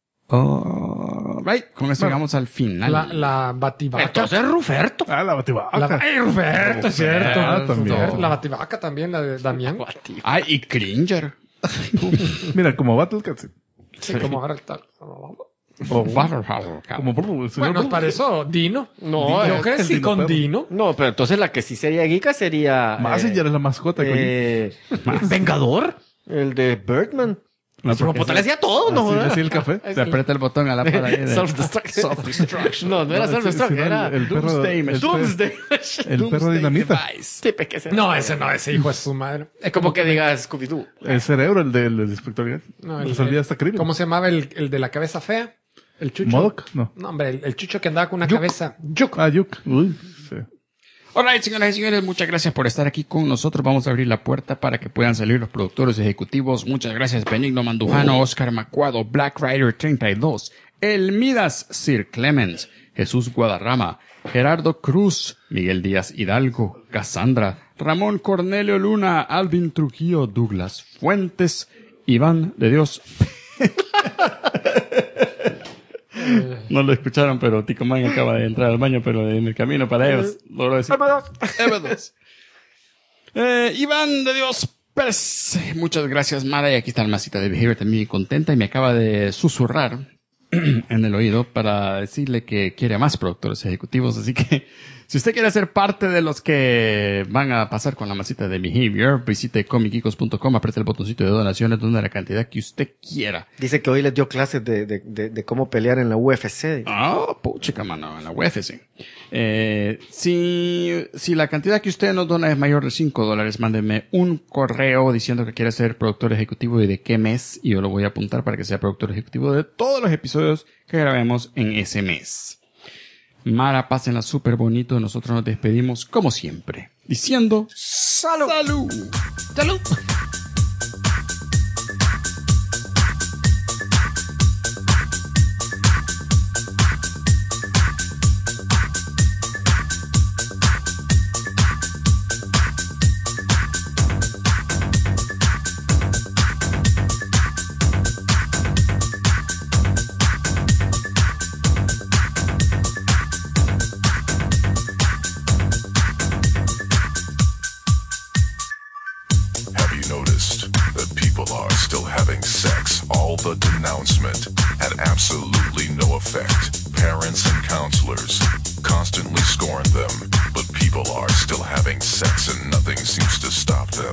Right, con eso llegamos al final. La Bativaca. Entonces Ruferto. Ah, la Bativaca. ¡Ay, Ruperto, es cierto! Ah, también. Ruperto. La Bativaca también, la de Damián. Ay, y Cringer. Mira, como Battlecat. Sí. Sí, como ahora el tal. O Como como el señor Bueno, Burro. para eso, Dino. No, Yo crecí Dino con Perro. Dino. No, pero entonces la que sí sería geeka sería... Mazinger es la mascota. Vengador. El de Birdman. No, Como porque puta le hacía todo, ¿no? Así le hacía el café. se aprieta el botón a la par ahí de Self-destruct. No era Sí, self-destruct, no, era... el perro, Doomsday el Machine. perro- Doomsday. el perro dinamita. Sí, que sea. No, ese hijo es su madre. Es como que digas Scooby-Doo. El cerebro, el del inspector Gadget. No, Resolvía hasta crimen. ¿Cómo se llamaba el de la cabeza fea? El chucho. ¿Modoc? No. No, hombre, el chucho que andaba con una cabeza. Ah, Yuk. Uy, sí. Alright, señoras y señores, muchas gracias por estar aquí con nosotros. Vamos a abrir la puerta para que puedan salir los productores ejecutivos. Muchas gracias, Benigno Mandujano, Oscar Macuado, Black Rider 32, El Midas, Sir Clemens, Jesús Guadarrama, Gerardo Cruz, Miguel Díaz Hidalgo, Cassandra, Ramón Cornelio Luna, Alvin Trujillo, Douglas Fuentes, Iván de Dios. No lo escucharon, pero Tico Man acaba de entrar al baño, pero en el camino para ellos logró decir Evados. Iván de Dios Pérez. Muchas gracias, Mara. Y aquí está la masita de Behavior también contenta y me acaba de susurrar en el oído para decirle que quiere más productores ejecutivos. Así que si usted quiere ser parte de los que van a pasar con la masita de Behavior, visite comicicos.com, apriete el botoncito de donaciones, donde la cantidad que usted quiera. Dice que hoy les dio clases de cómo pelear en la UFC. Oh, puchica, mano, en la UFC. Si la cantidad que usted nos dona es mayor de $5, mándeme un correo diciendo que quiere ser productor ejecutivo y de qué mes, y yo lo voy a apuntar para que sea productor ejecutivo de todos los episodios que grabemos en ese mes. Mara, pásenla súper bonito. Nosotros nos despedimos como siempre, diciendo ¡Salud! ¡Salud! Have you noticed that people are still having sex? All the denouncement had absolutely no effect. Parents and counselors constantly scorn them, but people are still having sex and nothing seems to stop them.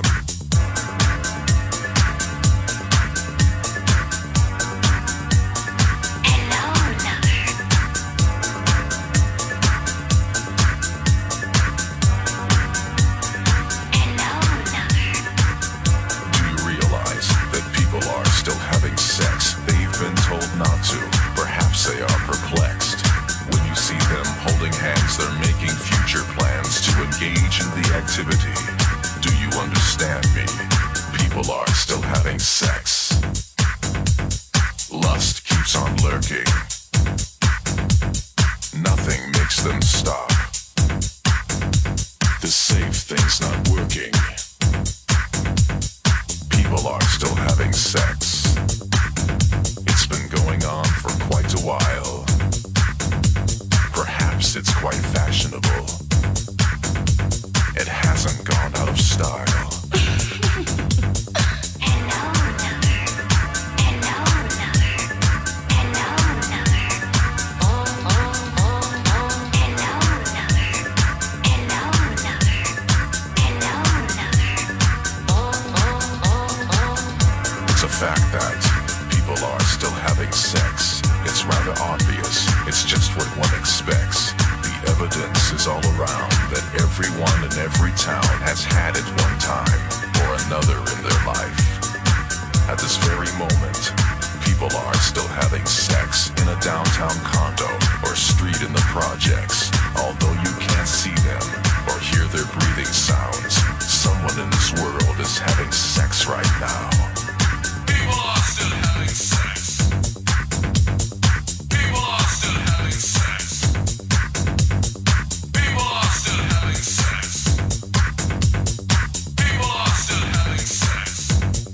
Do you realize that people are still having sex? They've been told not to. Perhaps they are perplexed. When you see them holding hands, they're making future plans to engage in the activity. Do you understand me? People are still having sex. Lust keeps on lurking. Nothing makes them stop. The safe thing's not working. People are still having sex. It's been going on for quite a while. Perhaps it's quite fashionable. It hasn't gone out of style. It's a fact that people are still having sex. It's rather obvious. It's just what one expects. The evidence is all around that everyone in every town has had it one time or another in their life. At this very moment, people are still having sex in a downtown condo or street in the projects. Although you can't see them or hear their breathing sounds, someone in this world is having sex right now. People are still having sex. People are still having sex. People are still having sex. People are still having sex.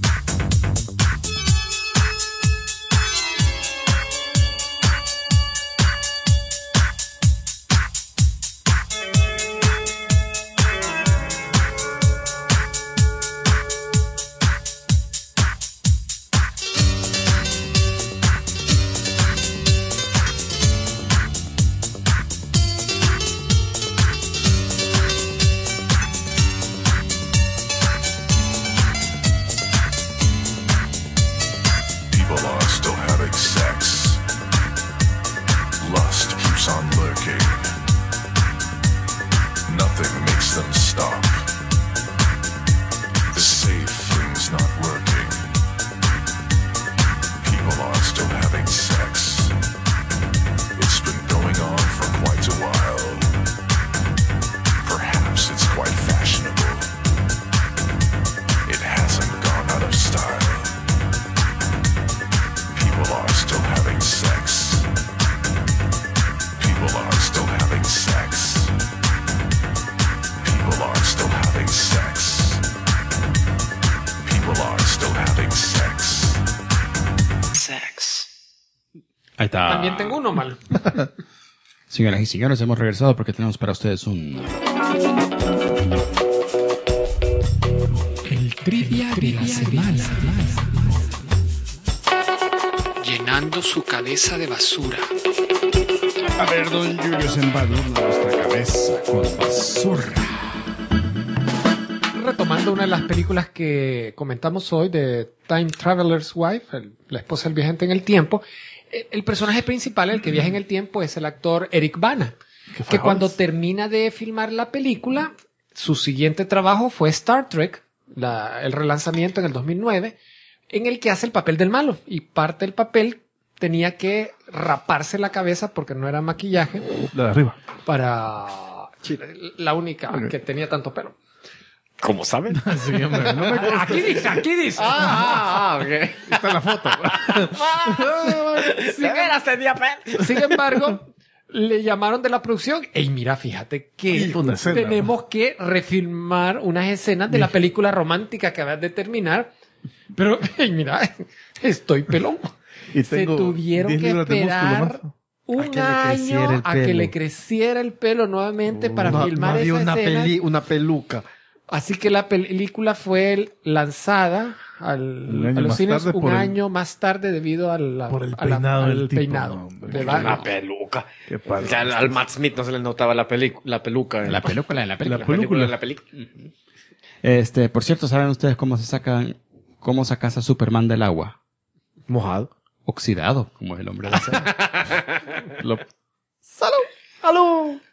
People are still having sex. Lust keeps on lurking. Nothing makes them stop. The safe thing's not working. People are still having sex. It's been going on for quite a while. Perhaps it's quite fashionable. It hasn't gone out of style. People are still having sex. People are still having sex. People are still having sex. People are still having sex. Sex. Ahí está. También tengo uno mal. Señoras y señores, hemos regresado porque tenemos para ustedes un... El trivia de la semana. Llenando su cabeza de basura. A ver, don Julio se embadurna nuestra cabeza con basura. Retomando una de las películas que comentamos hoy de Time Traveler's Wife, la esposa del viajante en el tiempo, el personaje principal, el que viaja en el tiempo, es el actor Eric Bana, que cuando termina de filmar la película, su siguiente trabajo fue Star Trek, el relanzamiento en el 2009, en el que hace el papel del malo, y parte del papel tenía que raparse la cabeza porque no era maquillaje. La de arriba. Para la única que tenía tanto pelo. ¿Cómo saben? Sí, hombre, no me consta. Aquí dice. Ok. Está en la foto. Sin embargo, le llamaron de la producción. Ey, mira, fíjate que Una escena. tenemos que refilmar unas escenas de la película romántica que acabas de terminar. Pero, ey, mira, estoy pelón. Y Se tengo tuvieron 10 que libras de músculo esperar más. un que le creciera año el a que pelo. le creciera el pelo nuevamente para No filmar había esa escena. una peluca. Así que la película fue lanzada a año los más cines tarde un por el- año más tarde debido por el peinado del al tipo, peinado. no, hombre. ¿Verdad? Una peluca. Qué padre. O sea, al Matt Smith no se le notaba la peluca. La película, en la película. La película. La película. Por cierto, ¿saben ustedes cómo sacas a Superman del agua? Mojado. Oxidado, como es el hombre de acero. ¡Aló!